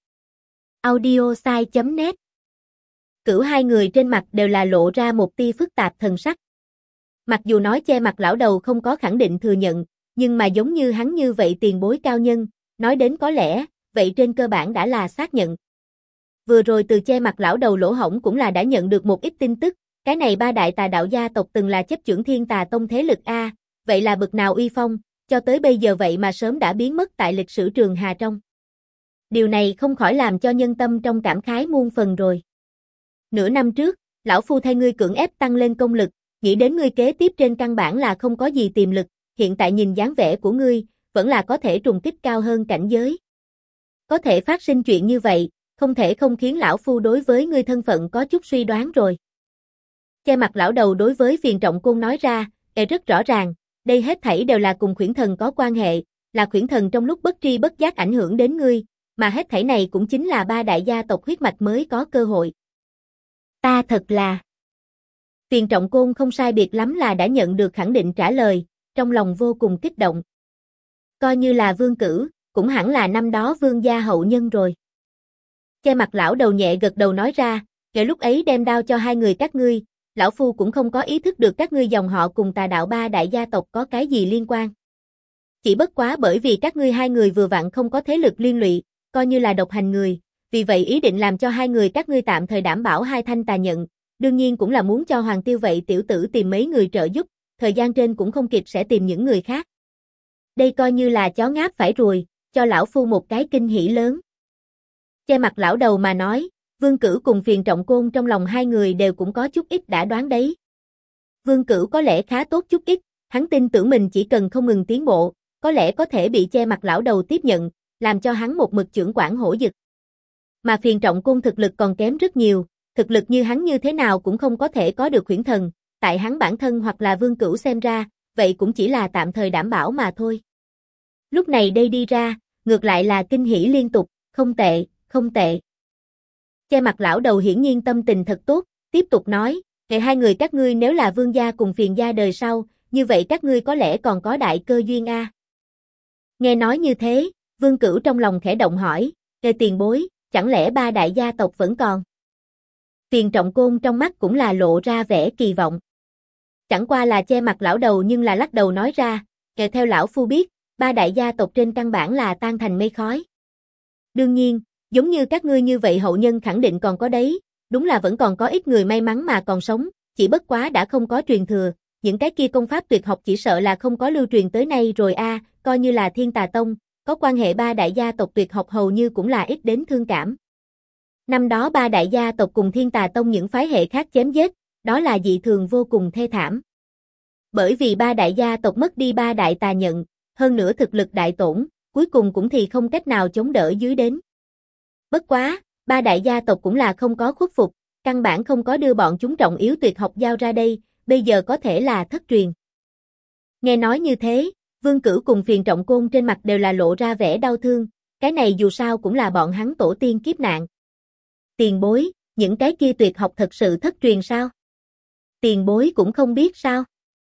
audiosai.net. Cửu hai người trên mặt đều là lộ ra một tia phức tạp thần sắc. Mặc dù nói che mặt lão đầu không có khẳng định thừa nhận, nhưng mà giống như hắn như vậy tiền bối cao nhân, nói đến có lẽ, vậy trên cơ bản đã là xác nhận. Vừa rồi từ che mặt lão đầu lỗ hổng cũng là đã nhận được một ít tin tức, cái này ba đại tà đạo gia tộc từng là chấp chưởng Thiên Tà Tông thế lực A, vậy là bực nào uy phong, cho tới bây giờ vậy mà sớm đã biến mất tại lịch sử Trường Hà trong. Điều này không khỏi làm cho nhân tâm trong cảm khái muôn phần rồi. Nửa năm trước, lão phu thay ngươi cưỡng ép tăng lên công lực, nghĩ đến ngươi kế tiếp trên căn bản là không có gì tiềm lực, hiện tại nhìn dáng vẻ của ngươi, vẫn là có thể trùng kích cao hơn cảnh giới. Có thể phát sinh chuyện như vậy, không thể không khiến lão phu đối với ngươi thân phận có chút suy đoán rồi. Che mặt lão đầu đối với Phiền Trọng Côn nói ra, rất rõ ràng, đây hết thảy đều là cùng Khuyển Thần có quan hệ, là Khuyển Thần trong lúc bất tri bất giác ảnh hưởng đến ngươi, mà hết thảy này cũng chính là ba đại gia tộc huyết mạch mới có cơ hội. Ta thật là... Phiền Trọng Côn không sai biệt lắm là đã nhận được khẳng định trả lời, trong lòng vô cùng kích động. Coi như là Vương Cửu, cũng hẳn là năm đó Vương gia hậu nhân rồi. Che mặt lão đầu nhẹ gật đầu nói ra, kể lúc ấy đem đao cho hai người các ngươi, lão phu cũng không có ý thức được các ngươi dòng họ cùng tà đạo ba đại gia tộc có cái gì liên quan. Chỉ bất quá bởi vì các ngươi hai người vừa vặn không có thế lực liên lụy, coi như là độc hành người, vì vậy ý định làm cho hai người các ngươi tạm thời đảm bảo hai thanh tà nhận, đương nhiên cũng là muốn cho Hoàng Tiêu vậy tiểu tử tìm mấy người trợ giúp, thời gian trên cũng không kịp sẽ tìm những người khác. Đây coi như là chó ngáp phải ruồi, cho lão phu một cái kinh hỉ lớn. Che mặt lão đầu mà nói, Vương Cửu cùng Phiền Trọng Côn trong lòng hai người đều cũng có chút ít đã đoán đấy. Vương Cửu có lẽ khá tốt chút ít, hắn tin tưởng mình chỉ cần không ngừng tiến bộ, có lẽ có thể bị che mặt lão đầu tiếp nhận, làm cho hắn một mực chưởng quản hổ dực. Mà Phiền Trọng Côn thực lực còn kém rất nhiều, thực lực như hắn như thế nào cũng không có thể có được Khuyển Thần, tại hắn bản thân hoặc là Vương Cửu xem ra, vậy cũng chỉ là tạm thời đảm bảo mà thôi. Lúc này đây đi ra, ngược lại là kinh hỉ liên tục, không tệ, không tệ. Che mặt lão đầu hiển nhiên tâm tình thật tốt, tiếp tục nói, kể hai người các ngươi nếu là Vương gia cùng Phiền gia đời sau, như vậy các ngươi có lẽ còn có đại cơ duyên a. Nghe nói như thế, Vương Cửu trong lòng khẽ động hỏi, kể tiền bối, chẳng lẽ ba đại gia tộc vẫn còn? Phiền Trọng Côn trong mắt cũng là lộ ra vẻ kỳ vọng. Chẳng qua là che mặt lão đầu nhưng là lắc đầu nói ra, kể theo lão phu biết, ba đại gia tộc trên căn bản là tan thành mây khói. Đương nhiên, giống như các ngươi như vậy hậu nhân khẳng định còn có đấy, đúng là vẫn còn có ít người may mắn mà còn sống, chỉ bất quá đã không có truyền thừa, những cái kia công pháp tuyệt học chỉ sợ là không có lưu truyền tới nay rồi a, coi như là Thiên Tà Tông, có quan hệ ba đại gia tộc tuyệt học hầu như cũng là ít đến thương cảm. Năm đó ba đại gia tộc cùng Thiên Tà Tông những phái hệ khác chém giết, đó là dị thường vô cùng thê thảm. Bởi vì ba đại gia tộc mất đi ba đại tà nhận, hơn nữa thực lực đại tổn, cuối cùng cũng thì không cách nào chống đỡ dưới đến. Bất quá, ba đại gia tộc cũng là không có khuất phục, căn bản không có đưa bọn chúng trọng yếu tuyệt học giao ra đây, bây giờ có thể là thất truyền. Nghe nói như thế, Vương Cửu cùng Phiền Trọng Côn trên mặt đều là lộ ra vẻ đau thương, cái này dù sao cũng là bọn hắn tổ tiên kiếp nạn. Tiền bối, những cái kia tuyệt học thật sự thất truyền sao? Tiền bối cũng không biết sao?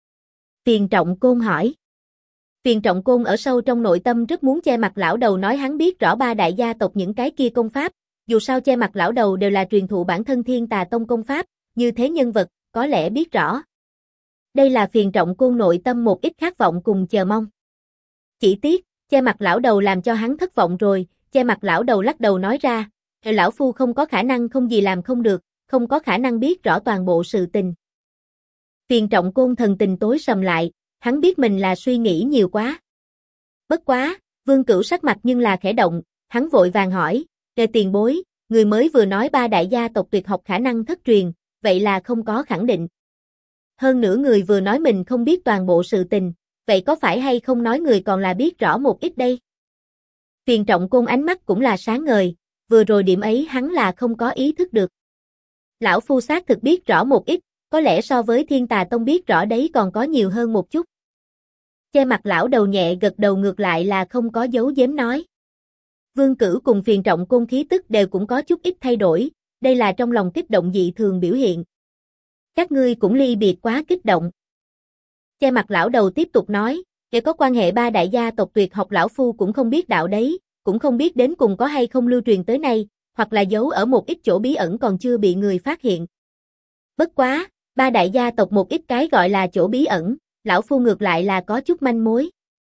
Phiền Trọng Côn hỏi. Phiền Trọng Côn ở sâu trong nội tâm rất muốn che mặt lão đầu nói hắn biết rõ ba đại gia tộc những cái kia công pháp, dù sao che mặt lão đầu đều là truyền thụ bản thân Thiên Tà Tông công pháp, như thế nhân vật, có lẽ biết rõ. Đây là Phiền Trọng Côn nội tâm một ít khát vọng cùng chờ mong. Chỉ tiếc, Che Mặt lão đầu làm cho hắn thất vọng rồi, Che Mặt lão đầu lắc đầu nói ra, lão phu không có khả năng không gì làm không được, không có khả năng biết rõ toàn bộ sự tình. Phiền Trọng Côn thần tình tối sầm lại, hắn biết mình là suy nghĩ nhiều quá. Bất quá, Vương Cửu sắc mặt nhưng là khẽ động, hắn vội vàng hỏi, tiền bối, người mới vừa nói ba đại gia tộc tuyệt học khả năng thất truyền, vậy là không có khẳng định. Hơn nữa người vừa nói mình không biết toàn bộ sự tình, vậy có phải hay không nói người còn là biết rõ một ít đây? Phiền Trọng Côn ánh mắt cũng là sáng ngời, vừa rồi điểm ấy hắn là không có ý thức được. Lão phu xác thực biết rõ một ít, có lẽ so với Thiên Tà Tông biết rõ đấy còn có nhiều hơn một chút. Che Mặt lão đầu nhẹ gật đầu ngược lại là không có giấu giếm nói. Vương Cửu cùng Phiền Trọng Côn khí tức đều cũng có chút ít thay đổi, đây là trong lòng kích động dị thường biểu hiện. Các ngươi cũng ly biệt quá kích động. Che Mặt lão đầu tiếp tục nói, để có quan hệ ba đại gia tộc tuyệt học lão phu cũng không biết đạo đấy, cũng không biết đến cùng có hay không lưu truyền tới nay, hoặc là giấu ở một ít chỗ bí ẩn còn chưa bị người phát hiện. Bất quá, ba đại gia tộc một ít cái gọi là chỗ bí ẩn, lão phu ngược lại là có chút manh mối.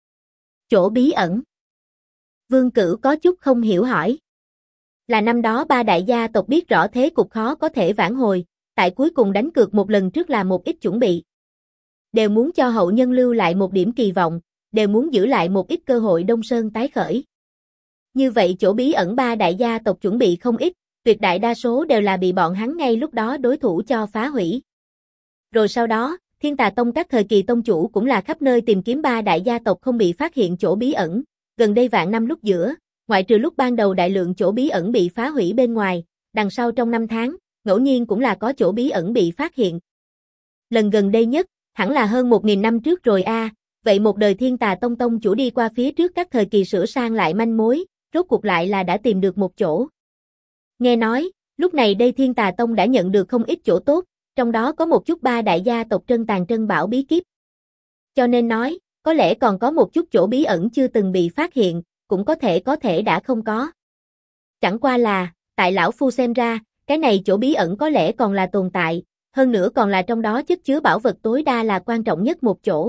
Chỗ bí ẩn? Vương Cửu có chút không hiểu hỏi. Là năm đó ba đại gia tộc biết rõ thế cục khó có thể vãn hồi, tại cuối cùng đánh cược một lần trước là một ít chuẩn bị. Đều muốn cho hậu nhân lưu lại một điểm kỳ vọng, đều muốn giữ lại một ít cơ hội Đông Sơn tái khởi. Như vậy chỗ bí ẩn ba đại gia tộc chuẩn bị không ít, tuyệt đại đa số đều là bị bọn hắn ngay lúc đó đối thủ cho phá hủy. Rồi sau đó, Thiên Tà Tông các thời kỳ tông chủ cũng là khắp nơi tìm kiếm ba đại gia tộc không bị phát hiện chỗ bí ẩn, gần đây vạn năm lúc giữa, ngoại trừ lúc ban đầu đại lượng chỗ bí ẩn bị phá hủy bên ngoài, đằng sau trong năm tháng, ngẫu nhiên cũng là có chỗ bí ẩn bị phát hiện. Lần gần đây nhất, hẳn là hơn 1000 năm trước rồi a, vậy một đời Thiên Tà Tông tông chủ đi qua phía trước các thời kỳ sửa sang lại manh mối, rốt cuộc lại là đã tìm được một chỗ. Nghe nói, lúc này đây Thiên Tà Tông đã nhận được không ít chỗ tốt, trong đó có một chút ba đại gia tộc trân tàn trân bảo bí kíp. Cho nên nói, có lẽ còn có một chút chỗ bí ẩn chưa từng bị phát hiện, cũng có thể đã không có. Chẳng qua là, tại lão phu xem ra, cái này chỗ bí ẩn có lẽ còn là tồn tại, hơn nữa còn là trong đó chất chứa bảo vật tối đa là quan trọng nhất một chỗ.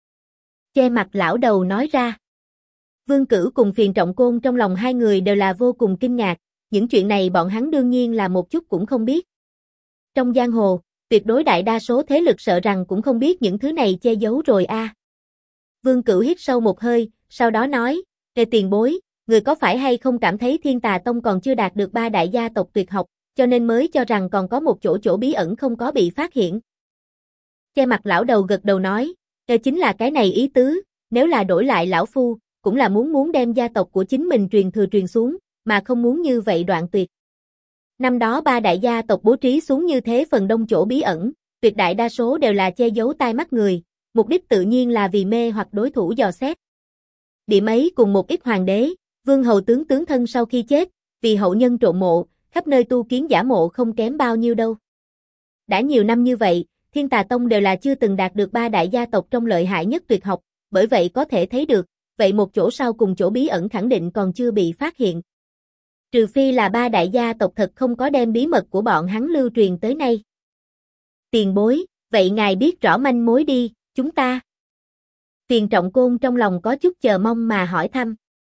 Che Mặt lão đầu nói ra. Vương Cửu cùng Phiền Trọng Côn trong lòng hai người đều là vô cùng kinh ngạc, những chuyện này bọn hắn đương nhiên là một chút cũng không biết. Trong giang hồ, tuyệt đối đại đa số thế lực sợ rằng cũng không biết những thứ này che giấu rồi a. Vương Cửu hít sâu một hơi, sau đó nói, tiền bối, người có phải hay không cảm thấy Thiên Tà Tông còn chưa đạt được ba đại gia tộc tuyệt học, cho nên mới cho rằng còn có một chỗ bí ẩn không có bị phát hiện. Che Mặt lão đầu gật đầu nói, chính là cái này ý tứ, nếu là đổi lại lão phu, cũng là muốn đem gia tộc của chính mình truyền thừa truyền xuống, mà không muốn như vậy đoạn tuyệt. Năm đó ba đại gia tộc bố trí xuống như thế phần đông chỗ bí ẩn, tuyệt đại đa số đều là che giấu tai mắt người, mục đích tự nhiên là vì mê hoặc đối thủ dò xét. Điểm ấy cùng một ít hoàng đế, vương hầu tướng thân sau khi chết, vì hậu nhân trộm mộ, khắp nơi tu kiến giả mộ không kém bao nhiêu đâu. Đã nhiều năm như vậy, Thiên Tà Tông đều là chưa từng đạt được ba đại gia tộc trong lợi hại nhất tuyệt học, bởi vậy có thể thấy được, vậy một chỗ sau cùng chỗ bí ẩn khẳng định còn chưa bị phát hiện. Trừ phi là ba đại gia tộc thật không có đem bí mật của bọn hắn lưu truyền tới nay. Tiền bối, vậy ngài biết rõ manh mối đi, chúng ta. Phiền Trọng Côn trong lòng có chút chờ mong mà hỏi thăm.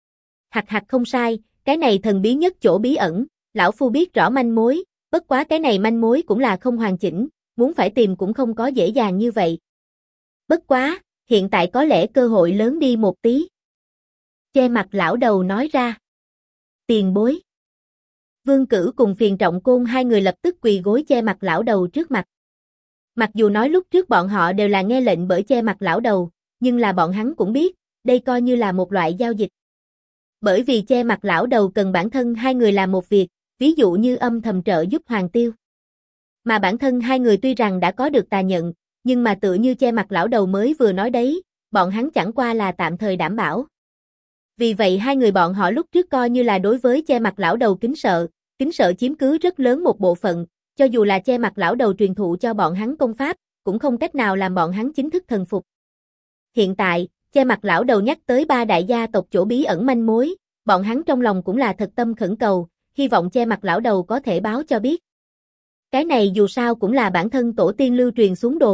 Hặc không sai, cái này thần bí nhất chỗ bí ẩn, lão phu biết rõ manh mối, bất quá cái này manh mối cũng là không hoàn chỉnh, muốn phải tìm cũng không có dễ dàng như vậy. Bất quá, hiện tại có lẽ cơ hội lớn đi một tí. Che Mặt lão đầu nói ra. Tiền bối. Vương Cửu cùng Phiền Trọng Côn hai người lập tức quỳ gối Che Mặt lão đầu trước mặt. Mặc dù nói lúc trước bọn họ đều là nghe lệnh bởi Che Mặt lão đầu, nhưng là bọn hắn cũng biết, đây coi như là một loại giao dịch. Bởi vì Che Mặt lão đầu cần bản thân hai người làm một việc, ví dụ như âm thầm trợ giúp Hoàng Tiêu. Mà bản thân hai người tuy rằng đã có được tà nhận, nhưng mà tựa như Che Mặt lão đầu mới vừa nói đấy, bọn hắn chẳng qua là tạm thời đảm bảo. Vì vậy hai người bọn họ lúc trước coi như là đối với Che Mặt lão đầu kính sợ chiếm cứ rất lớn một bộ phận, cho dù là Che Mặt lão đầu truyền thụ cho bọn hắn công pháp, cũng không cách nào làm bọn hắn chính thức thần phục. Hiện tại, Che Mặt lão đầu nhắc tới ba đại gia tộc chỗ bí ẩn manh mối, bọn hắn trong lòng cũng là thật tâm khẩn cầu, hy vọng Che Mặt lão đầu có thể báo cho biết. Cái này dù sao cũng là bản thân tổ tiên lưu truyền xuống đồ vật,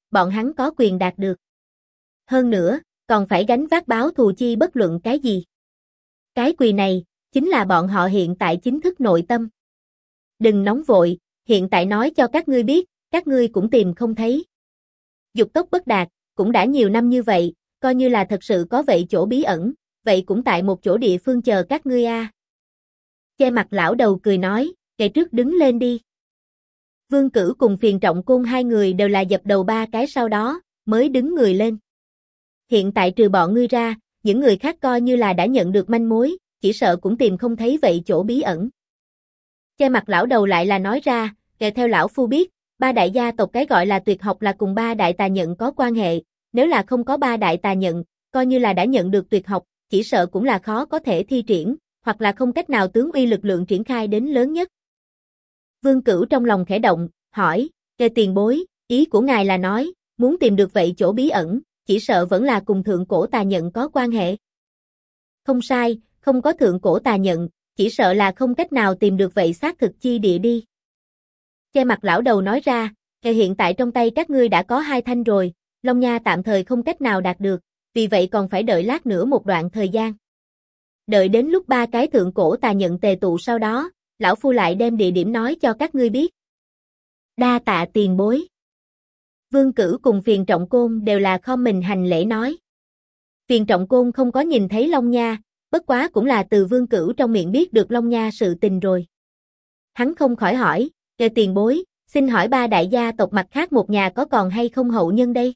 bọn hắn có quyền đạt được. Hơn nữa, còn phải gánh vác báo thù chi bất luận cái gì. Cái quỳ này, chính là bọn họ hiện tại chính thức nội tâm. Đừng nóng vội, hiện tại nói cho các ngươi biết, các ngươi cũng tìm không thấy. Dục tốc bất đạt, cũng đã nhiều năm như vậy, coi như là thật sự có vậy chỗ bí ẩn, vậy cũng tại một chỗ địa phương chờ các ngươi a. Che mặt lão đầu cười nói, kẻ trước đứng lên đi. Vương Cửu cùng Phiền Trọng Côn hai người đều là dập đầu ba cái sau đó, mới đứng người lên. Hiện tại trừ bọn ngươi ra, những người khác coi như là đã nhận được manh mối, chỉ sợ cũng tìm không thấy vậy chỗ bí ẩn. Che mặt lão đầu lại là nói ra, kể theo lão phu biết, ba đại gia tộc cái gọi là tuyệt học là cùng ba đại tà nhận có quan hệ, nếu là không có ba đại tà nhận, coi như là đã nhận được tuyệt học, chỉ sợ cũng là khó có thể thi triển, hoặc là không cách nào tướng uy lực lượng triển khai đến lớn nhất. Vương Cửu trong lòng khẽ động, hỏi, kề tiền bối, ý của ngài là nói, muốn tìm được vậy chỗ bí ẩn, chỉ sợ vẫn là cùng thượng cổ tà nhận có quan hệ. Không sai, không có thượng cổ tà nhận, chỉ sợ là không cách nào tìm được vậy xác thực chi địa đi. Che mặt lão đầu nói ra, hiện tại trong tay các ngươi đã có 2 thanh rồi, Long Nha tạm thời không cách nào đạt được, vì vậy còn phải đợi lát nữa một đoạn thời gian. Đợi đến lúc 3 cái thượng cổ tà nhận tề tụ sau đó, lão phu lại đem địa điểm nói cho các ngươi biết. Đa tạ tiền bối. Vương Cửu cùng Phiền Trọng Côn đều là khom mình hành lễ nói. Phiền Trọng Côn không có nhìn thấy Long Nha, bất quá cũng là từ Vương Cửu trong miệng biết được Long Nha sự tình rồi. Hắn không khỏi hỏi, kề tiền bối, xin hỏi ba đại gia tộc mặt khác một nhà có còn hay không hậu nhân đây?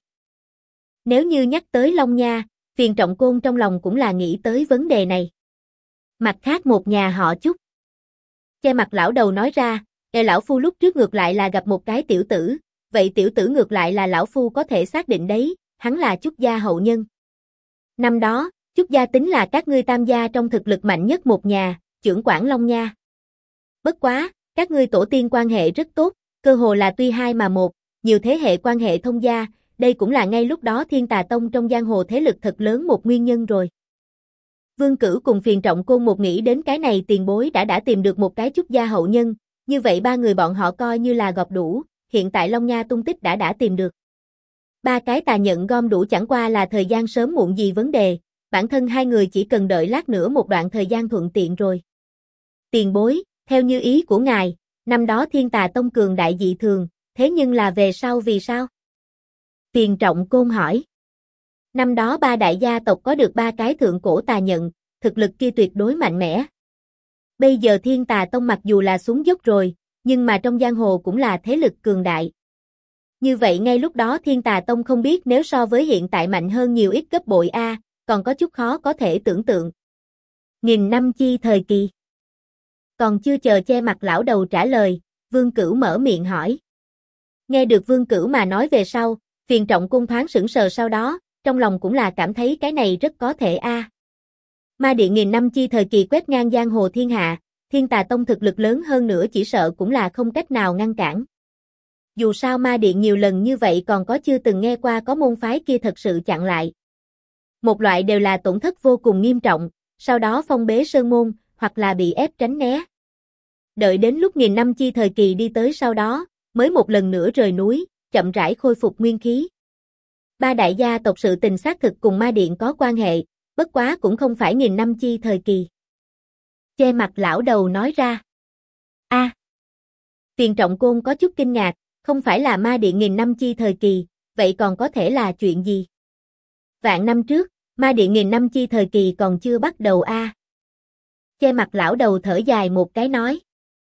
Nếu như nhắc tới Long Nha, Phiền Trọng Côn trong lòng cũng là nghĩ tới vấn đề này. Mặt khác một nhà họ Chúc. Che mặt lão đầu nói ra, lão phu lúc trước ngược lại là gặp một cái tiểu tử, vậy tiểu tử ngược lại là lão phu có thể xác định đấy, hắn là Chúc gia hậu nhân. Năm đó, Chúc gia tính là các ngươi tam gia trong thực lực mạnh nhất một nhà, chưởng quản Long Nha. Bất quá, các ngươi tổ tiên quan hệ rất tốt, cơ hồ là tuy hai mà một, nhiều thế hệ quan hệ thông gia, đây cũng là ngay lúc đó Thiên Tà Tông trong giang hồ thế lực thật lớn một nguyên nhân rồi. Vương Cửu cùng Phiền Trọng Côn một nghĩ đến cái này tiền bối đã tìm được một cái Chúc gia hậu nhân, như vậy ba người bọn họ coi như là gọp đủ, hiện tại Long Nha tung tích đã tìm được. Ba cái tà nhận gom đủ chẳng qua là thời gian sớm muộn gì vấn đề, bản thân hai người chỉ cần đợi lát nữa một đoạn thời gian thuận tiện rồi. Tiền bối, theo như ý của ngài, năm đó Thiên Tà Tông cường đại dị thường, thế nhưng là về sau vì sao? Phiền Trọng Côn hỏi. Năm đó ba đại gia tộc có được 3 cái thượng cổ tà nhận, thực lực kia tuyệt đối mạnh mẽ. Bây giờ Thiên Tà Tông mặc dù là xuống dốc rồi, nhưng mà trong giang hồ cũng là thế lực cường đại. Như vậy ngay lúc đó Thiên Tà Tông không biết nếu so với hiện tại mạnh hơn nhiều ít gấp bội a, còn có chút khó có thể tưởng tượng. Nghìn năm chi thời kỳ. Còn chưa chờ che mặt lão đầu trả lời, Vương Cửu mở miệng hỏi. Nghe được Vương Cửu mà nói về sau, Phiền Trọng Côn thoáng sững sờ sau đó, trong lòng cũng là cảm thấy cái này rất có thể a. Ma Điện nghìn năm chi thời kỳ quét ngang giang hồ thiên hạ, Thiên Tà Tông thực lực lớn hơn nữa chỉ sợ cũng là không cách nào ngăn cản. Dù sao Ma Điện nhiều lần như vậy còn có chưa từng nghe qua có môn phái kia thật sự chặn lại. Một loại đều là tổn thất vô cùng nghiêm trọng, sau đó phong bế sơn môn, hoặc là bị ép tránh né. Đợi đến lúc nghìn năm chi thời kỳ đi tới sau đó, mới một lần nữa rời núi, chậm rãi khôi phục nguyên khí. Ba đại gia tộc sự tình xác thực cùng Ma Điện có quan hệ, bất quá cũng không phải nghìn năm chi thời kỳ. Che mặt lão đầu nói ra. A. Phiền Trọng Côn có chút kinh ngạc, không phải là Ma Điện nghìn năm chi thời kỳ, vậy còn có thể là chuyện gì? Vạn năm trước, Ma Điện nghìn năm chi thời kỳ còn chưa bắt đầu a. Che mặt lão đầu thở dài một cái nói.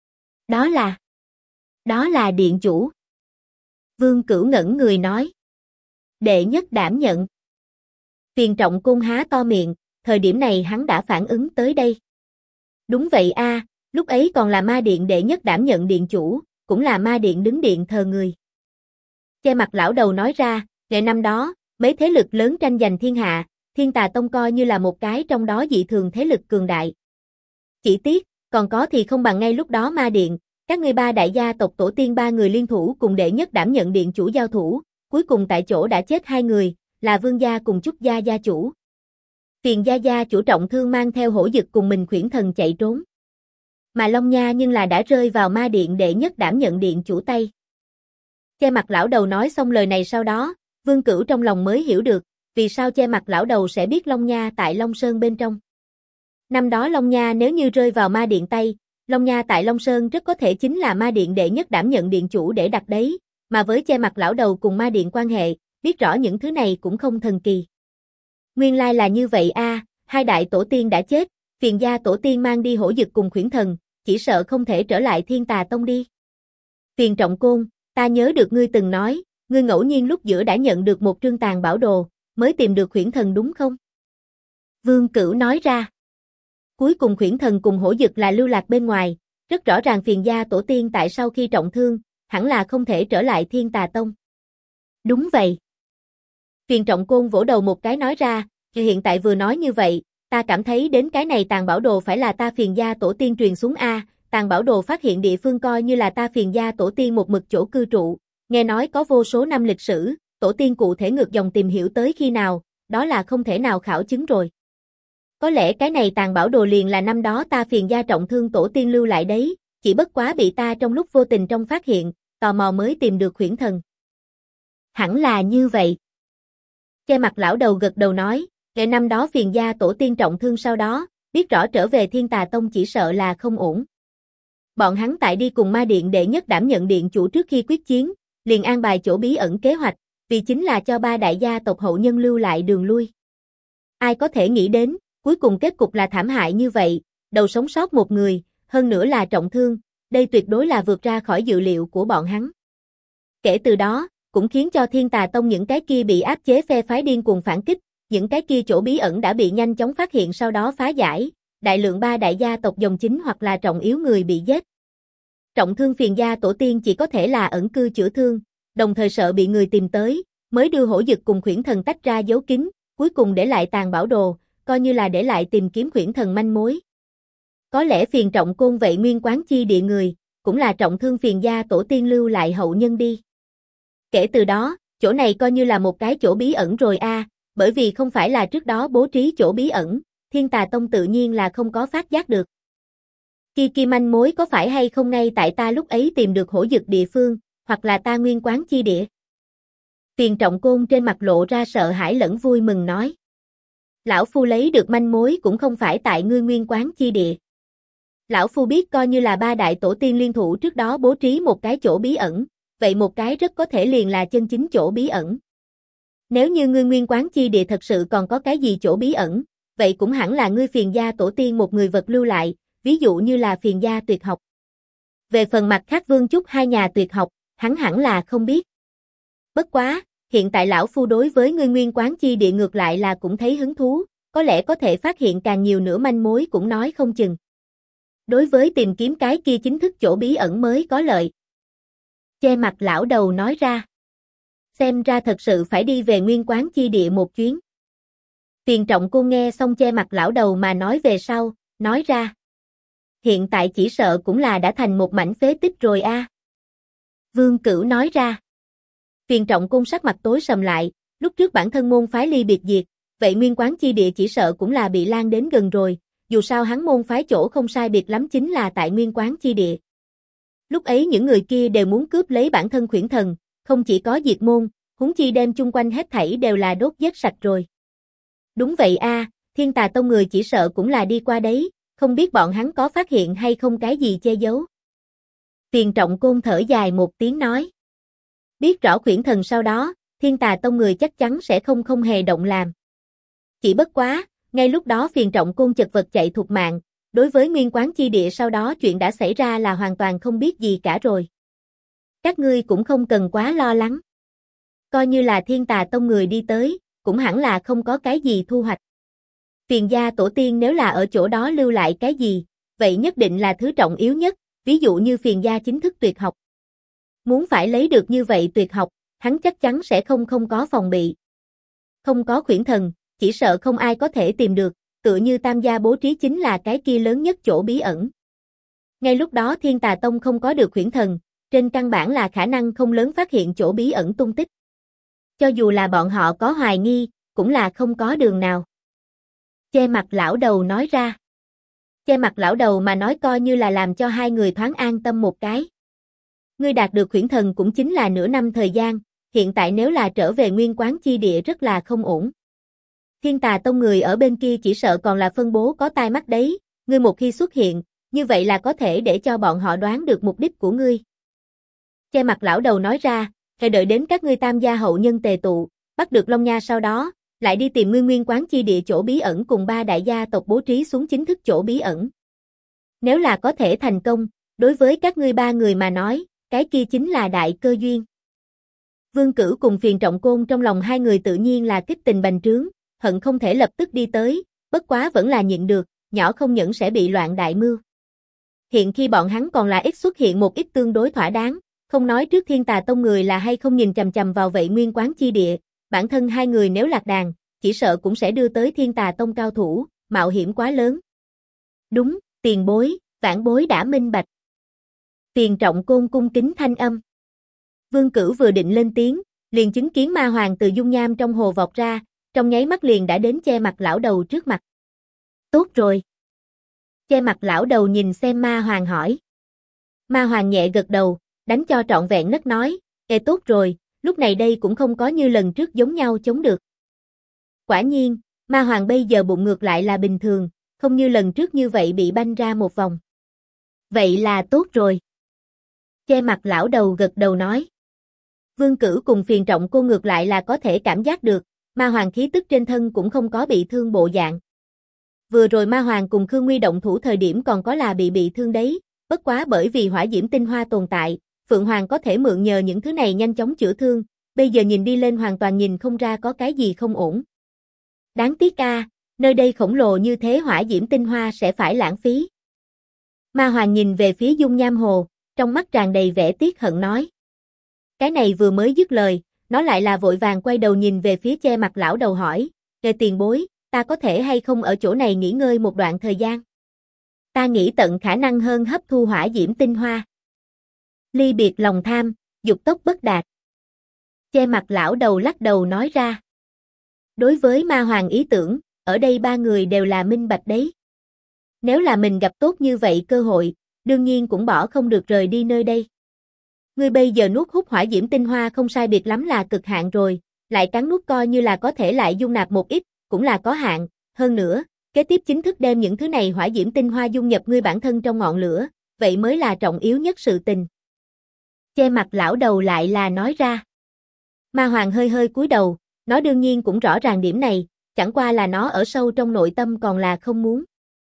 Đó là điện chủ. Vương Cửu ngẩn người nói. Đệ nhất đảm nhận. Phiền Trọng Côn há to miệng, thời điểm này hắn đã phản ứng tới đây. Đúng vậy a, lúc ấy còn là Ma Điện đệ nhất đảm nhận điện chủ, cũng là Ma Điện đứng điện thờ người. Che mặt lão đầu nói ra, ngày năm đó, mấy thế lực lớn tranh giành thiên hạ, Thiên Tà Tông coi như là một cái trong đó dị thường thế lực cường đại. Chỉ tiếc, còn có thì không bằng ngay lúc đó Ma Điện, các ngươi ba đại gia tộc tổ tiên 3 người liên thủ cùng đệ nhất đảm nhận điện chủ giao thủ, cuối cùng tại chỗ đã chết 2 người, là Vương gia cùng Chúc gia gia chủ. Phiền gia chủ trọng thương mang theo hổ dực cùng mình khuyển thần chạy trốn. Mà Long Nha nhưng là đã rơi vào Ma Điện đệ nhất đảm nhận điện chủ tay. Che mặt lão đầu nói xong lời này sau đó, Vương Cửu trong lòng mới hiểu được, vì sao che mặt lão đầu sẽ biết Long Nha tại Long Sơn bên trong. Năm đó Long Nha nếu như rơi vào ma điện tay, Long Nha tại Long Sơn rất có thể chính là ma điện đệ nhất đảm nhận điện chủ để đặt đấy, mà với che mặt lão đầu cùng ma điện quan hệ, biết rõ những thứ này cũng không thần kỳ. Nguyên lai là như vậy a, hai đại tổ tiên đã chết, Phiền gia tổ tiên mang đi Hổ Dực cùng Khuyển Thần, chỉ sợ không thể trở lại Thiên Tà Tông đi. Phiền Trọng Côn, ta nhớ được ngươi từng nói, ngươi ngẫu nhiên lúc giữa đã nhận được một trương tàn bảo đồ, mới tìm được Khuyển Thần đúng không? Vương Cửu nói ra. Cuối cùng Khuyển Thần cùng Hổ Dực là lưu lạc bên ngoài, rất rõ ràng Phiền gia tổ tiên tại sau khi trọng thương, hẳn là không thể trở lại Thiên Tà Tông. Đúng vậy. Phiền Trọng Côn vỗ đầu một cái nói ra, hiện tại vừa nói như vậy, ta cảm thấy đến cái này tàn bảo đồ phải là ta Phiền gia tổ tiên truyền xuống a, tàn bảo đồ phát hiện địa phương coi như là ta Phiền gia tổ tiên một mực chỗ cư trụ, nghe nói có vô số năm lịch sử, tổ tiên cụ thể ngược dòng tìm hiểu tới khi nào, đó là không thể nào khảo chứng rồi. Có lẽ cái này tàn bảo đồ liền là năm đó ta Phiền gia trọng thương tổ tiên lưu lại đấy, chỉ bất quá bị ta trong lúc vô tình trong phát hiện, tò mò mới tìm được Khuyển Thần. Hẳn là như vậy. Che mặt lão đầu gật đầu nói, ngày năm đó Phiền gia tổ tiên trọng thương sau đó, biết rõ trở về Thiên Tà Tông chỉ sợ là không ổn. Bọn hắn tại đi cùng ma điện đệ nhất đảm nhận điện chủ trước khi quyết chiến, liền an bài chỗ bí ẩn kế hoạch, vì chính là cho ba đại gia tộc hậu nhân lưu lại đường lui. Ai có thể nghĩ đến, cuối cùng kết cục là thảm hại như vậy, đầu sống sót một người, hơn nữa là trọng thương, đây tuyệt đối là vượt ra khỏi dự liệu của bọn hắn. Kể từ đó, cũng khiến cho Thiên Tà Tông những cái kia bị áp chế phe phái điên cuồng phản kích, những cái kia chỗ bí ẩn đã bị nhanh chóng phát hiện sau đó phá giải, đại lượng ba đại gia tộc dòng chính hoặc là trọng yếu người bị giết. Trọng thương Phiền gia tổ tiên chỉ có thể là ẩn cư chữa thương, đồng thời sợ bị người tìm tới, mới đưa Hổ Dực cùng Khuyển Thần tách ra giấu kín, cuối cùng để lại tàn bảo đồ, coi như là để lại tìm kiếm Khuyển Thần manh mối. Có lẽ Phiền Trọng Côn vậy nguyên quán chi địa người, cũng là trọng thương Phiền gia tổ tiên lưu lại hậu nhân đi. Kể từ đó, chỗ này coi như là một cái chỗ bí ẩn rồi a, bởi vì không phải là trước đó bố trí chỗ bí ẩn, Thiên Tà Tông tự nhiên là không có phát giác được. Kia manh mối có phải hay không ngay tại ta lúc ấy tìm được Hổ Dực địa phương, hoặc là ta nguyên quán chi địa? Phiền Trọng Côn trên mặt lộ ra sợ hãi lẫn vui mừng nói. Lão Phu lấy được manh mối cũng không phải tại ngươi nguyên quán chi địa. Lão Phu biết coi như là ba đại tổ tiên liên thủ trước đó bố trí một cái chỗ bí ẩn, vậy một cái rất có thể liền là chân chính chỗ bí ẩn. Nếu như ngươi nguyên quán chi địa thật sự còn có cái gì chỗ bí ẩn, vậy cũng hẳn là ngươi Phiền gia tổ tiên một người vật lưu lại, ví dụ như là Phiền gia tuyệt học. Về phần mặt khác Vương Chúc hai nhà tuyệt học, hắn hẳn là không biết. Bất quá, hiện tại lão Phu đối với ngươi nguyên quán chi địa ngược lại là cũng thấy hứng thú, có lẽ có thể phát hiện càng nhiều nữa manh mối cũng nói không chừng. Đối với tìm kiếm cái kia chính thức chỗ bí ẩn mới có lợi. Che mặt lão đầu nói ra. Xem ra thật sự phải đi về nguyên quán chi địa một chuyến. Phiền Trọng Côn nghe xong che mặt lão đầu mà nói về sau, nói ra. Hiện tại chỉ sợ cũng là đã thành một mảnh phế tích rồi a. Vương Cửu nói ra. Phiền Trọng Côn sắc mặt tối sầm lại, lúc trước bản thân môn phái ly biệt diệt, vậy nguyên quán chi địa chỉ sợ cũng là bị lan đến gần rồi, dù sao hắn môn phái chỗ không sai biệt lắm chính là tại nguyên quán chi địa. Lúc ấy những người kia đều muốn cướp lấy bản thân Khuyển Thần, không chỉ có diệt môn, huống chi đem chung quanh hết thảy đều là đốt giết sạch rồi. Đúng vậy a, Thiên Tà Tông người chỉ sợ cũng là đi qua đấy, không biết bọn hắn có phát hiện hay không cái gì che giấu. Phiền Trọng Côn thở dài một tiếng nói. Biết rõ Khuyển Thần sau đó, Thiên Tà Tông người chắc chắn sẽ không hề động làm. Chỉ bất quá, ngay lúc đó Phiền Trọng Côn chật vật chạy thục mạng, đối với nguyên quán chi địa sau đó chuyện đã xảy ra là hoàn toàn không biết gì cả rồi. Các ngươi cũng không cần quá lo lắng. Coi như là Thiên Tà Tông người đi tới, cũng hẳn là không có cái gì thu hoạch. Phiền gia tổ tiên nếu là ở chỗ đó lưu lại cái gì, vậy nhất định là thứ trọng yếu nhất, ví dụ như Phiền gia chính thức tuyệt học. Muốn phải lấy được như vậy tuyệt học, hắn chắc chắn sẽ không có phòng bị. Không có Khuyển Thần, chỉ sợ không ai có thể tìm được, tựa như Tam gia bố trí chính là cái kia lớn nhất chỗ bí ẩn. Ngay lúc đó Thiên Tà Tông không có được Khuyển Thần, trên căn bản là khả năng không lớn phát hiện chỗ bí ẩn tung tích. Cho dù là bọn họ có hoài nghi, cũng là không có đường nào. Che mặt lão đầu nói ra. Che mặt lão đầu mà nói coi như là làm cho hai người thoáng an tâm một cái. Ngươi đạt được Khuyển Thần cũng chính là nửa năm thời gian, hiện tại nếu là trở về nguyên quán chi địa rất là không ổn. Thiên Tà Tông người ở bên kia chỉ sợ còn là phân bố có tai mắt đấy, ngươi một khi xuất hiện, như vậy là có thể để cho bọn họ đoán được mục đích của ngươi. Che mặt lão đầu nói ra, hãy đợi đến các ngươi tam gia hậu nhân tề tụ, bắt được Long Nha sau đó, lại đi tìm ngươi nguyên quán chi địa chỗ bí ẩn cùng ba đại gia tộc bố trí xuống chính thức chỗ bí ẩn. Nếu là có thể thành công, đối với các ngươi ba người mà nói, cái kia chính là đại cơ duyên. Vương Cửu cùng Phiền Trọng Côn trong lòng hai người tự nhiên là kích tình bành trướng, hận không thể lập tức đi tới, bất quá vẫn là nhịn được, nhỏ không những sẽ bị loạn đại mưu. Hiện khi bọn hắn còn là ít xuất hiện một ít tương đối thỏa đáng, không nói trước Thiên Tà Tông người là hay không nhìn chằm chằm vào vậy nguyên quán chi địa, bản thân hai người nếu lạc đàn, chỉ sợ cũng sẽ đưa tới Thiên Tà Tông cao thủ, mạo hiểm quá lớn. Đúng, tiền bối, vãn bối đã minh bạch. Phiền Trọng Côn cung kính thanh âm. Vương Cửu vừa định lên tiếng, liền chứng kiến ma hoàng từ dung nham trong hồ vọt ra, trong nháy mắt liền đã đến che mặt lão đầu trước mặt. Tốt rồi. Che mặt lão đầu nhìn xem ma hoàng hỏi. Ma hoàng nhẹ gật đầu, đánh cho trọn vẹn nấc nói, tốt rồi, lúc này đây cũng không có như lần trước giống nhau chống được. Quả nhiên, ma hoàng bây giờ bụng ngược lại là bình thường, không như lần trước như vậy bị banh ra một vòng. Vậy là tốt rồi. Che mặt lão đầu gật đầu nói. Vương Cửu cùng Phiền Trọng cô ngược lại là có thể cảm giác được, ma hoàng khí tức trên thân cũng không có bị thương bộ dạng. Vừa rồi ma hoàng cùng Khương Nguy động thủ thời điểm còn có là bị thương đấy, bất quá bởi vì hỏa diễm tinh hoa tồn tại, Phượng Hoàng có thể mượn nhờ những thứ này nhanh chóng chữa thương, bây giờ nhìn đi lên hoàn toàn nhìn không ra có cái gì không ổn. Đáng tiếc nơi đây khổng lồ như thế hỏa diễm tinh hoa sẽ phải lãng phí. Ma hoàng nhìn về phía dung nham hồ, trong mắt tràn đầy vẻ tiếc hận nói. Cái này vừa mới dứt lời, nó lại là vội vàng quay đầu nhìn về phía che mặt lão đầu hỏi, tiền bối, ta có thể hay không ở chỗ này nghỉ ngơi một đoạn thời gian? Ta nghĩ tận khả năng hơn hấp thu hỏa diễm tinh hoa. Ly biệt lòng tham, dục tốc bất đạt. Che mặt lão đầu lắc đầu nói ra. Đối với ma hoàng ý tưởng, ở đây ba người đều là minh bạch đấy. Nếu là mình gặp tốt như vậy cơ hội, đương nhiên cũng bỏ không được rời đi nơi đây. Ngươi bây giờ nuốt hút hỏa diễm tinh hoa không sai biệt lắm là cực hạn rồi, lại cắn nuốt coi như là có thể lại dung nạp một ít, cũng là có hạn, hơn nữa, kế tiếp chính thức đem những thứ này hỏa diễm tinh hoa dung nhập ngươi bản thân trong ngọn lửa, vậy mới là trọng yếu nhất sự tình. Che mặt lão đầu lại là nói ra. Ma hoàng hơi hơi cúi đầu, nó đương nhiên cũng rõ ràng điểm này, chẳng qua là nó ở sâu trong nội tâm còn là không muốn.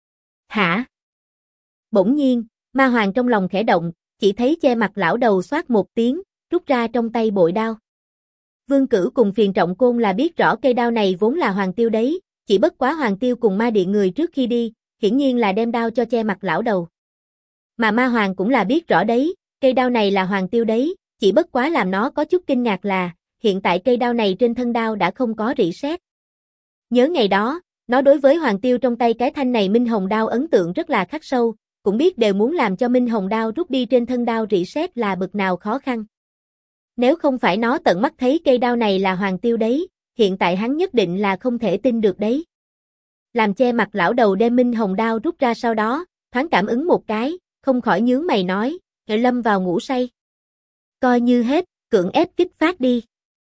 Hả? Bỗng nhiên, ma hoàng trong lòng khẽ động, chỉ thấy che mặt lão đầu xoát một tiếng, rút ra trong tay bội đao. Vương Cửu cùng Phiền Trọng Côn là biết rõ cây đao này vốn là Hoàng Tiêu đấy, chỉ bất quá Hoàng Tiêu cùng ma điện người trước khi đi, hiển nhiên là đem đao cho che mặt lão đầu. Mà ma hoàng cũng là biết rõ đấy, cây đao này là Hoàng Tiêu đấy, chỉ bất quá làm nó có chút kinh ngạc là, hiện tại cây đao này trên thân đao đã không có rỉ sét. Nhớ ngày đó, nó đối với Hoàng Tiêu trong tay cái thanh này Minh Hồng đao ấn tượng rất là khắc sâu, cũng biết đều muốn làm cho Minh Hồng đao rút đi trên thân đao rỉ sét là bực nào khó khăn. Nếu không phải nó tận mắt thấy cây đao này là Hoàng Tiêu đấy, hiện tại hắn nhất định là không thể tin được đấy. Làm che mặt lão đầu đem Minh Hồng đao rút ra sau đó, thoáng cảm ứng một cái, không khỏi nhướng mày nói, lâm vào ngủ say. Coi như hết, cưỡng ép kích phát đi.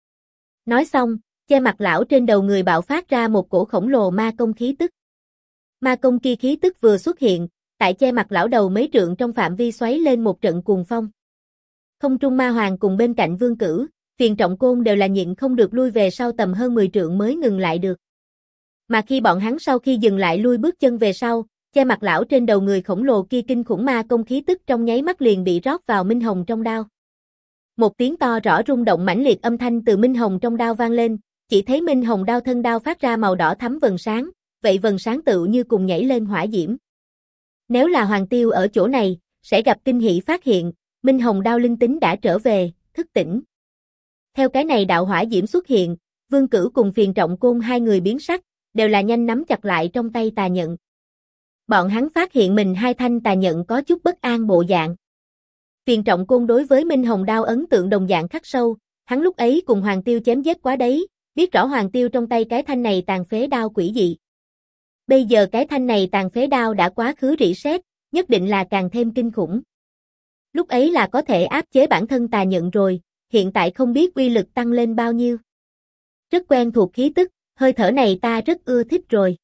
Nói xong, che mặt lão trên đầu người bạo phát ra một cổ khổng lồ ma công khí tức. Ma công kia khí tức vừa xuất hiện, tại che mặt lão đầu mấy trượng trong phạm vi xoáy lên một trận cuồng phong. Không trung ma hoàng cùng bên cạnh Vương Cửu, Phiền Trọng Côn đều là nhịn không được lui về sau tầm hơn 10 trượng mới ngừng lại được. Mà khi bọn hắn sau khi dừng lại lui bước chân về sau, che mặt lão trên đầu người khổng lồ kia kinh khủng ma công khí tức trong nháy mắt liền bị rót vào Minh Hồng trong đao. Một tiếng to rõ rung động mãnh liệt âm thanh từ Minh Hồng trong đao vang lên, chỉ thấy Minh Hồng đao thân đao phát ra màu đỏ thắm vầng sáng, vậy vầng sáng tựu như cùng nhảy lên hỏa diễm. Nếu là Hoàng Tiêu ở chỗ này, sẽ gặp kinh hỉ phát hiện, Minh Hồng đao linh tính đã trở về, thức tỉnh. Theo cái này đạo hỏa diễm xuất hiện, Vương Cửu cùng Phiền Trọng Côn hai người biến sắc, đều là nhanh nắm chặt lại trong tay tà nhận. Bọn hắn phát hiện mình hai thanh tà nhận có chút bất an bộ dạng. Phiền Trọng Côn đối với Minh Hồng đao ấn tượng đồng dạng khắc sâu, hắn lúc ấy cùng Hoàng Tiêu chém giết quá đấy, biết rõ Hoàng Tiêu trong tay cái thanh này tàn phế đao quỷ dị. Bây giờ cái thanh này tàn phế đao đã quá khứ rỉ sét, nhất định là càng thêm kinh khủng. Lúc ấy là có thể áp chế bản thân tà nhận rồi, hiện tại không biết uy lực tăng lên bao nhiêu. Rất quen thuộc khí tức, hơi thở này ta rất ưa thích rồi.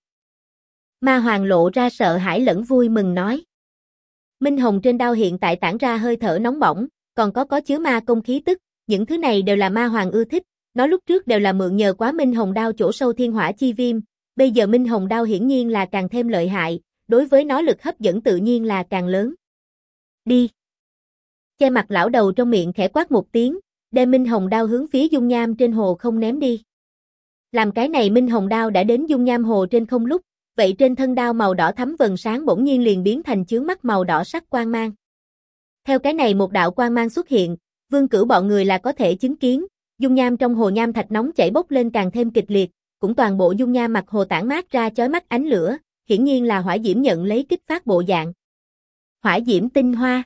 Ma Hoàng lộ ra sợ hãi lẫn vui mừng nói. Minh hồng trên đao hiện tại tản ra hơi thở nóng bỏng, còn có chứa ma công khí tức, những thứ này đều là Ma Hoàng ưa thích, nó lúc trước đều là mượn nhờ quá Minh hồng đao chỗ sâu thiên hỏa chi viêm, bây giờ Minh hồng đao hiển nhiên là càng thêm lợi hại, đối với nó lực hấp dẫn tự nhiên là càng lớn. Đi. Che mặt lão đầu trong miệng khẽ quát một tiếng, đem Minh hồng đao hướng phía dung nham trên hồ không ném đi. Làm cái này Minh hồng đao đã đến dung nham hồ trên không lúc, vậy trên thân đao màu đỏ thắm vầng sáng bỗng nhiên liền biến thành chướng mắt màu đỏ sắc quang mang. Theo cái này một đạo quang mang xuất hiện, Vương Cửu bọn người là có thể chứng kiến, dung nham trong hồ nham thạch nóng chảy bốc lên càng thêm kịch liệt, cũng toàn bộ dung nham mặt hồ tản mát ra chói mắt ánh lửa, hiển nhiên là hỏa diễm nhận lấy kích phát bộ dạng. Hỏa diễm tinh hoa.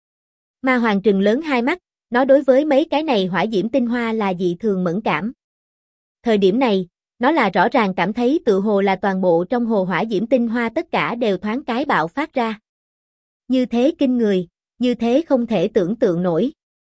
Ma Hoàng trừng lớn hai mắt, nó đối với mấy cái này hỏa diễm tinh hoa là dị thường mẫn cảm. Thời điểm này, nó là rõ ràng cảm thấy tự hồ là toàn bộ trong hồ hỏa diễm tinh hoa tất cả đều thoáng cái bạo phát ra. Như thế kinh người, như thế không thể tưởng tượng nổi.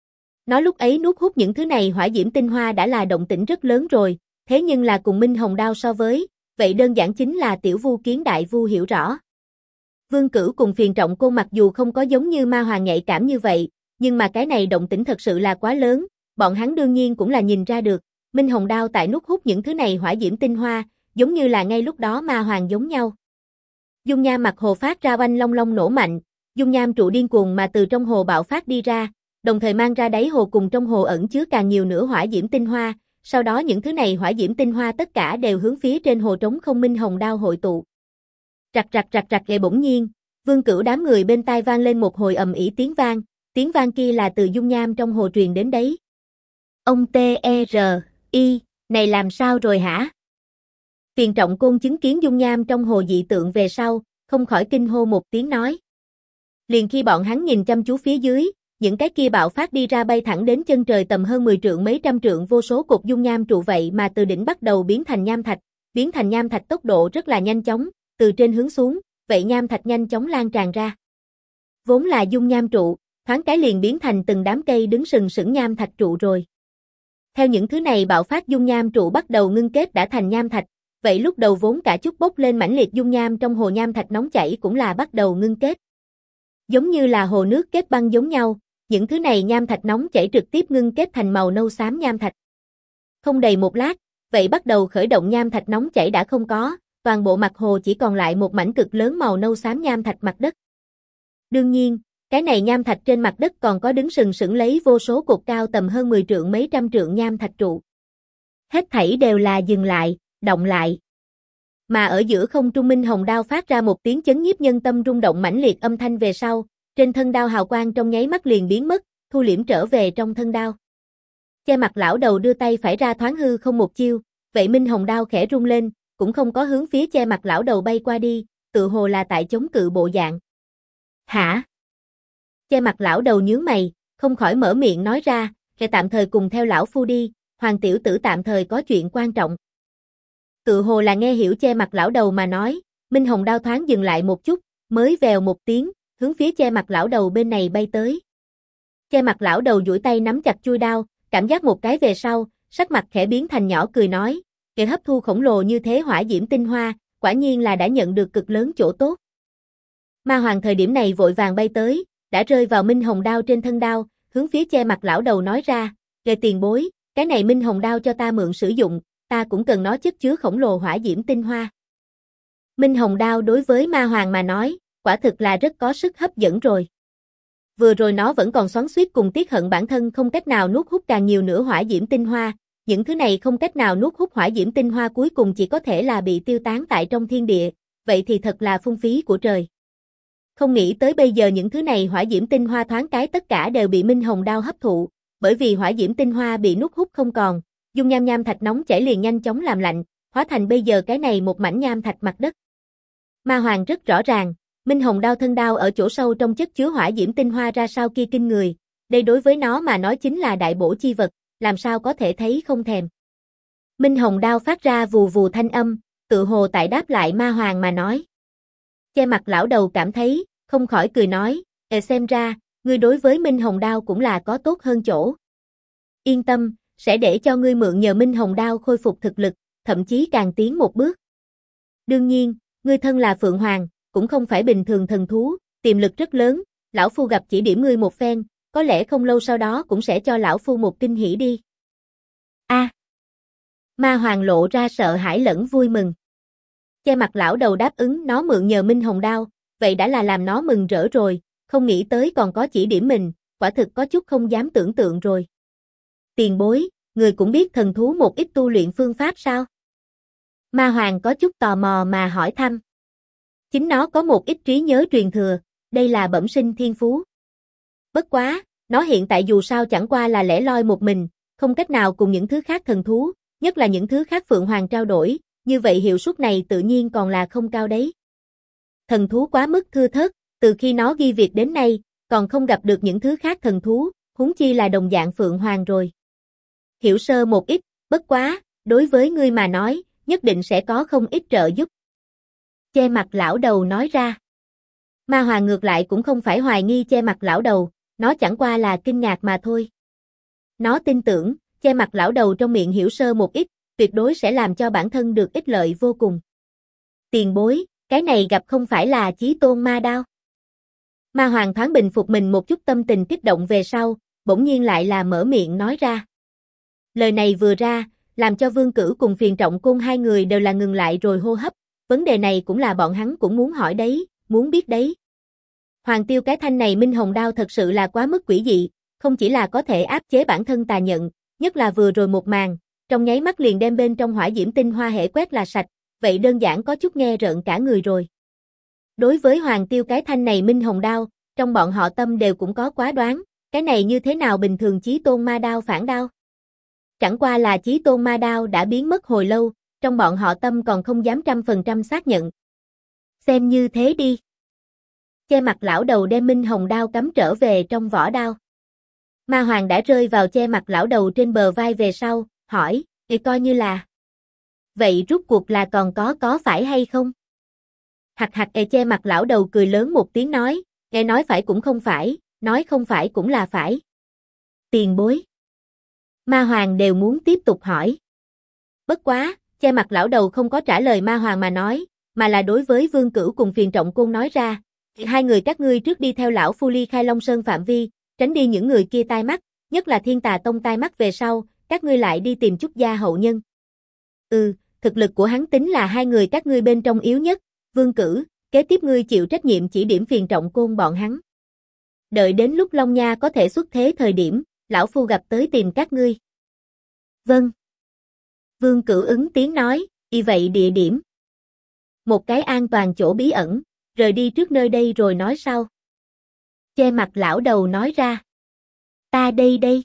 Nó lúc ấy nuốt hút những thứ này hỏa diễm tinh hoa đã là động tĩnh rất lớn rồi, thế nhưng là cùng Minh hồng đao so với, vậy đơn giản chính là tiểu vu kiến đại vu hiểu rõ. Vương Cửu cùng Phiền Trọng Côn mặc dù không có giống như Ma Hoàng nhạy cảm như vậy, nhưng mà cái này động tĩnh thật sự là quá lớn, bọn hắn đương nhiên cũng là nhìn ra được, Minh hồng đao tại nuốt hút những thứ này hỏa diễm tinh hoa, giống như là ngay lúc đó Ma Hoàng giống nhau. Dung nham mặt hồ phát ra oanh long long nổ mạnh, dung nham trụ điên cuồng mà từ trong hồ bạo phát đi ra, đồng thời mang ra đáy hồ cùng trong hồ ẩn chứa càng nhiều nữa hỏa diễm tinh hoa, sau đó những thứ này hỏa diễm tinh hoa tất cả đều hướng phía trên hồ trống không Minh hồng đao hội tụ. Rạc rạc rạc rạc ghê bỗng nhiên, Vương Cửu đám người bên tai vang lên một hồi ầm ĩ tiếng vang kia là từ dung nham trong hồ truyền đến đấy. Ông T.E.R.I, này làm sao rồi hả? Phiền Trọng Côn chứng kiến dung nham trong hồ dị tượng về sau, không khỏi kinh hô một tiếng nói. Liền khi bọn hắn nhìn chăm chú phía dưới, những cái kia bạo phát đi ra bay thẳng đến chân trời tầm hơn 10 trượng mấy trăm trượng vô số cột dung nham trụ vậy mà từ đỉnh bắt đầu biến thành nham thạch tốc độ rất là nhanh chóng, từ trên hướng xuống, vậy nham thạch nhanh chóng lan tràn ra. Vốn là dung nham trụ, thoáng cái liền biến thành từng đám cây đứng sừng sững nham thạch trụ rồi. Theo những thứ này bạo phát dung nham trụ bắt đầu ngưng kết đã thành nham thạch, vậy lúc đầu vốn cả chút bốc lên mãnh liệt dung nham trong hồ nham thạch nóng chảy cũng là bắt đầu ngưng kết. Giống như là hồ nước kết băng giống nhau, những thứ này nham thạch nóng chảy trực tiếp ngưng kết thành màu nâu xám nham thạch. Không đầy một lát, vậy bắt đầu khởi động nham thạch nóng chảy đã không có, toàn bộ mặt hồ chỉ còn lại một mảnh cực lớn màu nâu xám nham thạch mặt đất. Đương nhiên, cái này nham thạch trên mặt đất còn có đứng sừng sững lấy vô số cột cao tầm hơn 10 trượng mấy trăm trượng nham thạch trụ. Hết thảy đều là dừng lại, động lại. Mà ở giữa không trung Minh hồng đao phát ra một tiếng chấn nhiếp nhân tâm rung động mãnh liệt âm thanh về sau, trên thân đao hào quang trong nháy mắt liền biến mất, thu liễm trở về trong thân đao. Che mặt lão đầu đưa tay phải ra thoáng hư không một chiêu, vậy Minh hồng đao khẽ rung lên, cũng không có hướng phía che mặt lão đầu bay qua đi, tự hồ là tại chống cự bộ dạng. Hả? Che mặt lão đầu nhướng mày, không khỏi mở miệng nói ra, kẻ tạm thời cùng theo lão phu đi, Hoàng tiểu tử tạm thời có chuyện quan trọng. Tự hồ là nghe hiểu che mặt lão đầu mà nói, Minh hồng đao thoáng dừng lại một chút, mới vèo một tiếng, hướng phía che mặt lão đầu bên này bay tới. Che mặt lão đầu duỗi tay nắm chặt chuôi đao, cảm giác một cái về sau, sắc mặt khẽ biến thành nhỏ cười nói, kẻ hấp thu khổng lồ như thế hỏa diễm tinh hoa, quả nhiên là đã nhận được cực lớn chỗ tốt. Ma Hoàng thời điểm này vội vàng bay tới, đã rơi vào Minh hồng đao trên thân đao, hướng phía che mặt lão đầu nói ra, kẻ tiền bối, cái này Minh hồng đao cho ta mượn sử dụng, ta cũng cần nó chất chứa khổng lồ hỏa diễm tinh hoa. Minh hồng đao đối với Ma Hoàng mà nói, quả thực là rất có sức hấp dẫn rồi. Vừa rồi nó vẫn còn xoắn xuýt cùng tiếc hận bản thân không cách nào nuốt hút càng nhiều nữa hỏa diễm tinh hoa, những thứ này không cách nào nuốt hút hỏa diễm tinh hoa cuối cùng chỉ có thể là bị tiêu tán tại trong thiên địa, vậy thì thật là phung phí của trời. Không nghĩ tới bây giờ những thứ này hỏa diễm tinh hoa thoáng cái tất cả đều bị Minh hồng đao hấp thụ, bởi vì hỏa diễm tinh hoa bị nuốt hút không còn, dung nham thạch nóng chảy liền nhanh chóng làm lạnh, hóa thành bây giờ cái này một mảnh nham thạch mặt đất. Ma Hoàng rất rõ ràng, Minh hồng đao thân đao ở chỗ sâu trong chất chứa hỏa diễm tinh hoa ra sao kia kinh người, đây đối với nó mà nói chính là đại bổ chi vật, làm sao có thể thấy không thèm. Minh hồng đao phát ra vù vù thanh âm, tự hồ tại đáp lại Ma Hoàng mà nói. Che mặt lão đầu cảm thấy, không khỏi cười nói, xem ra, ngươi đối với Minh hồng đao cũng là có tốt hơn chỗ. yên tâm, sẽ để cho ngươi mượn nhờ Minh Hồng Đao khôi phục thực lực, thậm chí càng tiến một bước. Đương nhiên, ngươi thân là Phượng Hoàng, cũng không phải bình thường thần thú, tiềm lực rất lớn, lão phu gặp chỉ điểm ngươi một phen, có lẽ không lâu sau đó cũng sẽ cho lão phu một kinh hỉ đi. A. Ma Hoàng lộ ra sợ hãi lẫn vui mừng. Che mặt lão đầu đáp ứng nó mượn nhờ Minh Hồng Đao, vậy đã là làm nó mừng rỡ rồi, không nghĩ tới còn có chỉ điểm mình, quả thực có chút không dám tưởng tượng rồi. Tiền bối, người cũng biết thần thú một ít tu luyện phương pháp sao? Ma Hoàng có chút tò mò mà hỏi thăm. Chính nó có một ít trí nhớ truyền thừa, đây là bẩm sinh thiên phú. Bất quá, nó hiện tại dù sao chẳng qua là lẻ loi một mình, không cách nào cùng những thứ khác thần thú, nhất là những thứ khác Phượng Hoàng trao đổi, như vậy hiệu suất này tự nhiên còn là không cao đấy. Thần thú quá mức thưa thớt, từ khi nó ghi việc đến nay, còn không gặp được những thứ khác thần thú, huống chi là đồng dạng Phượng Hoàng rồi. Hiểu sơ một ít, bất quá, đối với ngươi mà nói, nhất định sẽ có không ít trợ giúp. Che mặt lão đầu nói ra. Ma Hoàng ngược lại cũng không phải hoài nghi che mặt lão đầu, nó chẳng qua là kinh ngạc mà thôi. Nó tin tưởng, che mặt lão đầu trong miệng hiểu sơ một ít, tuyệt đối sẽ làm cho bản thân được ích lợi vô cùng. Tiền bối, cái này gặp không phải là Chí Tôn ma đao. Ma Hoàng thoáng bình phục mình một chút tâm tình kích động về sau, bỗng nhiên lại là mở miệng nói ra. Lời này vừa ra, làm cho Vương Cửu cùng Phiền Trọng Côn hai người đều là ngừng lại rồi hô hấp, vấn đề này cũng là bọn hắn cũng muốn hỏi đấy, muốn biết đấy. Hoàng Tiêu cái thanh này Minh Hồng Đao thật sự là quá mức quỷ dị, không chỉ là có thể áp chế bản thân tà nhận, nhất là vừa rồi một màn, trong nháy mắt liền đem bên trong hỏa diễm tinh hoa hệ quét là sạch, vậy đơn giản có chút nghe rợn cả người rồi. Đối với Hoàng Tiêu cái thanh này Minh Hồng Đao, trong bọn họ tâm đều cũng có quá đoán, cái này như thế nào bình thường Chí Tôn ma đao phản đao. Chẳng qua là Chí Tôn ma đao đã biến mất hồi lâu, trong bọn họ tâm còn không dám 100% xác nhận. Xem như thế đi. Che mặt lão đầu đem Minh Hồng Đao cắm trở về trong vỏ đao. Ma Hoàng đã rơi vào che mặt lão đầu trên bờ vai về sau, hỏi, thì coi như là. Vậy rút cuộc là còn có phải hay không? Hạc hạc che mặt lão đầu cười lớn một tiếng nói, nghe nói phải cũng không phải, nói không phải cũng là phải. Tiền bối. Ma Hoàng đều muốn tiếp tục hỏi. Bất quá, che mặt lão đầu không có trả lời Ma Hoàng mà nói, mà là đối với Vương Cửu cùng Phiền Trọng Côn nói ra, hai người các ngươi trước đi theo lão phu ly khai Long Sơn phạm vi, tránh đi những người kia tai mắt, nhất là Thiên Tà Tông tai mắt về sau, các ngươi lại đi tìm chút gia hậu nhân. Thực lực của hắn tính là hai người các ngươi bên trong yếu nhất, Vương Cửu, kế tiếp ngươi chịu trách nhiệm chỉ điểm Phiền Trọng Côn bọn hắn. Đợi đến lúc Long Nha có thể xuất thế thời điểm, lão phu gặp tới tìm các ngươi. Vâng. Vương Cửu ứng tiếng nói, y vậy địa điểm. Một cái an toàn chỗ bí ẩn, rời đi trước nơi đây rồi nói sau. Che mặt lão đầu nói ra. Ta đây.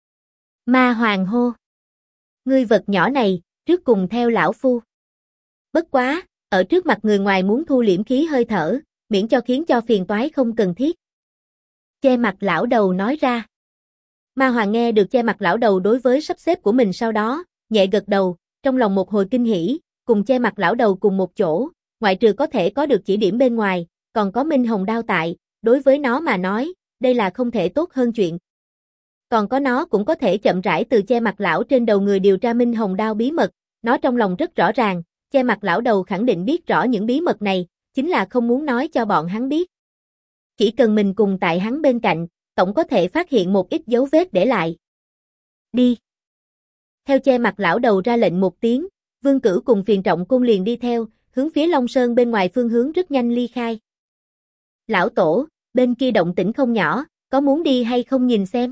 Ma Hoàng hô. Ngươi vật nhỏ này, trước cùng theo lão phu. Bất quá, ở trước mặt người ngoài muốn thu liễm khí hơi thở, miễn cho khiến cho phiền toái không cần thiết. Che mặt lão đầu nói ra. Ma Hoàng nghe được che mặt lão đầu đối với sắp xếp của mình sau đó, nhẹ gật đầu, trong lòng một hồi kinh hỉ, cùng che mặt lão đầu cùng một chỗ, ngoại trừ có thể có được chỉ điểm bên ngoài, còn có Minh Hồng Đao tại, đối với nó mà nói, đây là không thể tốt hơn chuyện. Còn có nó cũng có thể chậm rãi từ che mặt lão trên đầu người điều tra Minh Hồng Đao bí mật, nó trong lòng rất rõ ràng, che mặt lão đầu khẳng định biết rõ những bí mật này, chính là không muốn nói cho bọn hắn biết. Chỉ cần mình cùng tại hắn bên cạnh, tổng có thể phát hiện một ít dấu vết để lại. Đi. Theo che mặt lão đầu ra lệnh một tiếng, Vương Cửu cùng Phiền Trọng Côn liền đi theo, hướng phía Long Sơn bên ngoài phương hướng rất nhanh ly khai. Lão tổ, bên kia động tĩnh không nhỏ, có muốn đi hay không nhìn xem?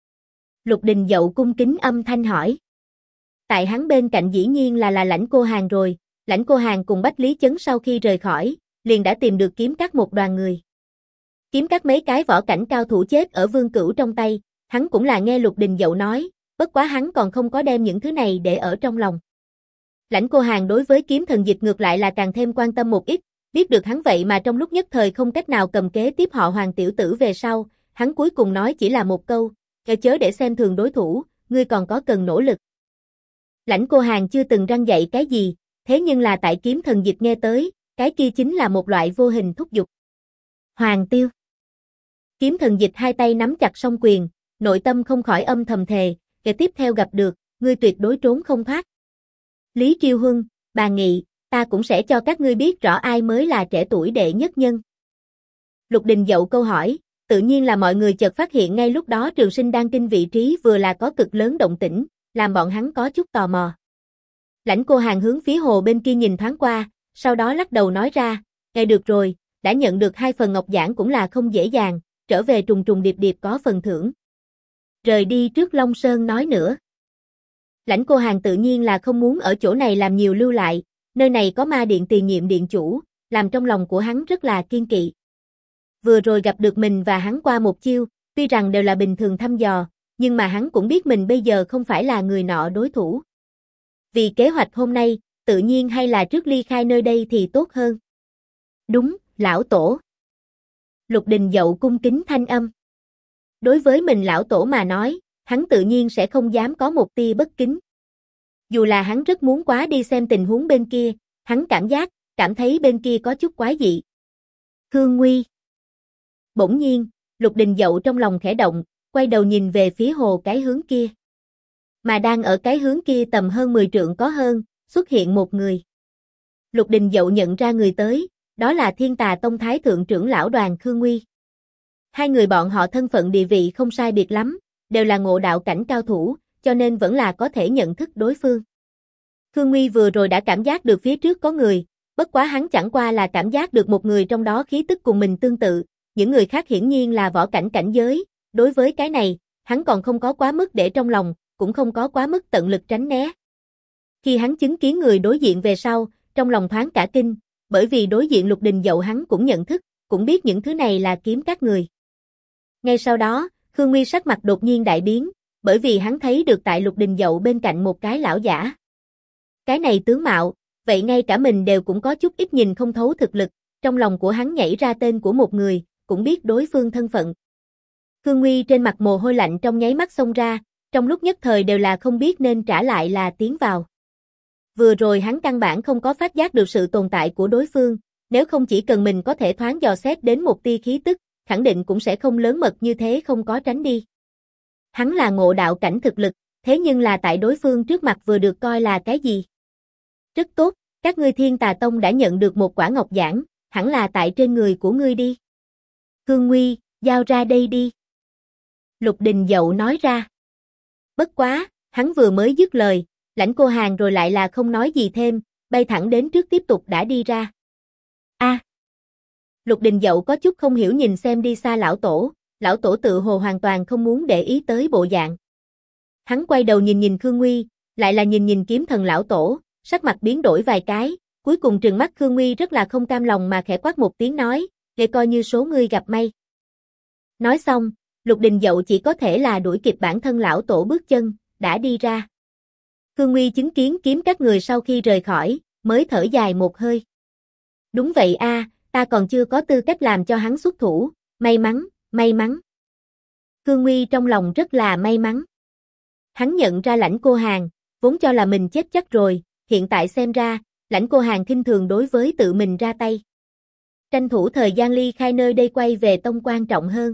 Lục Đình Dậu cung kính âm thanh hỏi. Tại hắn bên cạnh dĩ nhiên là Lãnh Cô Hàn rồi, Lãnh Cô Hàn cùng Bách Lý Chấn sau khi rời khỏi, liền đã tìm được kiếm các một đoàn người. Kiếm các mấy cái võ cảnh cao thủ chết ở Vương Cửu trong tay, hắn cũng là nghe Lục Đình Dậu nói, bất quá hắn còn không có đem những thứ này để ở trong lòng. Lãnh Cô Hàn đối với kiếm thần dịch ngược lại là càng thêm quan tâm một ít, biết được hắn vậy mà trong lúc nhất thời không cách nào cầm kế tiếp họ Hoàng tiểu tử về sau, hắn cuối cùng nói chỉ là một câu, chớ để xem thường đối thủ, ngươi còn có cần nỗ lực. Lãnh Cô Hàn chưa từng răn dạy cái gì, thế nhưng là tại kiếm thần dịch nghe tới, cái kia chính là một loại vô hình thúc giục. Hoàng tiêu. Kiếm thần dịch hai tay nắm chặt song quyền, nội tâm không khỏi âm thầm thề, kẻ tiếp theo gặp được, ngươi tuyệt đối trốn không thoát. Lý Triêu Huân, bà Nghị, ta cũng sẽ cho các ngươi biết rõ ai mới là trẻ tuổi đệ nhất nhân. Lục Đình Dậu câu hỏi, tự nhiên là mọi người chợt phát hiện ngay lúc đó Trường Sinh Đan Kinh vị trí vừa là có cực lớn động tĩnh, làm bọn hắn có chút tò mò. Lãnh Cô Hàn hướng phía hồ bên kia nhìn thoáng qua, sau đó lắc đầu nói ra, nghe được rồi, đã nhận được 2 phần ngọc giản cũng là không dễ dàng, trở về trùng trùng điệp điệp có phần thưởng. Rời đi trước Long Sơn nói nữa. Lãnh Cô Hàn tự nhiên là không muốn ở chỗ này làm nhiều lưu lại, nơi này có ma điện tiền nhiệm điện chủ, làm trong lòng của hắn rất là kiên kỵ. Vừa rồi gặp được mình và hắn qua một chiêu, tuy rằng đều là bình thường thăm dò, nhưng mà hắn cũng biết mình bây giờ không phải là người nọ đối thủ. Vì kế hoạch hôm nay, tự nhiên hay là trước ly khai nơi đây thì tốt hơn. Đúng, lão tổ. Lục Đình Dậu cung kính thanh âm. Đối với mình lão tổ mà nói, hắn tự nhiên sẽ không dám có một tia bất kính. Dù là hắn rất muốn quá đi xem tình huống bên kia, hắn cảm thấy bên kia có chút quái dị. Khương Nguy. Bỗng nhiên, Lục Đình Dậu trong lòng khẽ động, quay đầu nhìn về phía hồ cái hướng kia. Mà đang ở cái hướng kia tầm hơn 10 trượng có hơn, xuất hiện một người. Lục Đình Dậu nhận ra người tới, đó là Thiên Tà Tông Thái Thượng trưởng lão Đoàn Khương Nguy. Hai người bọn họ thân phận địa vị không sai biệt lắm, đều là ngộ đạo cảnh cao thủ, cho nên vẫn là có thể nhận thức đối phương. Khương Nguy vừa rồi đã cảm giác được phía trước có người, bất quá hắn chẳng qua là cảm giác được một người trong đó khí tức cùng mình tương tự, những người khác hiển nhiên là võ cảnh cảnh giới, đối với cái này, hắn còn không có quá mức để trong lòng, cũng không có quá mức tận lực tránh né. Khi hắn chứng kiến người đối diện về sau, trong lòng thoáng cả kinh, bởi vì đối diện Lục Đình Dậu hắn cũng nhận thức, cũng biết những thứ này là kiếm các người. Ngay sau đó, Khương Nguy sắc mặt đột nhiên đại biến, bởi vì hắn thấy được tại Lục Đình Dậu bên cạnh một cái lão giả. Cái này tướng mạo, vậy ngay cả mình đều cũng có chút ít nhìn không thấu thực lực, trong lòng của hắn nhảy ra tên của một người, cũng biết đối phương thân phận. Khương Nguy trên mặt mồ hôi lạnh trong nháy mắt xông ra, trong lúc nhất thời đều là không biết nên trả lại là tiến vào. Vừa rồi hắn căn bản không có phát giác được sự tồn tại của đối phương, nếu không chỉ cần mình có thể thoáng dò xét đến một tia khí tức, khẳng định cũng sẽ không lớn mật như thế không có tránh đi. Hắn là ngộ đạo cảnh thực lực, thế nhưng là tại đối phương trước mặt vừa được coi là cái gì? Rất tốt, các ngươi Thiên Tà Tông đã nhận được một quả ngọc giản, hẳn là tại trên người của ngươi đi. Khương Nguy, giao ra đây đi. Lục Đình Dậu nói ra. Bất quá, hắn vừa mới dứt lời, Lãnh Cô Hàn rồi lại là không nói gì thêm, bay thẳng đến trước tiếp tục đã đi ra. Lục Đình Dậu có chút không hiểu nhìn xem đi xa lão tổ tự hồ hoàn toàn không muốn để ý tới bộ dạng. Hắn quay đầu nhìn Khương Nguy, lại là nhìn kiếm thần lão tổ, sắc mặt biến đổi vài cái, cuối cùng trừng mắt Khương Nguy rất là không cam lòng mà khẽ quát một tiếng nói, để coi như số ngươi gặp may. Nói xong, Lục Đình Dậu chỉ có thể là đuổi kịp bản thân lão tổ bước chân, đã đi ra. Khương Nguy chứng kiến kiếm các người sau khi rời khỏi, mới thở dài một hơi. Đúng vậy a, ta còn chưa có tư cách làm cho hắn xuất thủ, may mắn. Khương Nguy trong lòng rất là may mắn. Hắn nhận ra Lãnh Cô Hàn, vốn cho là mình chết chắc rồi, hiện tại xem ra, Lãnh Cô Hàn khinh thường đối với tự mình ra tay. Tranh thủ thời gian ly khai nơi đây quay về tông quan trọng hơn.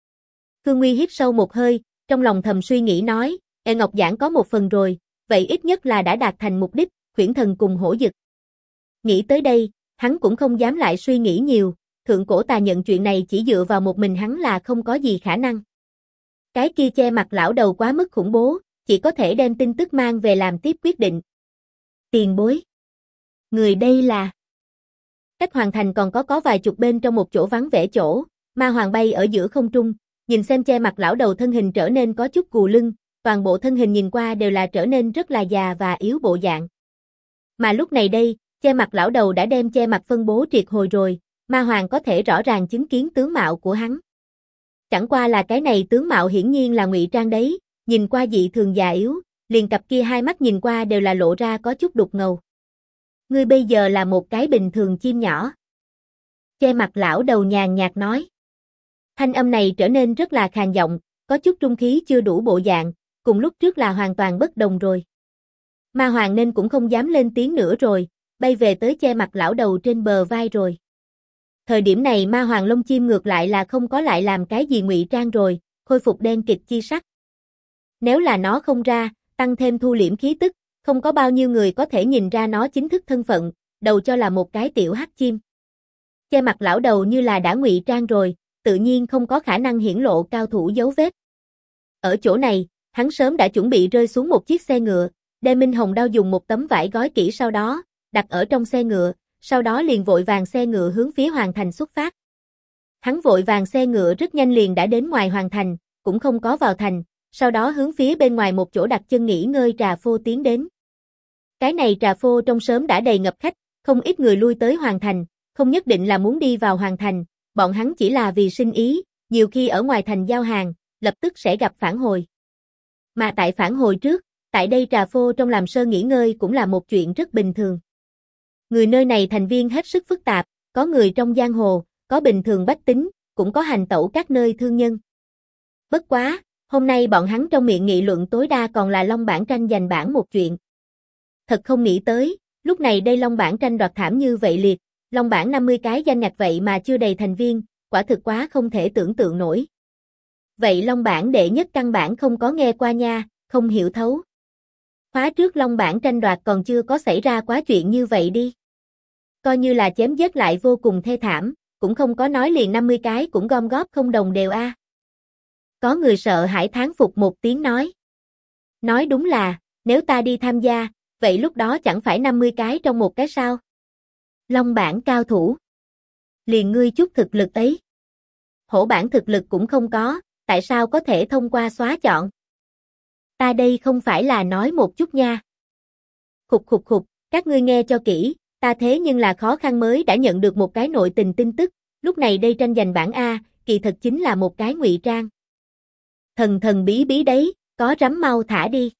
Khương Nguy hít sâu một hơi, trong lòng thầm suy nghĩ nói, ngọc giản có một phần rồi, vậy ít nhất là đã đạt thành mục đích, khuyển thần cùng hổ dực. Nghĩ tới đây, hắn cũng không dám lại suy nghĩ nhiều, thượng cổ tà nhận chuyện này chỉ dựa vào một mình hắn là không có gì khả năng. Cái kia che mặt lão đầu quá mức khủng bố, chỉ có thể đem tin tức mang về làm tiếp quyết định. Tiền bối. Người đây là... Cách hoàn thành còn có vài chục bên trong một chỗ vắng vẻ chỗ, ma hoàng bay ở giữa không trung, nhìn xem che mặt lão đầu thân hình trở nên có chút cù lưng, toàn bộ thân hình nhìn qua đều là trở nên rất là già và yếu bộ dạng. Mà lúc này đây, che mặt lão đầu đã đem che mặt phân bố triệt hồi rồi, ma hoàng có thể rõ ràng chứng kiến tướng mạo của hắn. Chẳng qua là cái này tướng mạo hiển nhiên là ngụy trang đấy, nhìn qua dị thường già yếu, liền cặp kia hai mắt nhìn qua đều là lộ ra có chút đục ngầu. Ngươi bây giờ là một cái bình thường chim nhỏ. Che mặt lão đầu nhàn nhạt nói. Thanh âm này trở nên rất là khàn giọng, có chút trung khí chưa đủ bộ dạng, cùng lúc trước là hoàn toàn bất đồng rồi. Ma hoàng nên cũng không dám lên tiếng nữa rồi, bay về tới che mặt lão đầu trên bờ vai rồi. Thời điểm này ma hoàng lông chim ngược lại là không có lại làm cái gì ngụy trang rồi, khôi phục đen kịt chi sắc. Nếu là nó không ra, tăng thêm thu liễm khí tức, không có bao nhiêu người có thể nhìn ra nó chính thức thân phận, đầu cho là một cái tiểu hắc chim. Che mặt lão đầu như là đã ngụy trang rồi, tự nhiên không có khả năng hiển lộ cao thủ dấu vết. Ở chỗ này, hắn sớm đã chuẩn bị rơi xuống một chiếc xe ngựa, đem Minh Hồng đao dùng một tấm vải gói kỹ sau đó, đặt ở trong xe ngựa, sau đó liền vội vàng xe ngựa hướng phía Hoàng Thành xuất phát. Hắn vội vàng xe ngựa rất nhanh liền đã đến ngoài Hoàng Thành, cũng không có vào thành, sau đó hướng phía bên ngoài một chỗ đặt chân nghỉ ngơi trà phô tiến đến. Cái này trà phô trong sớm đã đầy ngập khách, không ít người lui tới Hoàng Thành, không nhất định là muốn đi vào Hoàng Thành, bọn hắn chỉ là vì sinh ý, nhiều khi ở ngoài thành giao hàng, lập tức sẽ gặp phản hồi. Mà tại phản hồi trước, tại đây trà phô trong làm sơ nghỉ ngơi cũng là một chuyện rất bình thường. Người nơi này thành viên hết sức phức tạp, có người trong giang hồ, có bình thường bách tính, cũng có hành tẩu các nơi thương nhân. Bất quá, hôm nay bọn hắn trong miệng nghị luận tối đa còn là Long Bản tranh giành bảng một chuyện. Thật không nghĩ tới, lúc này đây Long Bản tranh đoạt thảm như vậy liệt, Long Bản 50 cái danh ngạch vậy mà chưa đầy thành viên, quả thực quá không thể tưởng tượng nổi. Vậy Long Bản đệ nhất căn bản không có nghe qua nha, không hiểu thấu. Khóa trước Long Bản tranh đoạt còn chưa có xảy ra quá chuyện như vậy đi. Coi như là chém giết lại vô cùng thê thảm, cũng không có nói liền 50 cái cũng gom góp không đồng đều a. Có người sợ hãi thán phục một tiếng nói. Nói đúng là, nếu ta đi tham gia, vậy lúc đó chẳng phải 50 cái trong một cái sao? Long Bản cao thủ. Liền ngươi chút thực lực ấy. Hổ bản thực lực cũng không có, tại sao có thể thông qua xóa chọn? Ta đây không phải là nói một chút nha. Khục khục khục, các ngươi nghe cho kỹ, ta thế nhưng là khó khăn mới đã nhận được một cái nội tình tin tức, lúc này đây tranh giành bảng A, kỳ thật chính là một cái ngụy trang. Thần thần bí bí đấy, có rắm mau thả đi.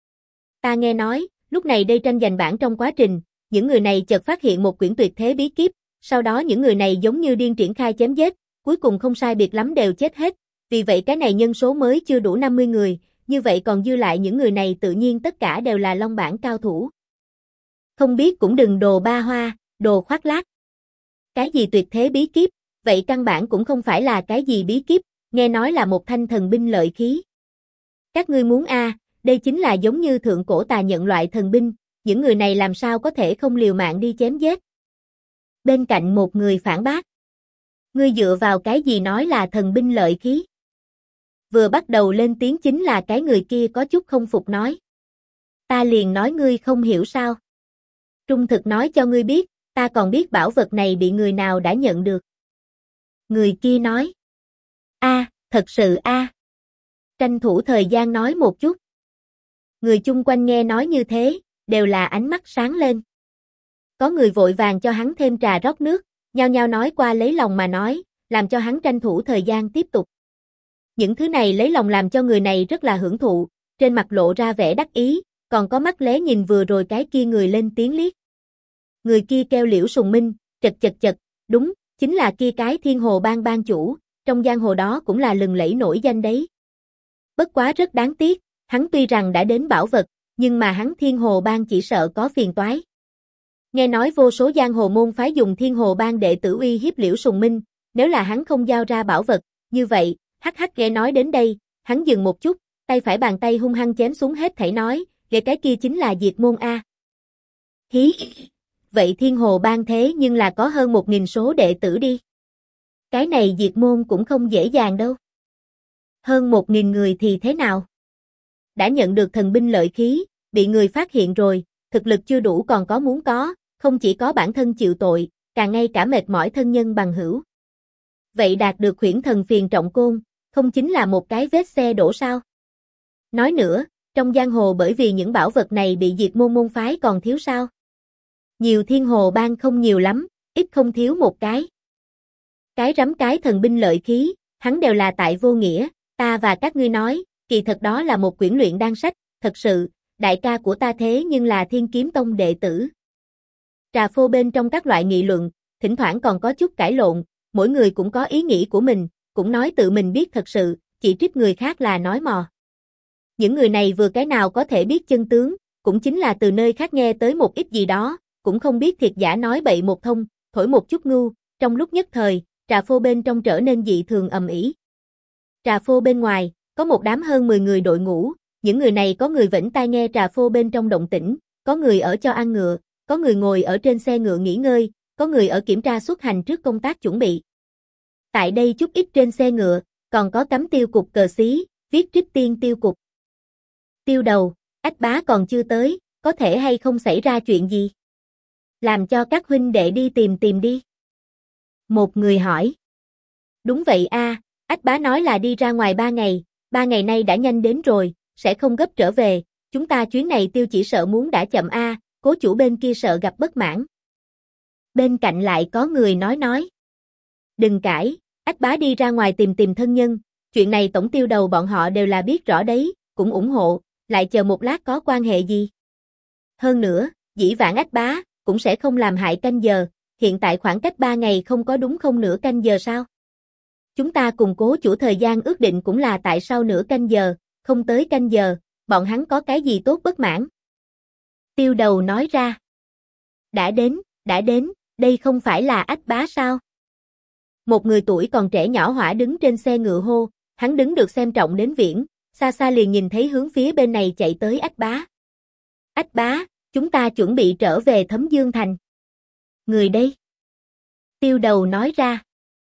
Ta nghe nói, lúc này đây tranh giành bảng trong quá trình, những người này chợt phát hiện một quyển tuyệt thế bí kíp, sau đó những người này giống như điên triển khai chém giết, cuối cùng không sai biệt lắm đều chết hết, vì vậy cái này nhân số mới chưa đủ 50 người, như vậy còn dư lại những người này tự nhiên tất cả đều là Long Bản cao thủ. Không biết cũng đừng đồ ba hoa, đồ khoác lác. Cái gì tuyệt thế bí kíp, vậy căn bản cũng không phải là cái gì bí kíp, nghe nói là một thanh thần binh lợi khí. Các ngươi muốn đây chính là giống như thượng cổ tà nhận loại thần binh, những người này làm sao có thể không liều mạng đi chém giết. Bên cạnh một người phản bác. Ngươi dựa vào cái gì nói là thần binh lợi khí? Vừa bắt đầu lên tiếng chính là cái người kia có chút không phục nói. Ta liền nói ngươi không hiểu sao. Trung thực nói cho ngươi biết, ta còn biết bảo vật này bị người nào đã nhận được. Người kia nói. Thật sự Tranh thủ thời gian nói một chút. Người chung quanh nghe nói như thế, đều là ánh mắt sáng lên. Có người vội vàng cho hắn thêm trà rót nước, nhao nhao nói qua lấy lòng mà nói, làm cho hắn tranh thủ thời gian tiếp tục. Những thứ này lấy lòng làm cho người này rất là hưởng thụ, trên mặt lộ ra vẻ đắc ý, còn có mắt lé nhìn vừa rồi cái kia người lên tiếng liếc. Người kia kêu Liễu Sùng Minh, chật, đúng, chính là kia cái Thiên Hồ Bang bang chủ, trong giang hồ đó cũng là lừng lẫy nổi danh đấy. Bất quá rất đáng tiếc, hắn tuy rằng đã đến bảo vật, nhưng mà hắn Thiên Hồ Bang chỉ sợ có phiền toái. Nghe nói vô số giang hồ môn phái dùng Thiên Hồ Bang đệ tử uy hiếp Liễu Sùng Minh, nếu là hắn không giao ra bảo vật, như vậy, hắc nghe nói đến đây, hắn dừng một chút, tay phải bàn tay hung hăng chém xuống hết thảy nói, ghê cái kia chính là Diệt Môn a. Hí, vậy Thiên Hồ Bang thế nhưng là có hơn 1000 số đệ tử đi. Cái này Diệt Môn cũng không dễ dàng đâu. Hơn 1000 người thì thế nào? Đã nhận được thần binh lợi khí, bị người phát hiện rồi, thực lực chưa đủ còn có muốn có, không chỉ có bản thân chịu tội, càng ngay cả mệt mỏi thân nhân bằng hữu. Vậy đạt được Huyễn Thần Phiền Trọng Côn, không chính là một cái vết xe đổ sao? Nói nữa, trong giang hồ bởi vì những bảo vật này bị diệt môn phái còn thiếu sao? Nhiều Thiên Hồ Bang không nhiều lắm, ít không thiếu một cái. Cái rắm cái thần binh lợi khí, hắn đều là tại vô nghĩa, ta và các ngươi nói, kỳ thật đó là một quyển luyện đan sách, thật sự, đại ca của ta thế nhưng là Thiên Kiếm Tông đệ tử. Trà phô bên trong các loại nghị luận, thỉnh thoảng còn có chút cãi lộn, mỗi người cũng có ý nghĩ của mình, cũng nói tự mình biết thật sự, chỉ trích người khác là nói mò. Những người này vừa cái nào có thể biết chân tướng, cũng chính là từ nơi khác nghe tới một ít gì đó, cũng không biết thiệt giả nói bậy một thông, thổi một chút ngu, trong lúc nhất thời, trà phô bên trong trở nên dị thường ầm ĩ. Trà phô bên ngoài, có một đám hơn 10 người đội ngũ, những người này có người vểnh tai nghe trà phô bên trong động tĩnh, có người ở cho ăn ngựa, có người ngồi ở trên xe ngựa nghỉ ngơi, có người ở kiểm tra xuất hành trước công tác chuẩn bị. Tại đây chút ít trên xe ngựa, còn có cắm tiêu cục cờ xí, viết Trích Tiên tiêu cục. Tiêu đầu, Ách Bá còn chưa tới, có thể hay không xảy ra chuyện gì? Làm cho các huynh đệ đi tìm đi. Một người hỏi. Đúng vậy a, Ách Bá nói là đi ra ngoài 3 ngày nay đã nhanh đến rồi, sẽ không gấp trở về, chúng ta chuyến này tiêu chỉ sợ muốn đã chậm a, cố chủ bên kia sợ gặp bất mãn. Bên cạnh lại có người nói. Đừng cãi, Ách Bá đi ra ngoài tìm thân nhân, chuyện này tổng tiêu đầu bọn họ đều là biết rõ đấy, cũng ủng hộ, lại chờ một lát có quan hệ gì. Hơn nữa, dĩ vãng Ách Bá cũng sẽ không làm hại canh giờ, hiện tại khoảng cách 3 ngày không có đúng không nửa canh giờ sao? Chúng ta cùng cố chủ thời gian ước định cũng là tại sau nửa canh giờ, không tới canh giờ, bọn hắn có cái gì tốt bất mãn? Tiêu đầu nói ra. Đã đến, đây không phải là Ách Bá sao? Một người tuổi còn trẻ nhỏ hỏa đứng trên xe ngựa hô, hắn đứng được xem trọng đến viễn, xa xa liền nhìn thấy hướng phía bên này chạy tới Ách Bá. Ách Bá, chúng ta chuẩn bị trở về Thấm Dương Thành. Người đây. Tiêu đầu nói ra.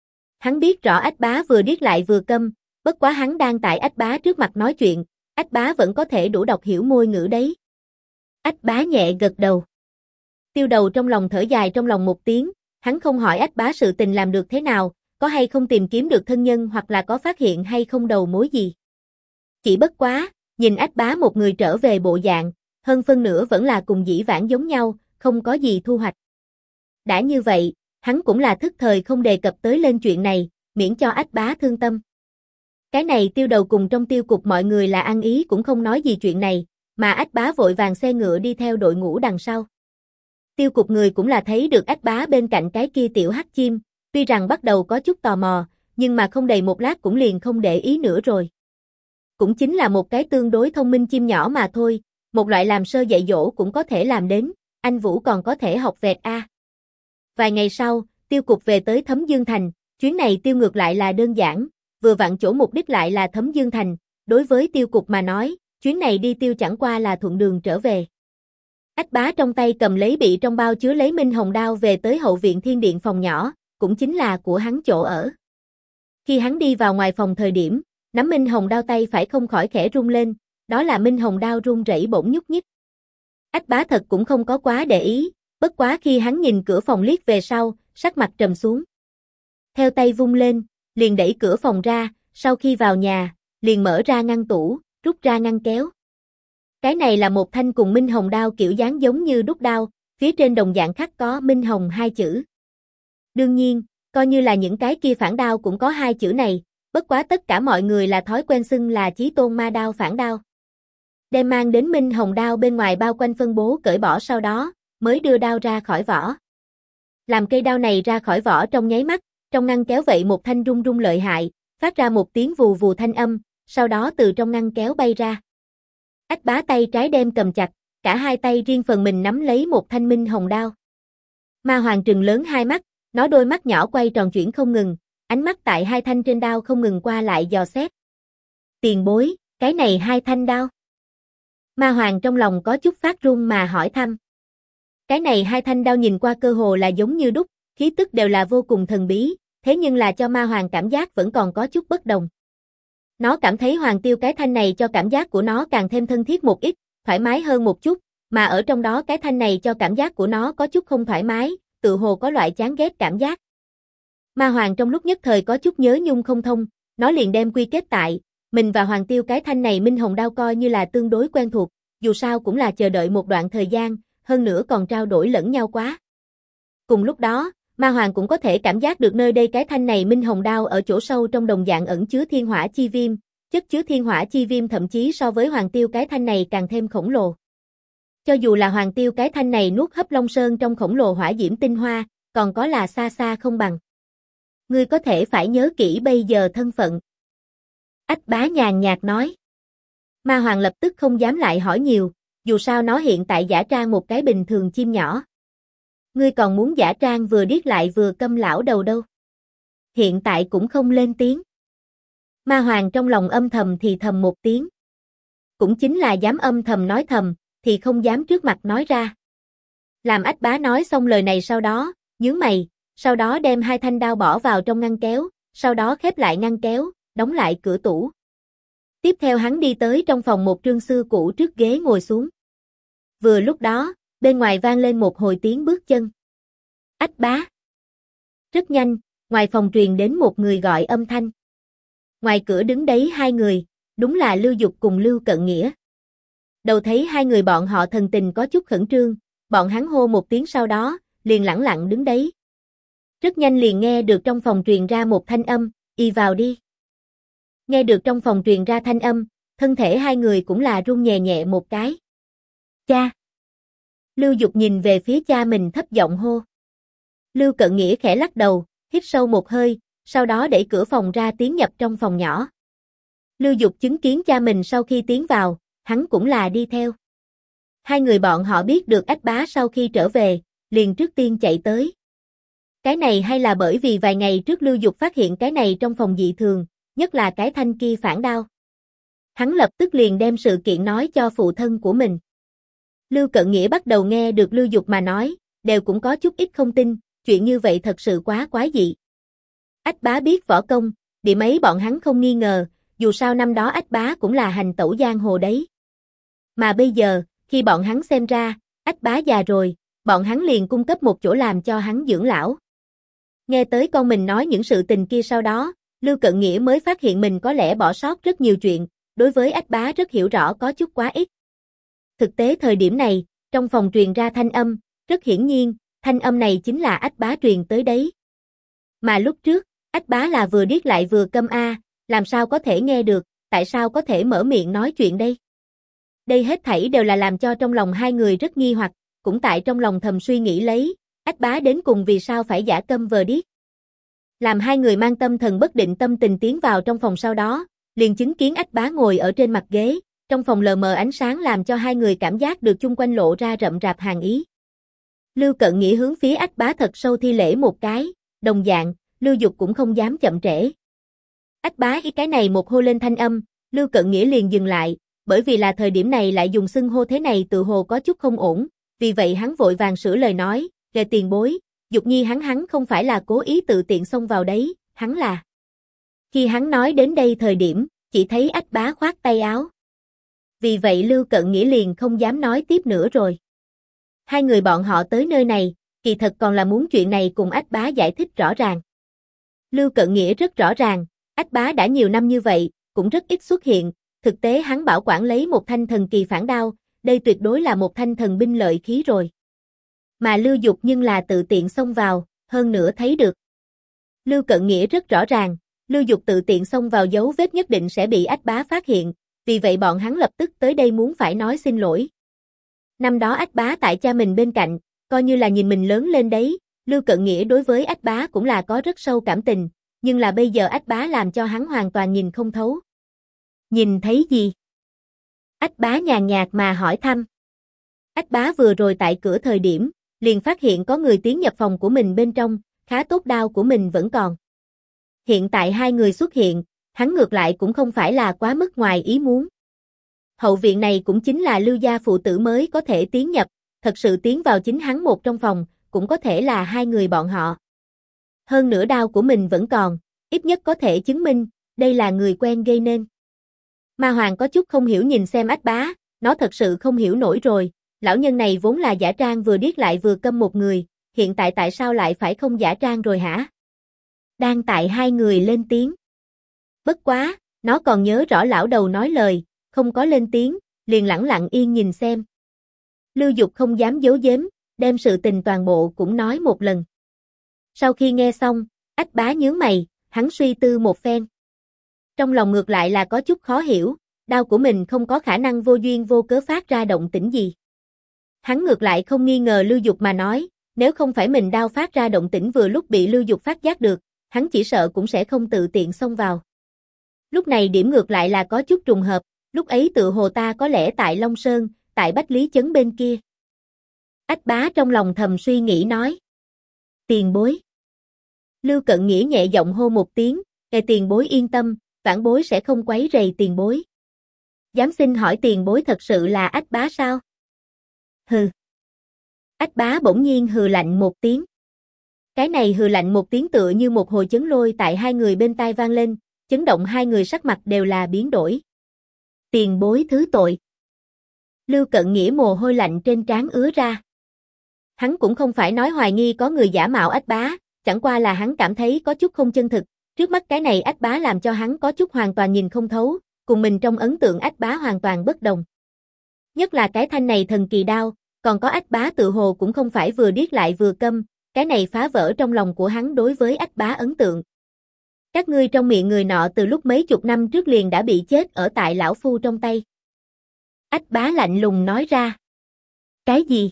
Hắn biết rõ Ách Bá vừa điếc lại vừa câm, bất quá hắn đang tại Ách Bá trước mặt nói chuyện, Ách Bá vẫn có thể đủ đọc hiểu môi ngữ đấy. Ách Bá nhẹ gật đầu. Tiêu đầu trong lòng thở dài trong lòng một tiếng, hắn không hỏi Ách Bá sự tình làm được thế nào, có hay không tìm kiếm được thân nhân hoặc là có phát hiện hay không đầu mối gì. Chỉ bất quá, nhìn Ách Bá một người trở về bộ dạng, hơn phân nửa vẫn là cùng dĩ vãng giống nhau, không có gì thu hoạch. Đã như vậy, hắn cũng là thức thời không đề cập tới lên chuyện này, miễn cho Ách Bá thương tâm. Cái này tiêu đầu cùng trong tiêu cục mọi người là ăn ý cũng không nói gì chuyện này, mà Ách Bá vội vàng xe ngựa đi theo đội ngũ đằng sau. Tiêu cục người cũng là thấy được Ách Bá bên cạnh cái kia tiểu hắc chim, tuy rằng bắt đầu có chút tò mò, nhưng mà không đầy một lát cũng liền không để ý nữa rồi. Cũng chính là một cái tương đối thông minh chim nhỏ mà thôi, một loại làm sơ dạy dỗ cũng có thể làm đến, anh Vũ còn có thể học vẹt a. Vài ngày sau, tiêu cục về tới Thấm Dương Thành, chuyến này tiêu ngược lại là đơn giản, vừa vặn chỗ mục đích lại là Thấm Dương Thành, đối với tiêu cục mà nói, chuyến này đi tiêu chẳng qua là thuận đường trở về. Ách Bá trong tay cầm lấy bị trong bao chứa lấy Minh Hồng đao về tới hậu viện Thiên Điện phòng nhỏ, cũng chính là của hắn chỗ ở. Khi hắn đi vào ngoài phòng thời điểm, nắm Minh Hồng đao tay phải không khỏi khẽ rung lên, đó là Minh Hồng đao run rẩy bỗng nhúc nhích. Ách Bá thật cũng không có quá để ý, bất quá khi hắn nhìn cửa phòng liếc về sau, sắc mặt trầm xuống. Theo tay vung lên, liền đẩy cửa phòng ra, sau khi vào nhà, liền mở ra ngăn tủ, rút ra ngăn kéo. Cái này là một thanh cùng Minh Hồng đao kiểu dáng giống như đúc đao, phía trên đồng dạng khắc có Minh Hồng hai chữ. Đương nhiên, coi như là những cái kia phản đao cũng có hai chữ này, bất quá tất cả mọi người là thói quen xưng là Chí Tôn Ma đao phản đao. Đem mang đến Minh Hồng đao bên ngoài bao quanh phân bố cởi bỏ sau đó, mới đưa đao ra khỏi vỏ. Làm cây đao này ra khỏi vỏ trong nháy mắt, trong ngăn kéo vậy một thanh rung rung lợi hại, phát ra một tiếng vù vù thanh âm, sau đó từ trong ngăn kéo bay ra. Ách Bá tay trái đem cầm chặt, cả hai tay riêng phần mình nắm lấy một thanh Minh Hồng đao. Ma Hoàng trừng lớn hai mắt, nó đôi mắt nhỏ quay tròn chuyển không ngừng, ánh mắt tại hai thanh trên đao không ngừng qua lại dò xét. Tiền bối, cái này hai thanh đao. Ma Hoàng trong lòng có chút phát run mà hỏi thăm. Cái này hai thanh đao nhìn qua cơ hồ là giống như đúc, khí tức đều là vô cùng thần bí, thế nhưng là cho Ma Hoàng cảm giác vẫn còn có chút bất đồng. Nó cảm thấy Hoàng Tiêu cái thanh này cho cảm giác của nó càng thêm thân thiết một ít, thoải mái hơn một chút, mà ở trong đó cái thanh này cho cảm giác của nó có chút không thoải mái, tự hồ có loại chán ghét cảm giác. Ma Hoàng trong lúc nhất thời có chút nhớ nhung không thông, nó liền đem quy kết tại, mình và Hoàng Tiêu cái thanh này Minh Hồng đao coi như là tương đối quen thuộc, dù sao cũng là chờ đợi một đoạn thời gian, hơn nữa còn trao đổi lẫn nhau quá. Cùng lúc đó, Ma Hoàng cũng có thể cảm giác được nơi đây cái thanh này Minh Hồng đao ở chỗ sâu trong đồng dạng ẩn chứa thiên hỏa chi viêm, chất chứa thiên hỏa chi viêm thậm chí so với Hoàng Tiêu cái thanh này càng thêm khổng lồ. Cho dù là Hoàng Tiêu cái thanh này nuốt hấp Long Sơn trong khổng lồ hỏa diễm tinh hoa, còn có là xa xa không bằng. Ngươi có thể phải nhớ kỹ bây giờ thân phận. Ách Bá nhàn nhạt nói. Ma Hoàng lập tức không dám lại hỏi nhiều, dù sao nó hiện tại giả trang một cái bình thường chim nhỏ. Ngươi còn muốn giả trang vừa điếc lại vừa câm lão đầu đâu. Hiện tại cũng không lên tiếng. Ma Hoàng trong lòng âm thầm thì thầm một tiếng. cũng chính là dám âm thầm nói thầm, thì không dám trước mặt nói ra. Làm Ách Bá nói xong lời này sau đó, nhướng mày, sau đó đem hai thanh đao bỏ vào trong ngăn kéo, sau đó khép lại ngăn kéo, đóng lại cửa tủ. Tiếp theo hắn đi tới trong phòng một trương xưa cũ trước ghế ngồi xuống. Vừa lúc đó, bên ngoài vang lên một hồi tiếng bước chân. Ách Bá. Rất nhanh, ngoài phòng truyền đến một người gọi âm thanh. Ngoài cửa đứng đấy hai người, đúng là Lưu Dục cùng Lưu Cận Nghĩa. Đầu thấy hai người bọn họ thần tình có chút khẩn trương, bọn hắn hô một tiếng sau đó, liền lẳng lặng đứng đấy. Rất nhanh liền nghe được trong phòng truyền ra một thanh âm, y vào đi. Nghe được trong phòng truyền ra thanh âm, thân thể hai người cũng là run nhẹ nhẹ một cái. Cha! Lưu Dục nhìn về phía cha mình thấp giọng hô. Lưu Cận Nghĩa khẽ lắc đầu, hít sâu một hơi, sau đó đẩy cửa phòng ra tiến nhập trong phòng nhỏ. Lưu Dục chứng kiến cha mình sau khi tiến vào, hắn cũng là đi theo. Hai người bọn họ biết được Ách Bá sau khi trở về, liền trước tiên chạy tới. Cái này hay là bởi vì vài ngày trước Lưu Dục phát hiện cái này trong phòng dị thường, nhất là cái thanh kia phản đao. Hắn lập tức liền đem sự kiện nói cho phụ thân của mình. Lưu Cận Nghĩa bắt đầu nghe được Lưu Dục mà nói, đều cũng có chút ít không tin, chuyện như vậy thật sự quá quái dị. Ách Bá biết võ công, điểm ấy bọn hắn không nghi ngờ, dù sao năm đó Ách Bá cũng là hành tẩu giang hồ đấy. Mà bây giờ, khi bọn hắn xem ra, Ách Bá già rồi, bọn hắn liền cung cấp một chỗ làm cho hắn dưỡng lão. Nghe tới con mình nói những sự tình kia sau đó, Lưu Cận Nghĩa mới phát hiện mình có lẽ bỏ sót rất nhiều chuyện, đối với Ách Bá rất hiểu rõ có chút quá ít. Thực tế thời điểm này, trong phòng truyền ra thanh âm, rất hiển nhiên, thanh âm này chính là Ách Bá truyền tới đấy. Mà lúc trước, Ách Bá là vừa điếc lại vừa câm làm sao có thể nghe được, tại sao có thể mở miệng nói chuyện đây? Đây hết thảy đều là làm cho trong lòng hai người rất nghi hoặc, cũng tại trong lòng thầm suy nghĩ lấy, Ách Bá đến cùng vì sao phải giả câm vờ điếc. Làm hai người mang tâm thần bất định tâm tình tiến vào trong phòng sau đó, liền chứng kiến Ách Bá ngồi ở trên mặt ghế, trong phòng lờ mờ ánh sáng làm cho hai người cảm giác được chung quanh lộ ra rậm rạp hàn ý. Lưu Cận Nghĩa hướng phía Ách Bá thật sâu thi lễ một cái, đồng dạng, Lưu Dục cũng không dám chậm trễ. Ách Bá cái này một hô lên thanh âm, Lưu Cận Nghĩa liền dừng lại, bởi vì là thời điểm này lại dùng xưng hô thế này tự hồ có chút không ổn, vì vậy hắn vội vàng sửa lời nói, "Về tiền bối, Dục Nhi hắn không phải là cố ý tự tiện xông vào đấy, hắn là." Khi hắn nói đến đây thời điểm, chỉ thấy Ách Bá khoát tay áo. Vì vậy Lưu Cận Nghĩa liền không dám nói tiếp nữa rồi. Hai người bọn họ tới nơi này, kỳ thật còn là muốn chuyện này cùng Ách Bá giải thích rõ ràng. Lưu Cận Nghĩa rất rõ ràng, Ách Bá đã nhiều năm như vậy, cũng rất ít xuất hiện, thực tế hắn bảo quản lấy một thanh thần kỳ phản đao, đây tuyệt đối là một thanh thần binh lợi khí rồi. Mà Lưu Dục nhưng là tự tiện xông vào, hơn nữa thấy được. Lưu Cận Nghĩa rất rõ ràng, Lưu Dục tự tiện xông vào dấu vết nhất định sẽ bị Ách Bá phát hiện, vì vậy bọn hắn lập tức tới đây muốn phải nói xin lỗi. Năm đó Ách Bá tại cha mình bên cạnh, coi như là nhìn mình lớn lên đấy, Lưu Cận Nghĩa đối với Ách Bá cũng là có rất sâu cảm tình, nhưng là bây giờ Ách Bá làm cho hắn hoàn toàn nhìn không thấu. Nhìn thấy gì? Ách Bá nhàn nhạt mà hỏi thăm. Ách Bá vừa rồi tại cửa thời điểm, liền phát hiện có người tiến nhập phòng của mình bên trong, khá tốt đao của mình vẫn còn. Hiện tại hai người xuất hiện, hắn ngược lại cũng không phải là quá mức ngoài ý muốn. Hậu viện này cũng chính là Lưu gia phụ tử mới có thể tiến nhập, thật sự tiến vào chính hắn một trong phòng, cũng có thể là hai người bọn họ. Hơn nữa đao của mình vẫn còn, ít nhất có thể chứng minh, đây là người quen gây nên. Ma Hoàng có chút không hiểu nhìn xem Ách Bá, nó thật sự không hiểu nổi rồi, lão nhân này vốn là giả trang vừa điếc lại vừa câm một người, hiện tại tại sao lại phải không giả trang rồi hả? Đang tại hai người lên tiếng. Bất quá, nó còn nhớ rõ lão đầu nói lời, không có lên tiếng, liền lẳng lặng yên nhìn xem. Lưu Dục không dám giấu giếm, đem sự tình toàn bộ cũng nói một lần. Sau khi nghe xong, Ách Bá nhướng mày, hắn suy tư một phen. Trong lòng ngược lại là có chút khó hiểu, đao của mình không có khả năng vô duyên vô cớ phát ra động tĩnh gì. Hắn ngược lại không nghi ngờ Lưu Dục mà nói, nếu không phải mình đao phát ra động tĩnh vừa lúc bị Lưu Dục phát giác được, hắn chỉ sợ cũng sẽ không tự tiện xông vào. Lúc này điểm ngược lại là có chút trùng hợp, lúc ấy tự hồ ta có lẽ tại Long Sơn, tại Bách Lý Chấn bên kia. Ách Bá trong lòng thầm suy nghĩ nói. Tiền bối. Lưu Cận Nghĩa nhẹ giọng hô một tiếng, "Tiền bối yên tâm, vãn bối sẽ không quấy rầy tiền bối." Dám xin hỏi tiền bối thật sự là Ách Bá sao? Hừ. Ách Bá bỗng nhiên hừ lạnh một tiếng. Cái này hừ lạnh một tiếng tựa như một hồi chấn lôi tại hai người bên tai vang lên, chấn động hai người sắc mặt đều là biến đổi. Tiền bối thứ tội. Lưu Cận Nghĩa mồ hôi lạnh trên trán ứa ra. Hắn cũng không phải nói hoài nghi có người giả mạo Ách Bá, chẳng qua là hắn cảm thấy có chút không chân thực, trước mắt cái này Ách Bá làm cho hắn có chút hoàn toàn nhìn không thấu, cùng mình trong ấn tượng Ách Bá hoàn toàn bất đồng. Nhất là cái thanh này thần kỳ đao, còn có Ách Bá tự hồ cũng không phải vừa điếc lại vừa câm, cái này phá vỡ trong lòng của hắn đối với Ách Bá ấn tượng. Các ngươi trong miệng người nọ từ lúc mấy chục năm trước liền đã bị chết ở tại lão phu trong tay. Ách Bá lạnh lùng nói ra. Cái gì?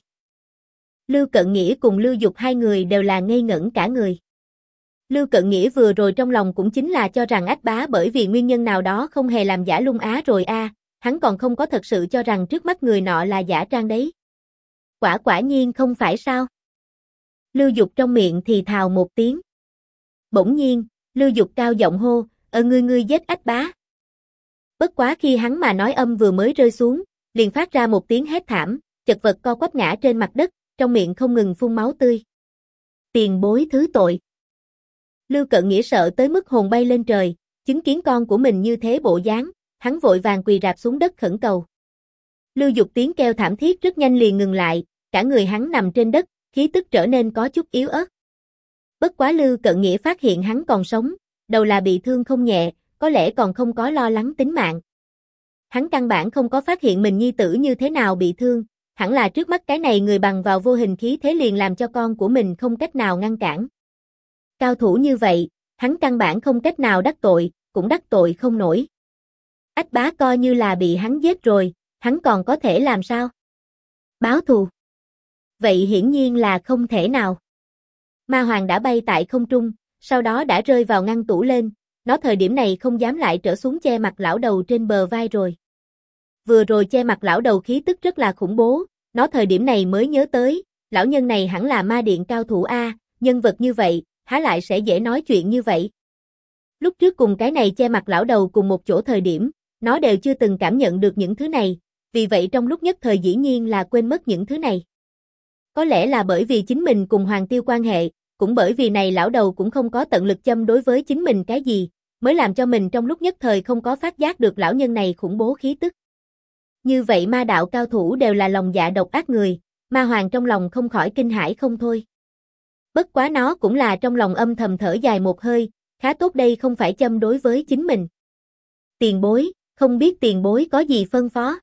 Lưu Cận Nghĩa cùng Lưu Dục hai người đều là ngây ngẩn cả người. Lưu Cận Nghĩa vừa rồi trong lòng cũng chính là cho rằng Ách Bá bởi vì nguyên nhân nào đó không hề làm giả Lung Á rồi a, hắn còn không có thật sự cho rằng trước mắt người nọ là giả trang đấy. Quả nhiên không phải sao? Lưu Dục trong miệng thì thào một tiếng. Bỗng nhiên, Lưu Dục cao giọng hô, ngươi giết Ách Bá. Bất quá khi hắn mà nói âm vừa mới rơi xuống, liền phát ra một tiếng hét thảm, chật vật co quắp ngã trên mặt đất, trong miệng không ngừng phun máu tươi. Tiền bối thứ tội. Lưu Cận Nghĩa sợ tới mức hồn bay lên trời, chứng kiến con của mình như thế bộ dáng, hắn vội vàng quỳ rạp xuống đất khẩn cầu. Lưu Dục tiếng kêu thảm thiết rất nhanh liền ngừng lại, cả người hắn nằm trên đất, khí tức trở nên có chút yếu ớt. Bất quá Lưu Cận Nghĩa phát hiện hắn còn sống, đầu là bị thương không nhẹ, có lẽ còn không có lo lắng tính mạng. Hắn căn bản không có phát hiện mình nhi tử như thế nào bị thương, hẳn là trước mắt cái này người bằng vào vô hình khí thế liền làm cho con của mình không cách nào ngăn cản. Cao thủ như vậy, hắn căn bản không cách nào đắc tội, cũng đắc tội không nổi. Ách Bá coi như là bị hắn giết rồi, hắn còn có thể làm sao? Báo thù. Vậy hiển nhiên là không thể nào. Ma Hoàng đã bay tại không trung, sau đó đã rơi vào ngăn tủ lên, nó thời điểm này không dám lại trở xuống che mặt lão đầu trên bờ vai rồi. Vừa rồi che mặt lão đầu khí tức rất là khủng bố, nó thời điểm này mới nhớ tới, lão nhân này hẳn là ma điện cao thủ A, nhân vật như vậy, há lại sẽ dễ nói chuyện như vậy. Lúc trước cùng cái này che mặt lão đầu cùng một chỗ thời điểm, nó đều chưa từng cảm nhận được những thứ này, vì vậy trong lúc nhất thời dĩ nhiên là quên mất những thứ này. Có lẽ là bởi vì chính mình cùng Hoàng Tiêu quan hệ, cũng bởi vì này lão đầu cũng không có tận lực châm đối với chính mình cái gì, mới làm cho mình trong lúc nhất thời không có phát giác được lão nhân này khủng bố khí tức. Như vậy ma đạo cao thủ đều là lòng dạ độc ác người, Ma Hoàng trong lòng không khỏi kinh hãi không thôi. Bất quá nó cũng là trong lòng âm thầm thở dài một hơi, khá tốt đây không phải châm đối với chính mình. Tiền bối, không biết tiền bối có gì phân phó?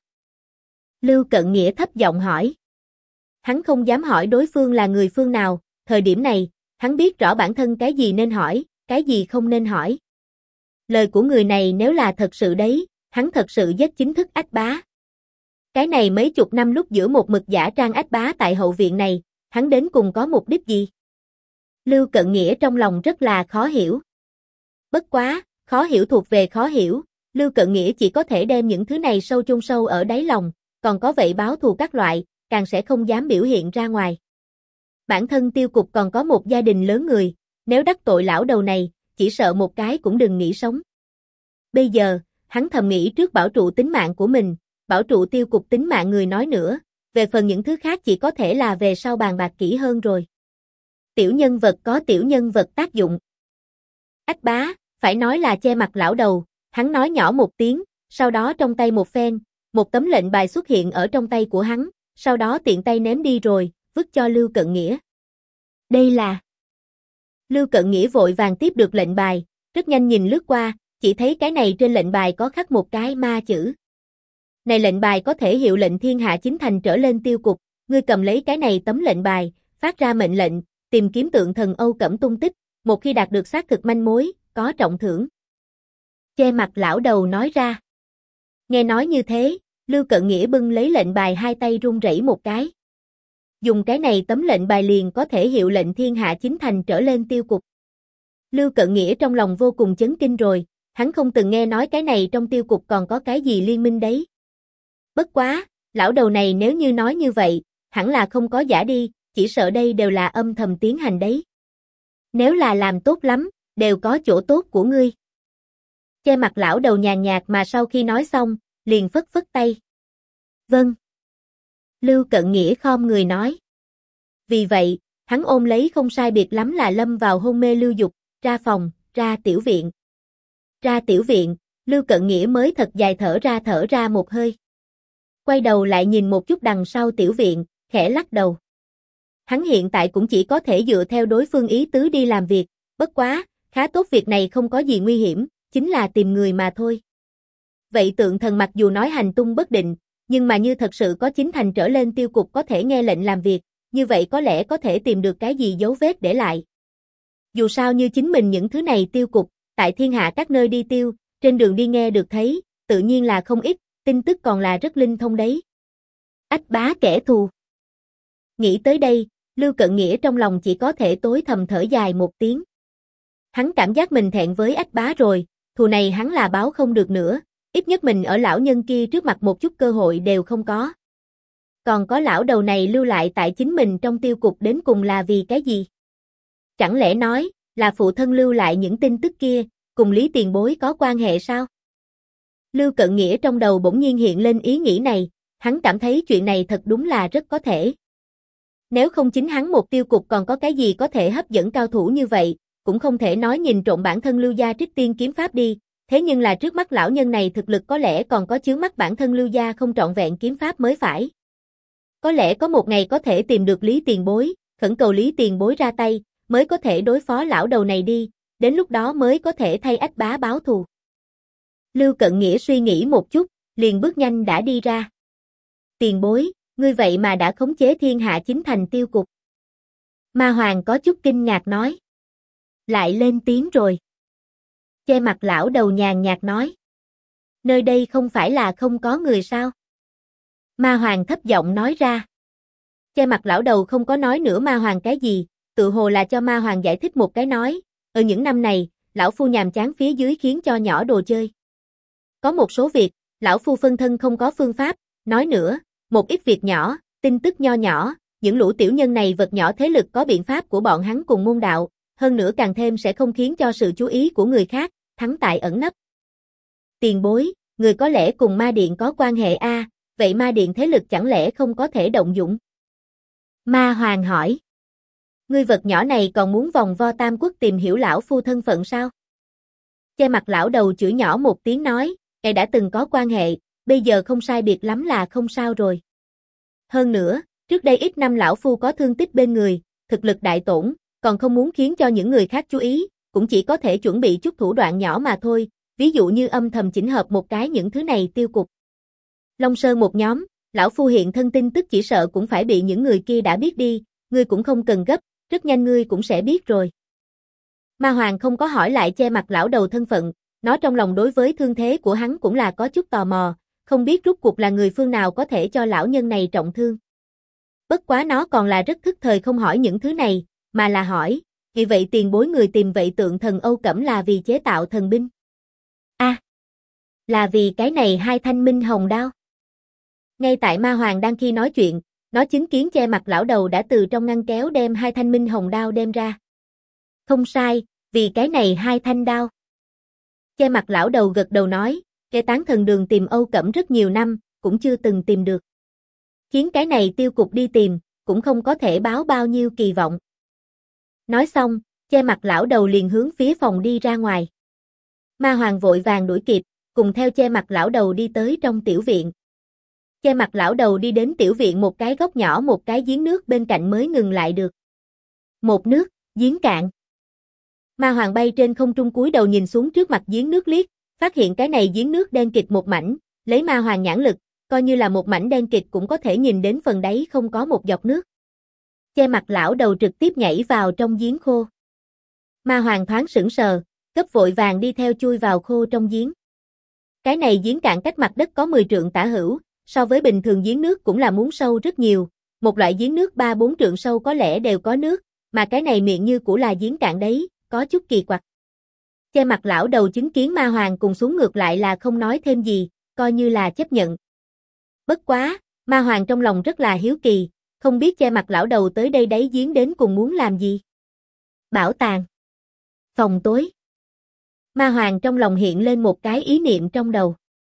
Lưu Cận Nghĩa thấp giọng hỏi. Hắn không dám hỏi đối phương là người phương nào, thời điểm này, hắn biết rõ bản thân cái gì nên hỏi, cái gì không nên hỏi. Lời của người này nếu là thật sự đấy, hắn thật sự giết chính thức Ách Bá. Cái này mấy chục năm lúc giữa một mực giả trang Ách Bá tại hậu viện này, hắn đến cùng có mục đích gì? Lưu Cận Nghĩa trong lòng rất là khó hiểu. Bất quá, khó hiểu thuộc về khó hiểu, Lưu Cận Nghĩa chỉ có thể đem những thứ này sâu chôn sâu ở đáy lòng, còn có vậy báo thù các loại, càng sẽ không dám biểu hiện ra ngoài. Bản thân Tiêu Cục còn có một gia đình lớn người, nếu đắc tội lão đầu này, chỉ sợ một cái cũng đừng nghĩ sống. Bây giờ, hắn thầm nghĩ trước bảo trụ tính mạng của mình, bảo trụ Tiêu Cục tính mạng người nói nữa, về phần những thứ khác chỉ có thể là về sau bàn bạc kỹ hơn rồi. Tiểu nhân vật có tiểu nhân vật tác dụng. Ách Bá, phải nói là che mặt lão đầu, hắn nói nhỏ một tiếng, sau đó trong tay một phen, một tấm lệnh bài xuất hiện ở trong tay của hắn, sau đó tiện tay ném đi rồi, vứt cho Lưu Cận Nghĩa. Đây là... Lưu Cận Nghĩa vội vàng tiếp được lệnh bài, rất nhanh nhìn lướt qua, chỉ thấy cái này trên lệnh bài có khắc một cái ma chữ. Này lệnh bài có thể hiệu lệnh thiên hạ chính thành trở lên Tiêu Cục, ngươi cầm lấy cái này tấm lệnh bài, phát ra mệnh lệnh, tìm kiếm tượng thần Âu Cẩm tung tích, một khi đạt được xác thực manh mối, có trọng thưởng. Che mặt lão đầu nói ra. Nghe nói như thế, Lưu Cận Nghĩa bưng lấy lệnh bài hai tay run rẩy một cái. Dùng cái này tấm lệnh bài liền có thể hiệu lệnh thiên hạ chính thành trở lên Tiêu Cục. Lưu Cận Nghĩa trong lòng vô cùng chấn kinh rồi, hắn không từng nghe nói cái này trong Tiêu Cục còn có cái gì liên minh đấy. Bất quá, lão đầu này nếu như nói như vậy, hẳn là không có giả đi, chỉ sợ đây đều là âm thầm tiến hành đấy. Nếu là làm tốt lắm, đều có chỗ tốt của ngươi. Che mặt lão đầu nhàn nhạt mà sau khi nói xong, liền phất phất tay. Vâng. Lưu Cận Nghĩa khom người nói. Vì vậy, hắn ôm lấy không sai biệt lắm là lâm vào hôn mê Lưu Dục, ra phòng, ra tiểu viện. Ra tiểu viện, Lưu Cận Nghĩa mới thật dài thở ra một hơi. Quay đầu lại nhìn một chút đằng sau tiểu viện, khẽ lắc đầu. Hắn hiện tại cũng chỉ có thể dựa theo đối phương ý tứ đi làm việc, bất quá, khá tốt việc này không có gì nguy hiểm, chính là tìm người mà thôi. Vậy Tượng Thần mặc dù nói hành tung bất định, nhưng mà như thật sự có 9 thành trở lên tiêu cục có thể nghe lệnh làm việc, như vậy có lẽ có thể tìm được cái gì dấu vết để lại. Dù sao như chính mình những thứ này tiêu cục, tại thiên hạ các nơi đi tiêu, trên đường đi nghe được thấy, tự nhiên là không ít, tin tức còn là rất linh thông đấy. Ách Bá kẻ thù. Nghĩ tới đây, Lưu Cận Nghĩa trong lòng chỉ có thể tối thầm thở dài một tiếng. Hắn cảm giác mình thẹn với Ách Bá rồi, thù này hắn là báo không được nữa, ít nhất mình ở lão nhân kia trước mặt một chút cơ hội đều không có. Còn có lão đầu này lưu lại tại chính mình trong tiêu cục đến cùng là vì cái gì? Chẳng lẽ nói, là phụ thân lưu lại những tin tức kia, cùng Lý Tiền Bối có quan hệ sao? Lưu Cận Nghĩa trong đầu bỗng nhiên hiện lên ý nghĩ này, hắn cảm thấy chuyện này thật đúng là rất có thể. Nếu không chính hắn một tiêu cục còn có cái gì có thể hấp dẫn cao thủ như vậy, cũng không thể nói nhìn trộm bản thân Lưu gia Trích Tiên kiếm pháp đi, thế nhưng là trước mắt lão nhân này thực lực có lẽ còn có chướng mắt bản thân Lưu gia không trọn vẹn kiếm pháp mới phải. Có lẽ có một ngày có thể tìm được Lý Tiền Bối, khẩn cầu Lý Tiền Bối ra tay, mới có thể đối phó lão đầu này đi, đến lúc đó mới có thể thay Ách Bá báo thù. Lưu Cận Nghĩa suy nghĩ một chút, liền bước nhanh đã đi ra. Tiền Bối, ngươi vậy mà đã khống chế thiên hạ 9 thành tiêu cục. Ma Hoàng có chút kinh ngạc nói. Lại lên tiếng rồi. Che mặt lão đầu nhàn nhạt nói. Nơi đây không phải là không có người sao? Ma Hoàng thấp giọng nói ra. Che mặt lão đầu không có nói nữa Ma Hoàng cái gì, tự hồ là cho Ma Hoàng giải thích một cái nói. Ở những năm này, lão phu nhàm chán phía dưới khiến cho nhỏ đồ chơi. Có một số việc, lão phu phân thân không có phương pháp, nói nữa, một ít việc nhỏ, tin tức nho nhỏ, những lũ tiểu nhân này vật nhỏ thế lực có biện pháp của bọn hắn cùng môn đạo, hơn nữa càng thêm sẽ không khiến cho sự chú ý của người khác, thắng tại ẩn nấp. Tiền Bối, người có lẽ cùng ma điện có quan hệ a, vậy ma điện thế lực chẳng lẽ không có thể động dụng? Ma Hoàng hỏi. Ngươi vật nhỏ này còn muốn vòng vo Tam Quốc tìm hiểu lão phu thân phận sao? Che mặt lão đầu chửi nhỏ một tiếng nói, ngài đã từng có quan hệ, bây giờ không sai biệt lắm là không sao rồi. Hơn nữa, trước đây ít năm lão phu có thương tích bên người, thực lực đại tổn, còn không muốn khiến cho những người khác chú ý, cũng chỉ có thể chuẩn bị chút thủ đoạn nhỏ mà thôi, ví dụ như âm thầm chỉnh hợp một cái những thứ này tiêu cục. Long Sơn một nhóm, lão phu hiện thân tin tức chỉ sợ cũng phải bị những người kia đã biết đi, ngươi cũng không cần gấp, rất nhanh ngươi cũng sẽ biết rồi. Ma Hoàng không có hỏi lại che mặt lão đầu thân phận, nó trong lòng đối với thương thế của hắn cũng là có chút tò mò, không biết rốt cuộc là người phương nào có thể cho lão nhân này trọng thương. Bất quá nó còn là rất thức thời không hỏi những thứ này, mà là hỏi, vì vậy Tiền Bối người tìm vậy Tượng Thần Âu Cẩm là vì chế tạo thần binh? Là vì cái này 2 thanh minh hồng đao. Ngay tại Ma Hoàng đang khi nói chuyện, nó chứng kiến che mặt lão đầu đã từ trong ngăn kéo đem 2 thanh minh hồng đao đem ra. Không sai, vì cái này 2 thanh đao. Che mặt lão đầu gật đầu nói, kẻ tán thần đường tìm Âu Cẩm rất nhiều năm, cũng chưa từng tìm được. Khiến cái này tiêu cục đi tìm, cũng không có thể báo bao nhiêu kỳ vọng. Nói xong, che mặt lão đầu liền hướng phía phòng đi ra ngoài. Ma Hoàng vội vàng đuổi kịp, cùng theo che mặt lão đầu đi tới trong tiểu viện. Che mặt lão đầu đi đến tiểu viện một cái góc nhỏ một cái giếng nước bên cạnh mới ngừng lại được. Một nước, giếng cạn. Ma Hoàng bay trên không trung cúi đầu nhìn xuống trước mặt giếng nước liếc, phát hiện cái này giếng nước đen kịt một mảnh, lấy Ma Hoàng nhãn lực, coi như là một mảnh đen kịt cũng có thể nhìn đến phần đáy không có một giọt nước. Che mặt lão đầu trực tiếp nhảy vào trong giếng khô. Ma Hoàng thoáng sững sờ, gấp vội vàng đi theo chui vào khô trong giếng. Cái này giếng cạn cách mặt đất có 10 trượng tả hữu, so với bình thường giếng nước cũng là muốn sâu rất nhiều, một loại giếng nước 3-4 trượng sâu có lẽ đều có nước, mà cái này miệng như của là giếng cạn đấy, có chút kỳ quặc. Che mặt lão đầu chứng kiến Ma Hoàng cùng xuống ngược lại là không nói thêm gì, coi như là chấp nhận. Bất quá, Ma Hoàng trong lòng rất là hiếu kỳ, không biết che mặt lão đầu tới đây đáy giếng đến cùng muốn làm gì. Bảo tàng. Phòng tối. Ma Hoàng trong lòng hiện lên một cái ý niệm trong đầu.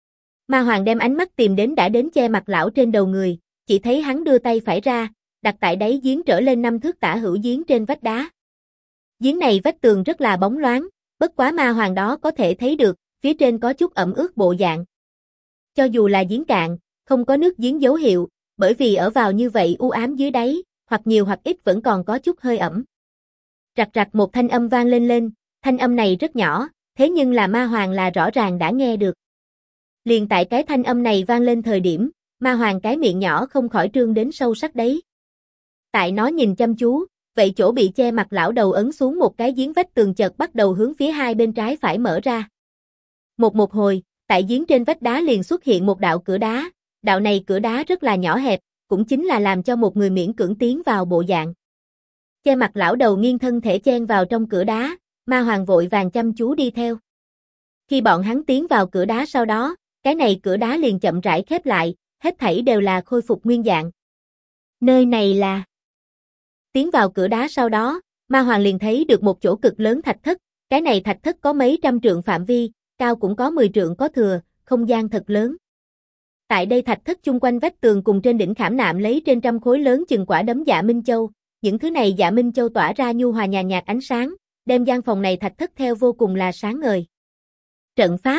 Ma Hoàng đem ánh mắt tìm đến đã đến che mặt lão trên đầu người, chỉ thấy hắn đưa tay phải ra, đặt tại đáy giếng trở lên 5 thước tả hữu giếng trên vách đá. Giếng này vách tường rất là bóng loáng, bất quá Ma Hoàng đó có thể thấy được, phía trên có chút ẩm ướt bộ dạng. Cho dù là giếng cạn, không có nước giếng dấu hiệu, bởi vì ở vào như vậy u ám dưới đáy, hoặc nhiều hoặc ít vẫn còn có chút hơi ẩm. Rạc rạc một thanh âm vang lên, thanh âm này rất nhỏ, thế nhưng là Ma Hoàng là rõ ràng đã nghe được. Liền tại cái thanh âm này vang lên thời điểm, Ma Hoàng cái miệng nhỏ không khỏi trương đến sâu sắc đấy. Tại nó nhìn chăm chú, vậy chỗ bị che mặt lão đầu ấn xuống một cái giếng vách tường chợt bắt đầu hướng phía hai bên trái phải mở ra. Một hồi, tại giếng trên vách đá liền xuất hiện một đạo cửa đá, đạo này cửa đá rất là nhỏ hẹp, cũng chính là làm cho một người miễn cưỡng tiến vào bộ dạng. Che mặt lão đầu nghiêng thân thể chen vào trong cửa đá, Ma Hoàng vội vàng chăm chú đi theo. Khi bọn hắn tiến vào cửa đá sau đó, cái này cửa đá liền chậm rãi khép lại, hết thảy đều là khôi phục nguyên dạng. Nơi này là... Tiến vào cửa đá sau đó, Ma Hoàng liền thấy được một chỗ cực lớn thạch thất, cái này thạch thất có mấy trăm trượng phạm vi, cao cũng có 10 trượng có thừa, không gian thật lớn. Tại đây thạch thất chung quanh vách tường cùng trên đỉnh khảm nạm lấy trên trăm khối lớn chừng quả đấm dạ minh châu, những thứ này dạ minh châu tỏa ra nhu hòa nhàn nhạt ánh sáng, đem gian phòng này thạch thất theo vô cùng là sáng ngời. Trận pháp.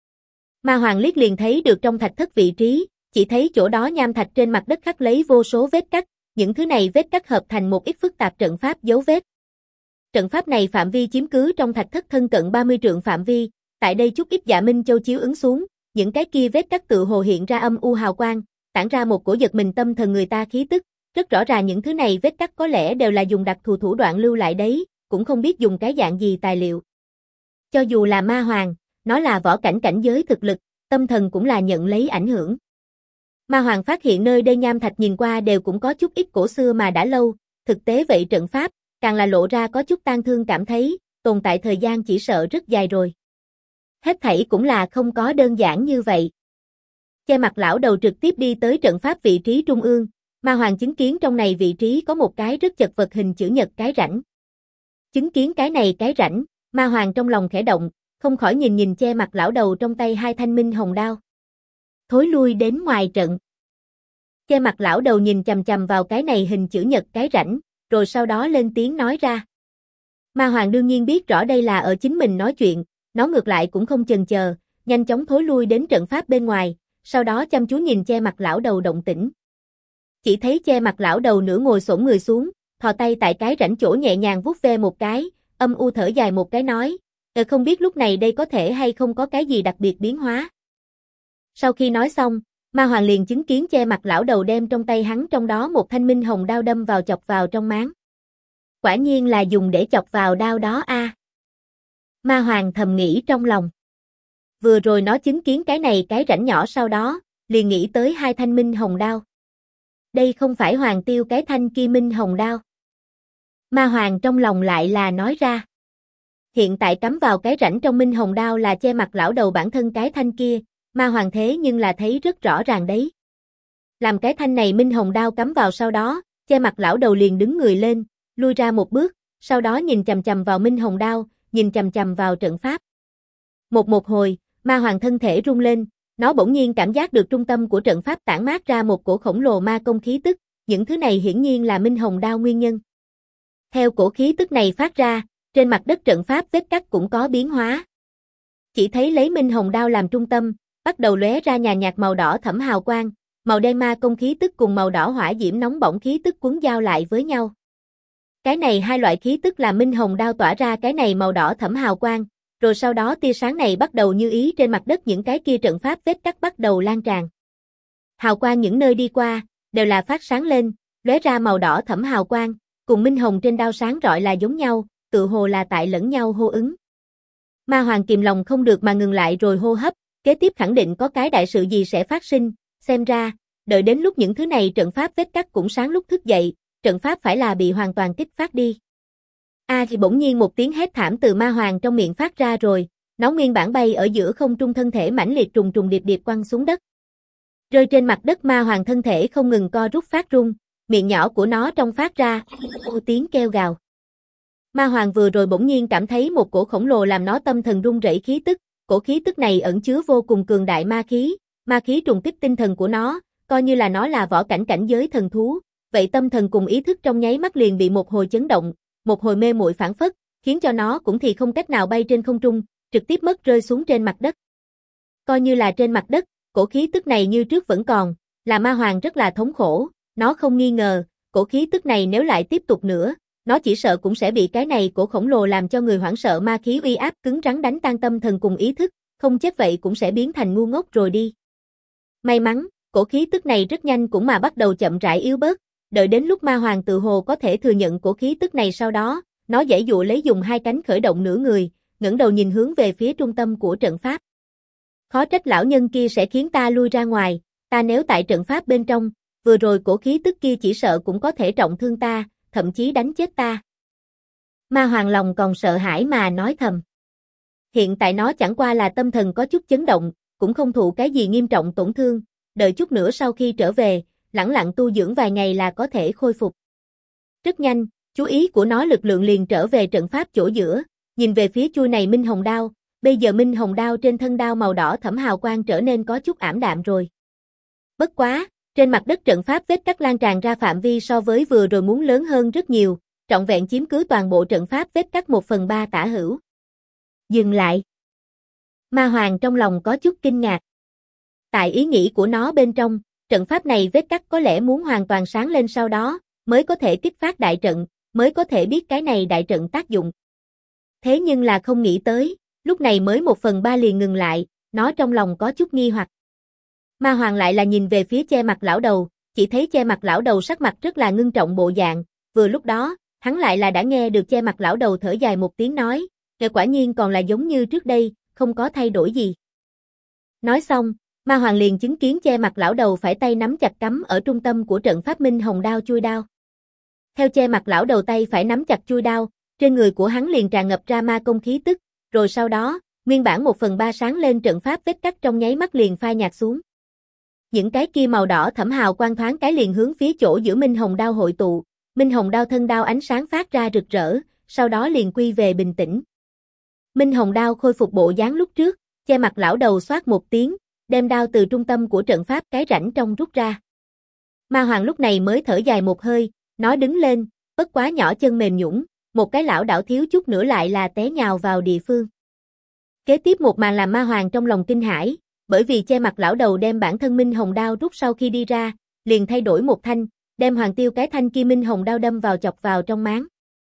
Ma Hoàng liếc liền thấy được trong thạch thất vị trí, chỉ thấy chỗ đó nham thạch trên mặt đất khắc lấy vô số vết cắt, những thứ này vết cắt hợp thành một ít phức tạp trận pháp dấu vết. Trận pháp này phạm vi chiếm cứ trong thạch thất thân cận 30 trượng phạm vi, tại đây chút ít dạ minh châu chiếu ứng xuống, những cái kia vết cắt tự hồ hiện ra âm u hào quang, tản ra một cổ giật mình tâm thần người ta khí tức, rất rõ ràng những thứ này vết cắt có lẽ đều là dùng đặc thù thủ đoạn lưu lại đấy, cũng không biết dùng cái dạng gì tài liệu. Cho dù là Ma Hoàng, nó là võ cảnh cảnh giới thực lực, tâm thần cũng là nhận lấy ảnh hưởng. Ma Hoàng phát hiện nơi đây nham thạch nhìn qua đều cũng có chút ít cổ xưa mà đã lâu, thực tế vậy trận pháp, càng là lộ ra có chút tang thương cảm thấy, tồn tại thời gian chỉ sợ rất dài rồi. Hết thảy cũng là không có đơn giản như vậy. Che mặt lão đầu trực tiếp đi tới trận pháp vị trí trung ương, Ma Hoàng chứng kiến trong này vị trí có một cái rất chật vật hình chữ nhật cái rãnh. Chứng kiến cái này cái rãnh, Ma Hoàng trong lòng khẽ động, không khỏi nhìn che mặt lão đầu trong tay hai thanh minh hồng đao. Thối lui đến ngoài trận. Che mặt lão đầu nhìn chằm chằm vào cái này hình chữ nhật cái rãnh, rồi sau đó lên tiếng nói ra. Ma Hoàng đương nhiên biết rõ đây là ở chính mình nói chuyện, nó ngược lại cũng không chần chờ, nhanh chóng thối lui đến trận pháp bên ngoài, sau đó chăm chú nhìn che mặt lão đầu động tĩnh. Chỉ thấy che mặt lão đầu nửa ngồi xổm người xuống, thò tay tại cái rãnh chỗ nhẹ nhàng vuốt ve một cái, âm u thở dài một cái nói, không biết lúc này đây có thể hay không có cái gì đặc biệt biến hóa. Sau khi nói xong, Ma Hoàng liền chứng kiến che mặt lão đầu đem trong tay hắn trong đó một thanh minh hồng đao đâm vào chọc vào trong máng. Quả nhiên là dùng để chọc vào đao đó a. Ma Hoàng thầm nghĩ trong lòng. Vừa rồi nó chứng kiến cái này cái rãnh nhỏ sau đó, liền nghĩ tới hai thanh minh hồng đao. Đây không phải Hoàng Tiêu cái thanh kia minh hồng đao. Ma Hoàng trong lòng lại là nói ra. Hiện tại cắm vào cái rãnh trong minh hồng đao là che mặt lão đầu bản thân cái thanh kia, Ma Hoàng thế nhưng là thấy rất rõ ràng đấy. Làm cái thanh này minh hồng đao cắm vào sau đó, che mặt lão đầu liền đứng người lên, lui ra một bước, sau đó nhìn chằm chằm vào minh hồng đao, nhìn chằm chằm vào trận pháp. Một hồi, Ma Hoàng thân thể rung lên, nó bỗng nhiên cảm giác được trung tâm của trận pháp tản mát ra một cổ khổng lồ ma công khí tức, những thứ này hiển nhiên là minh hồng đao nguyên nhân. Theo cổ khí tức này phát ra, trên mặt đất trận pháp vết cắt cũng có biến hóa. Chỉ thấy lấy minh hồng đao làm trung tâm, bắt đầu lóe ra nhàn nhạt màu đỏ thẫm hào quang, màu đen ma công khí tức cùng màu đỏ hỏa diễm nóng bỏng khí tức quấn giao lại với nhau. Cái này hai loại khí tức là minh hồng đao tỏa ra cái này màu đỏ thẫm hào quang, rồi sau đó tia sáng này bắt đầu như ý trên mặt đất những cái kia trận pháp vết cắt bắt đầu lan tràn. Hào quang những nơi đi qua, đều là phát sáng lên, lóe ra màu đỏ thẫm hào quang, cùng minh hồng trên đao sáng rọi là giống nhau, tự hồ là tại lẫn nhau hô ứng. Ma Hoàng kìm lòng không được mà ngừng lại rồi hô hấp, kế tiếp khẳng định có cái đại sự gì sẽ phát sinh, xem ra, đợi đến lúc những thứ này trận pháp vết cắt cũng sáng lúc thức dậy, trận pháp phải là bị hoàn toàn kích phát đi. Thì bỗng nhiên một tiếng hét thảm từ Ma Hoàng trong miệng phát ra rồi, nó nguyên bản bay ở giữa không trung thân thể mãnh liệt trùng trùng điệp điệp quăng xuống đất. Rơi trên mặt đất Ma Hoàng thân thể không ngừng co rút phát run, miệng nhỏ của nó trong phát ra tiếng kêu gào. Ma Hoàng vừa rồi bỗng nhiên cảm thấy một cổ khổng lồ làm nó tâm thần run rẩy khí tức, cổ khí tức này ẩn chứa vô cùng cường đại ma khí, Ma khí trùng kích tinh thần của nó, coi như là nó là võ cảnh cảnh giới thần thú, vậy tâm thần cùng ý thức trong nháy mắt liền bị một hồi chấn động, một hồi mê muội phảng phất, khiến cho nó cũng thì không cách nào bay trên không trung, trực tiếp mất rơi xuống trên mặt đất. Coi như là trên mặt đất, cổ khí tức này như trước vẫn còn, là Ma Hoàng rất là thống khổ, nó không nghi ngờ, cổ khí tức này nếu lại tiếp tục nữa, nó chỉ sợ cũng sẽ bị cái này cổ khổng lồ làm cho người hoảng sợ ma khí uy áp cứng rắn đánh tan tâm thần cùng ý thức, không chết vậy cũng sẽ biến thành ngu ngốc rồi đi. May mắn, cổ khí tức này rất nhanh cũng mà bắt đầu chậm rãi yếu bớt, đợi đến lúc Ma Hoàng tự hồ có thể thừa nhận cổ khí tức này sau đó, nó giãy dụa lấy dùng hai cánh khởi động nửa người, ngẩng đầu nhìn hướng về phía trung tâm của trận pháp. Khó trách lão nhân kia sẽ khiến ta lui ra ngoài, ta nếu tại trận pháp bên trong, vừa rồi cổ khí tức kia chỉ sợ cũng có thể trọng thương ta, thậm chí đánh chết ta. Ma Hoàng lòng còn sợ hãi mà nói thầm. Hiện tại nó chẳng qua là tâm thần có chút chấn động, cũng không thụ cái gì nghiêm trọng tổn thương, đợi chút nữa sau khi trở về, lẳng lặng tu dưỡng vài ngày là có thể khôi phục. Rất nhanh, chú ý của nó lực lượng liền trở về trận pháp chỗ giữa, nhìn về phía chuôi này Minh Hồng đao, bây giờ Minh Hồng đao trên thân đao màu đỏ thẫm hào quang trở nên có chút ảm đạm rồi. Bất quá, trên mặt đất trận pháp vết cắt lan tràn ra phạm vi so với vừa rồi muốn lớn hơn rất nhiều, trọn vẹn chiếm cứ toàn bộ trận pháp vết cắt 1/3 tả hữu. Dừng lại. Ma Hoàng trong lòng có chút kinh ngạc. Tại ý nghĩ của nó bên trong, trận pháp này vết cắt có lẽ muốn hoàn toàn sáng lên sau đó, mới có thể kích phát đại trận, mới có thể biết cái này đại trận tác dụng. Thế nhưng là không nghĩ tới, lúc này mới 1/3 liền ngừng lại, nó trong lòng có chút nghi hoặc. Ma Hoàng lại là nhìn về phía che mặt lão đầu, chỉ thấy che mặt lão đầu sắc mặt rất là ngưng trọng bộ dạng, vừa lúc đó, hắn lại là đã nghe được che mặt lão đầu thở dài một tiếng nói, quả nhiên còn là giống như trước đây, không có thay đổi gì. Nói xong, Ma Hoàng liền chứng kiến che mặt lão đầu phải tay nắm chặt cắm ở trung tâm của trận pháp Minh Hồng đao chui đao. Theo che mặt lão đầu tay phải nắm chặt chui đao, trên người của hắn liền tràn ngập ra ma công khí tức, rồi sau đó, nguyên bản 1/3 sáng lên trận pháp vết cắt trong nháy mắt liền phai nhạt xuống. Những cái kia màu đỏ thẫm hào quang thoáng cái liền hướng phía chỗ giữa Minh Hồng đao hội tụ, Minh Hồng đao thân đao ánh sáng phát ra rực rỡ, sau đó liền quy về bình tĩnh. Minh Hồng đao khôi phục bộ dáng lúc trước, che mặt lão đầu xoát một tiếng, đem đao từ trung tâm của trận pháp cái rãnh trong rút ra. Ma Hoàng lúc này mới thở dài một hơi, nó đứng lên, bất quá nhỏ chân mềm nhũn, một cái lão đảo thiếu chút nữa lại là té nhào vào địa phương. Kế tiếp một màn làm Ma Hoàng trong lòng kinh hãi, bởi vì che mặt lão đầu đem bản thân Minh Hồng đao rút sau khi đi ra, liền thay đổi một thanh, đem Hoàng Tiêu cái thanh kia Minh Hồng đao đâm vào chọc vào trong máng.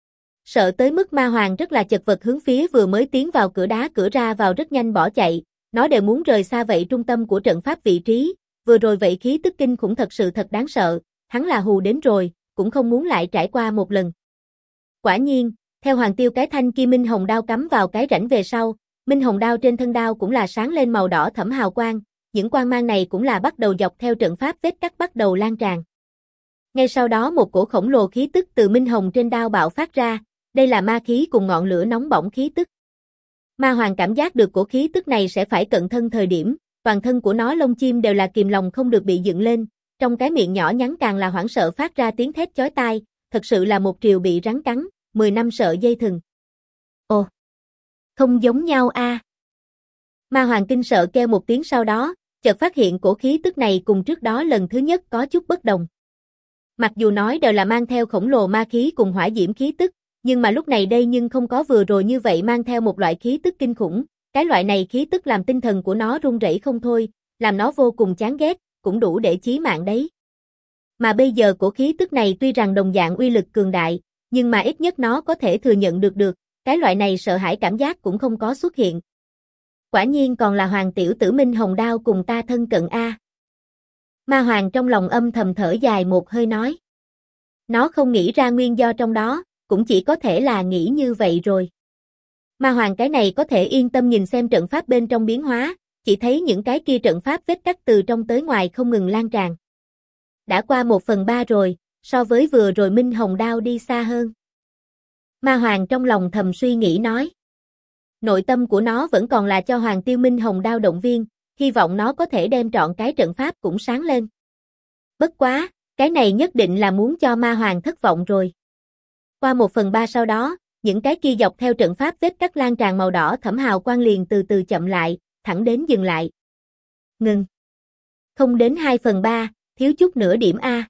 Sợ tới mức Ma Hoàng rất là chật vật hướng phía vừa mới tiến vào cửa đá cửa ra vào rất nhanh bỏ chạy, nó đều muốn rời xa vậy trung tâm của trận pháp vị trí, vừa rồi vậy khí tức kinh khủng thật sự thật đáng sợ, hắn là hù đến rồi, cũng không muốn lại trải qua một lần. Quả nhiên, theo Hoàng Tiêu cái thanh kia Minh Hồng đao cắm vào cái rãnh về sau, Minh Hồng đao trên thân đao cũng là sáng lên màu đỏ thẫm hào quang, những quang mang này cũng là bắt đầu dọc theo trận pháp vết cắt bắt đầu lan tràn. Ngay sau đó một cổ khổng lồ khí tức từ Minh Hồng trên đao bạo phát ra, đây là ma khí cùng ngọn lửa nóng bỏng khí tức. Ma Hoàng cảm giác được cổ khí tức này sẽ phải cận thân thời điểm, toàn thân của nó lông chim đều là kìm lòng không được bị dựng lên, trong cái miệng nhỏ nhắn càng là hoảng sợ phát ra tiếng thét chói tai, thật sự là một triều bị rắn cắn, 10 năm sợ dây thừng. Ồ, không giống nhau a. Ma Hoàng kinh sợ kêu một tiếng sau đó, chợt phát hiện cổ khí tức này cùng trước đó lần thứ nhất có chút bất đồng. Mặc dù nói đều là mang theo khổng lồ ma khí cùng hỏa diễm khí tức, nhưng mà lúc này đây nhưng không có vừa rồi như vậy mang theo một loại khí tức kinh khủng, cái loại này khí tức làm tinh thần của nó run rẩy không thôi, làm nó vô cùng chán ghét, cũng đủ để chí mạng đấy. Mà bây giờ cổ khí tức này tuy rằng đồng dạng uy lực cường đại, nhưng mà ít nhất nó có thể thừa nhận được, cái loại này sợ hãi cảm giác cũng không có xuất hiện. Quả nhiên còn là Hoàng tiểu tử Minh Hồng đao cùng ta thân cận a. Ma Hoàng trong lòng âm thầm thở dài một hơi nói. Nó không nghĩ ra nguyên do trong đó, cũng chỉ có thể là nghĩ như vậy rồi. Ma Hoàng cái này có thể yên tâm nhìn xem trận pháp bên trong biến hóa, chỉ thấy những cái kia trận pháp vết cắt từ trong tới ngoài không ngừng lan tràn. Đã qua 1/3 rồi, so với vừa rồi Minh Hồng đao đi xa hơn. Ma Hoàng trong lòng thầm suy nghĩ nói. Nội tâm của nó vẫn còn là cho Hoàng Tiêu Minh Hồng đao động viên, hy vọng nó có thể đem trọn cái trận pháp cũng sáng lên. Bất quá, cái này nhất định là muốn cho Ma Hoàng thất vọng rồi. Qua 1/3 sau đó, những cái kia dọc theo trận pháp vết cắt lan tràn màu đỏ thẫm hào quang liền từ từ chậm lại, thẳng đến dừng lại. Ngừng. Không đến 2/3, thiếu chút nửa điểm a.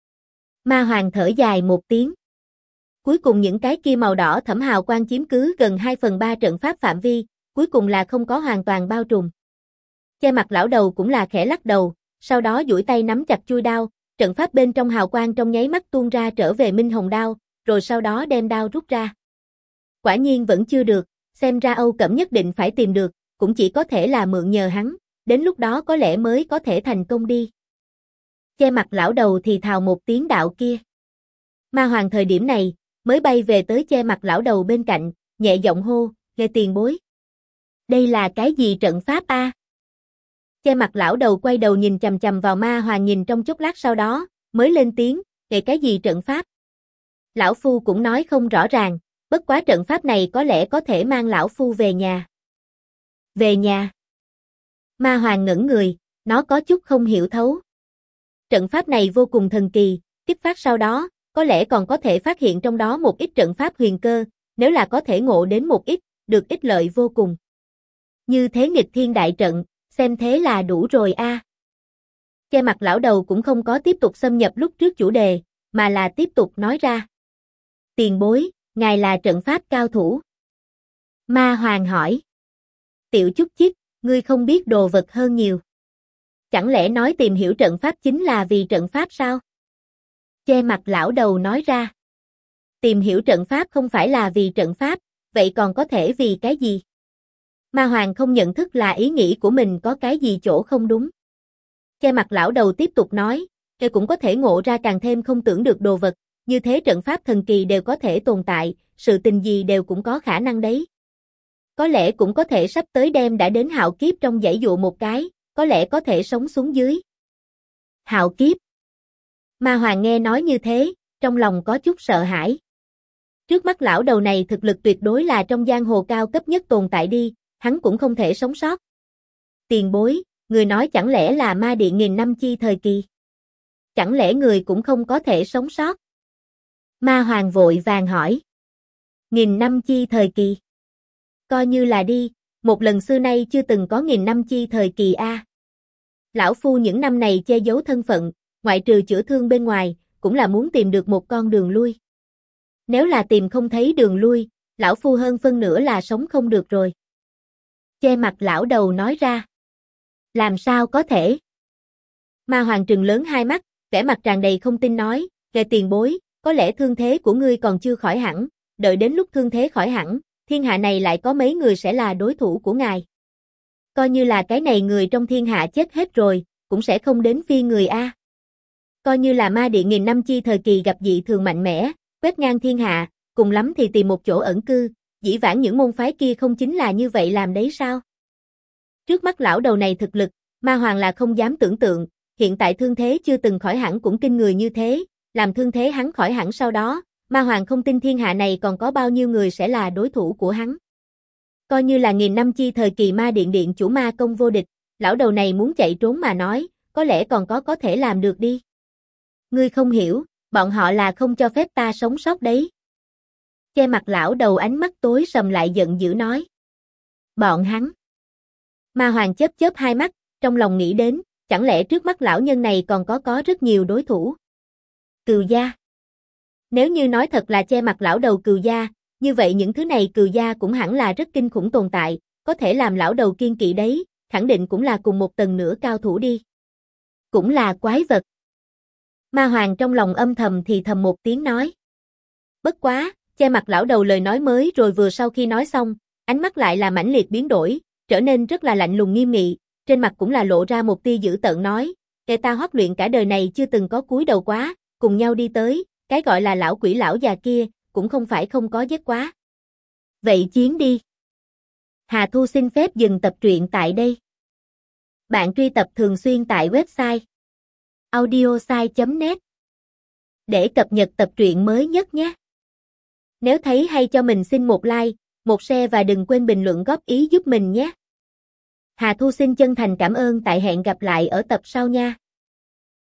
Ma Hoàng thở dài một tiếng. Cuối cùng những cái kia màu đỏ thẫm hào quang chiếm cứ gần 2/3 trận pháp phạm vi, cuối cùng là không có hoàn toàn bao trùm. Che mặt lão đầu cũng là khẽ lắc đầu, sau đó duỗi tay nắm chặt chuôi đao, trận pháp bên trong hào quang trong nháy mắt tuôn ra trở về minh hồng đao, rồi sau đó đem đao rút ra. Quả nhiên vẫn chưa được, xem ra Âu Cẩm nhất định phải tìm được, cũng chỉ có thể là mượn nhờ hắn, đến lúc đó có lẽ mới có thể thành công đi. Che mặt lão đầu thì thào một tiếng đạo kia. Ma Hoàng thời điểm này, mới bay về tới che mặt lão đầu bên cạnh, nhẹ giọng hô, nghe tiền bối. Đây là cái gì trận pháp a? Che mặt lão đầu quay đầu nhìn chằm chằm vào Ma Hoàng nhìn trong chốc lát sau đó, mới lên tiếng, nghe cái gì trận pháp? Lão Phu cũng nói không rõ ràng, bất quá trận pháp này có lẽ có thể mang Lão Phu về nhà. Về nhà? Ma Hoàng ngẩn người, nó có chút không hiểu thấu. Trận pháp này vô cùng thần kỳ, kích phát sau đó, có lẽ còn có thể phát hiện trong đó một ít trận pháp huyền cơ, nếu là có thể ngộ đến một ít, được ích lợi vô cùng. Như thế nghịch thiên đại trận, xem thế là đủ rồi a. Che mặt lão đầu cũng không có tiếp tục xâm nhập lúc trước chủ đề, mà là tiếp tục nói ra. Tiền bối, ngài là trận pháp cao thủ. Ma Hoàng hỏi. Tiểu chút chít, ngươi không biết đồ vật hơn nhiều. Chẳng lẽ nói tìm hiểu trận pháp chính là vì trận pháp sao? Che mặt lão đầu nói ra. Tìm hiểu trận pháp không phải là vì trận pháp, vậy còn có thể vì cái gì? Ma Hoàng không nhận thức là ý nghĩ của mình có cái gì chỗ không đúng. Che mặt lão đầu tiếp tục nói, ngươi cũng có thể ngộ ra càng thêm không tưởng được đồ vật, như thế trận pháp thần kỳ đều có thể tồn tại, sự tình gì đều cũng có khả năng đấy. Có lẽ cũng có thể sắp tới đêm đã đến hạo kiếp trong dãy dụa một cái, có lẽ có thể sống xuống dưới. Hạo kiếp. Ma Hoàng nghe nói như thế, trong lòng có chút sợ hãi. Trước mắt lão đầu này thực lực tuyệt đối là trong giang hồ cao cấp nhất tồn tại đi, hắn cũng không thể sống sót. Tiền bối, người nói chẳng lẽ là ma điện nghìn năm chi thời kỳ? Chẳng lẽ người cũng không có thể sống sót? Ma Hoàng vội vàng hỏi. Nghìn năm chi thời kỳ? Coi như là đi, một lần xưa nay chưa từng có nghìn năm chi thời kỳ a. Lão Phu những năm này che giấu thân phận, ngoại trừ chữa thương bên ngoài, cũng là muốn tìm được một con đường lui. Nếu là tìm không thấy đường lui, Lão Phu hơn phân nửa là sống không được rồi. Che mặt lão đầu nói ra. Làm sao có thể? Ma Hoàng trừng lớn hai mắt, vẻ mặt tràn đầy không tin nói, kẻ tiền bối, có lẽ thương thế của ngươi còn chưa khỏi hẳn, đợi đến lúc thương thế khỏi hẳn, thiên hạ này lại có mấy người sẽ là đối thủ của ngài. Coi như là cái này người trong thiên hạ chết hết rồi, cũng sẽ không đến phi người a. Coi như là ma điện nghìn năm chi thời kỳ gặp dị thường mạnh mẽ, quét ngang thiên hạ, cùng lắm thì tìm một chỗ ẩn cư, dĩ vãng những môn phái kia không chính là như vậy làm đấy sao? Trước mắt lão đầu này thực lực, Ma Hoàng là không dám tưởng tượng, hiện tại thương thế chưa từng khỏi hẳn cũng kinh người như thế, làm thương thế hắn khỏi hẳn sau đó, Ma Hoàng không tin thiên hạ này còn có bao nhiêu người sẽ là đối thủ của hắn. Coi như là nghìn năm chi thời kỳ ma điện điện chủ ma công vô địch, lão đầu này muốn chạy trốn mà nói, có lẽ còn có thể làm được đi. Ngươi không hiểu, bọn họ là không cho phép ta sống sót đấy. Che mặt lão đầu ánh mắt tối sầm lại giận dữ nói. Bọn hắn. Ma Hoàng chớp chớp hai mắt, trong lòng nghĩ đến, chẳng lẽ trước mắt lão nhân này còn có rất nhiều đối thủ. Cừu gia. Nếu như nói thật là che mặt lão đầu cừu gia, như vậy những thứ này cừu gia cũng hẳn là rất kinh khủng tồn tại, có thể làm lão đầu kiên kỵ đấy, khẳng định cũng là cùng một tầng nữa cao thủ đi. Cũng là quái vật. Ma Hoàng trong lòng âm thầm thì thầm một tiếng nói. Bất quá, che mặt lão đầu lời nói mới rồi vừa sau khi nói xong, ánh mắt lại là mãnh liệt biến đổi, trở nên rất là lạnh lùng nghiêm nghị, trên mặt cũng là lộ ra một tia dữ tợn nói, kẻ ta Hoắc luyện cả đời này chưa từng có cúi đầu quá, cùng nhau đi tới, cái gọi là lão quỷ lão già kia, cũng không phải không có giết quá. Vậy chiến đi. Hà Thu xin phép dừng tập truyện tại đây. Bạn truy tập thường xuyên tại website audiosai.net để cập nhật tập truyện mới nhất nhé. Nếu thấy hay cho mình xin một like, một share và đừng quên bình luận góp ý giúp mình nhé. Hà Thu xin chân thành cảm ơn tại hẹn gặp lại ở tập sau nha.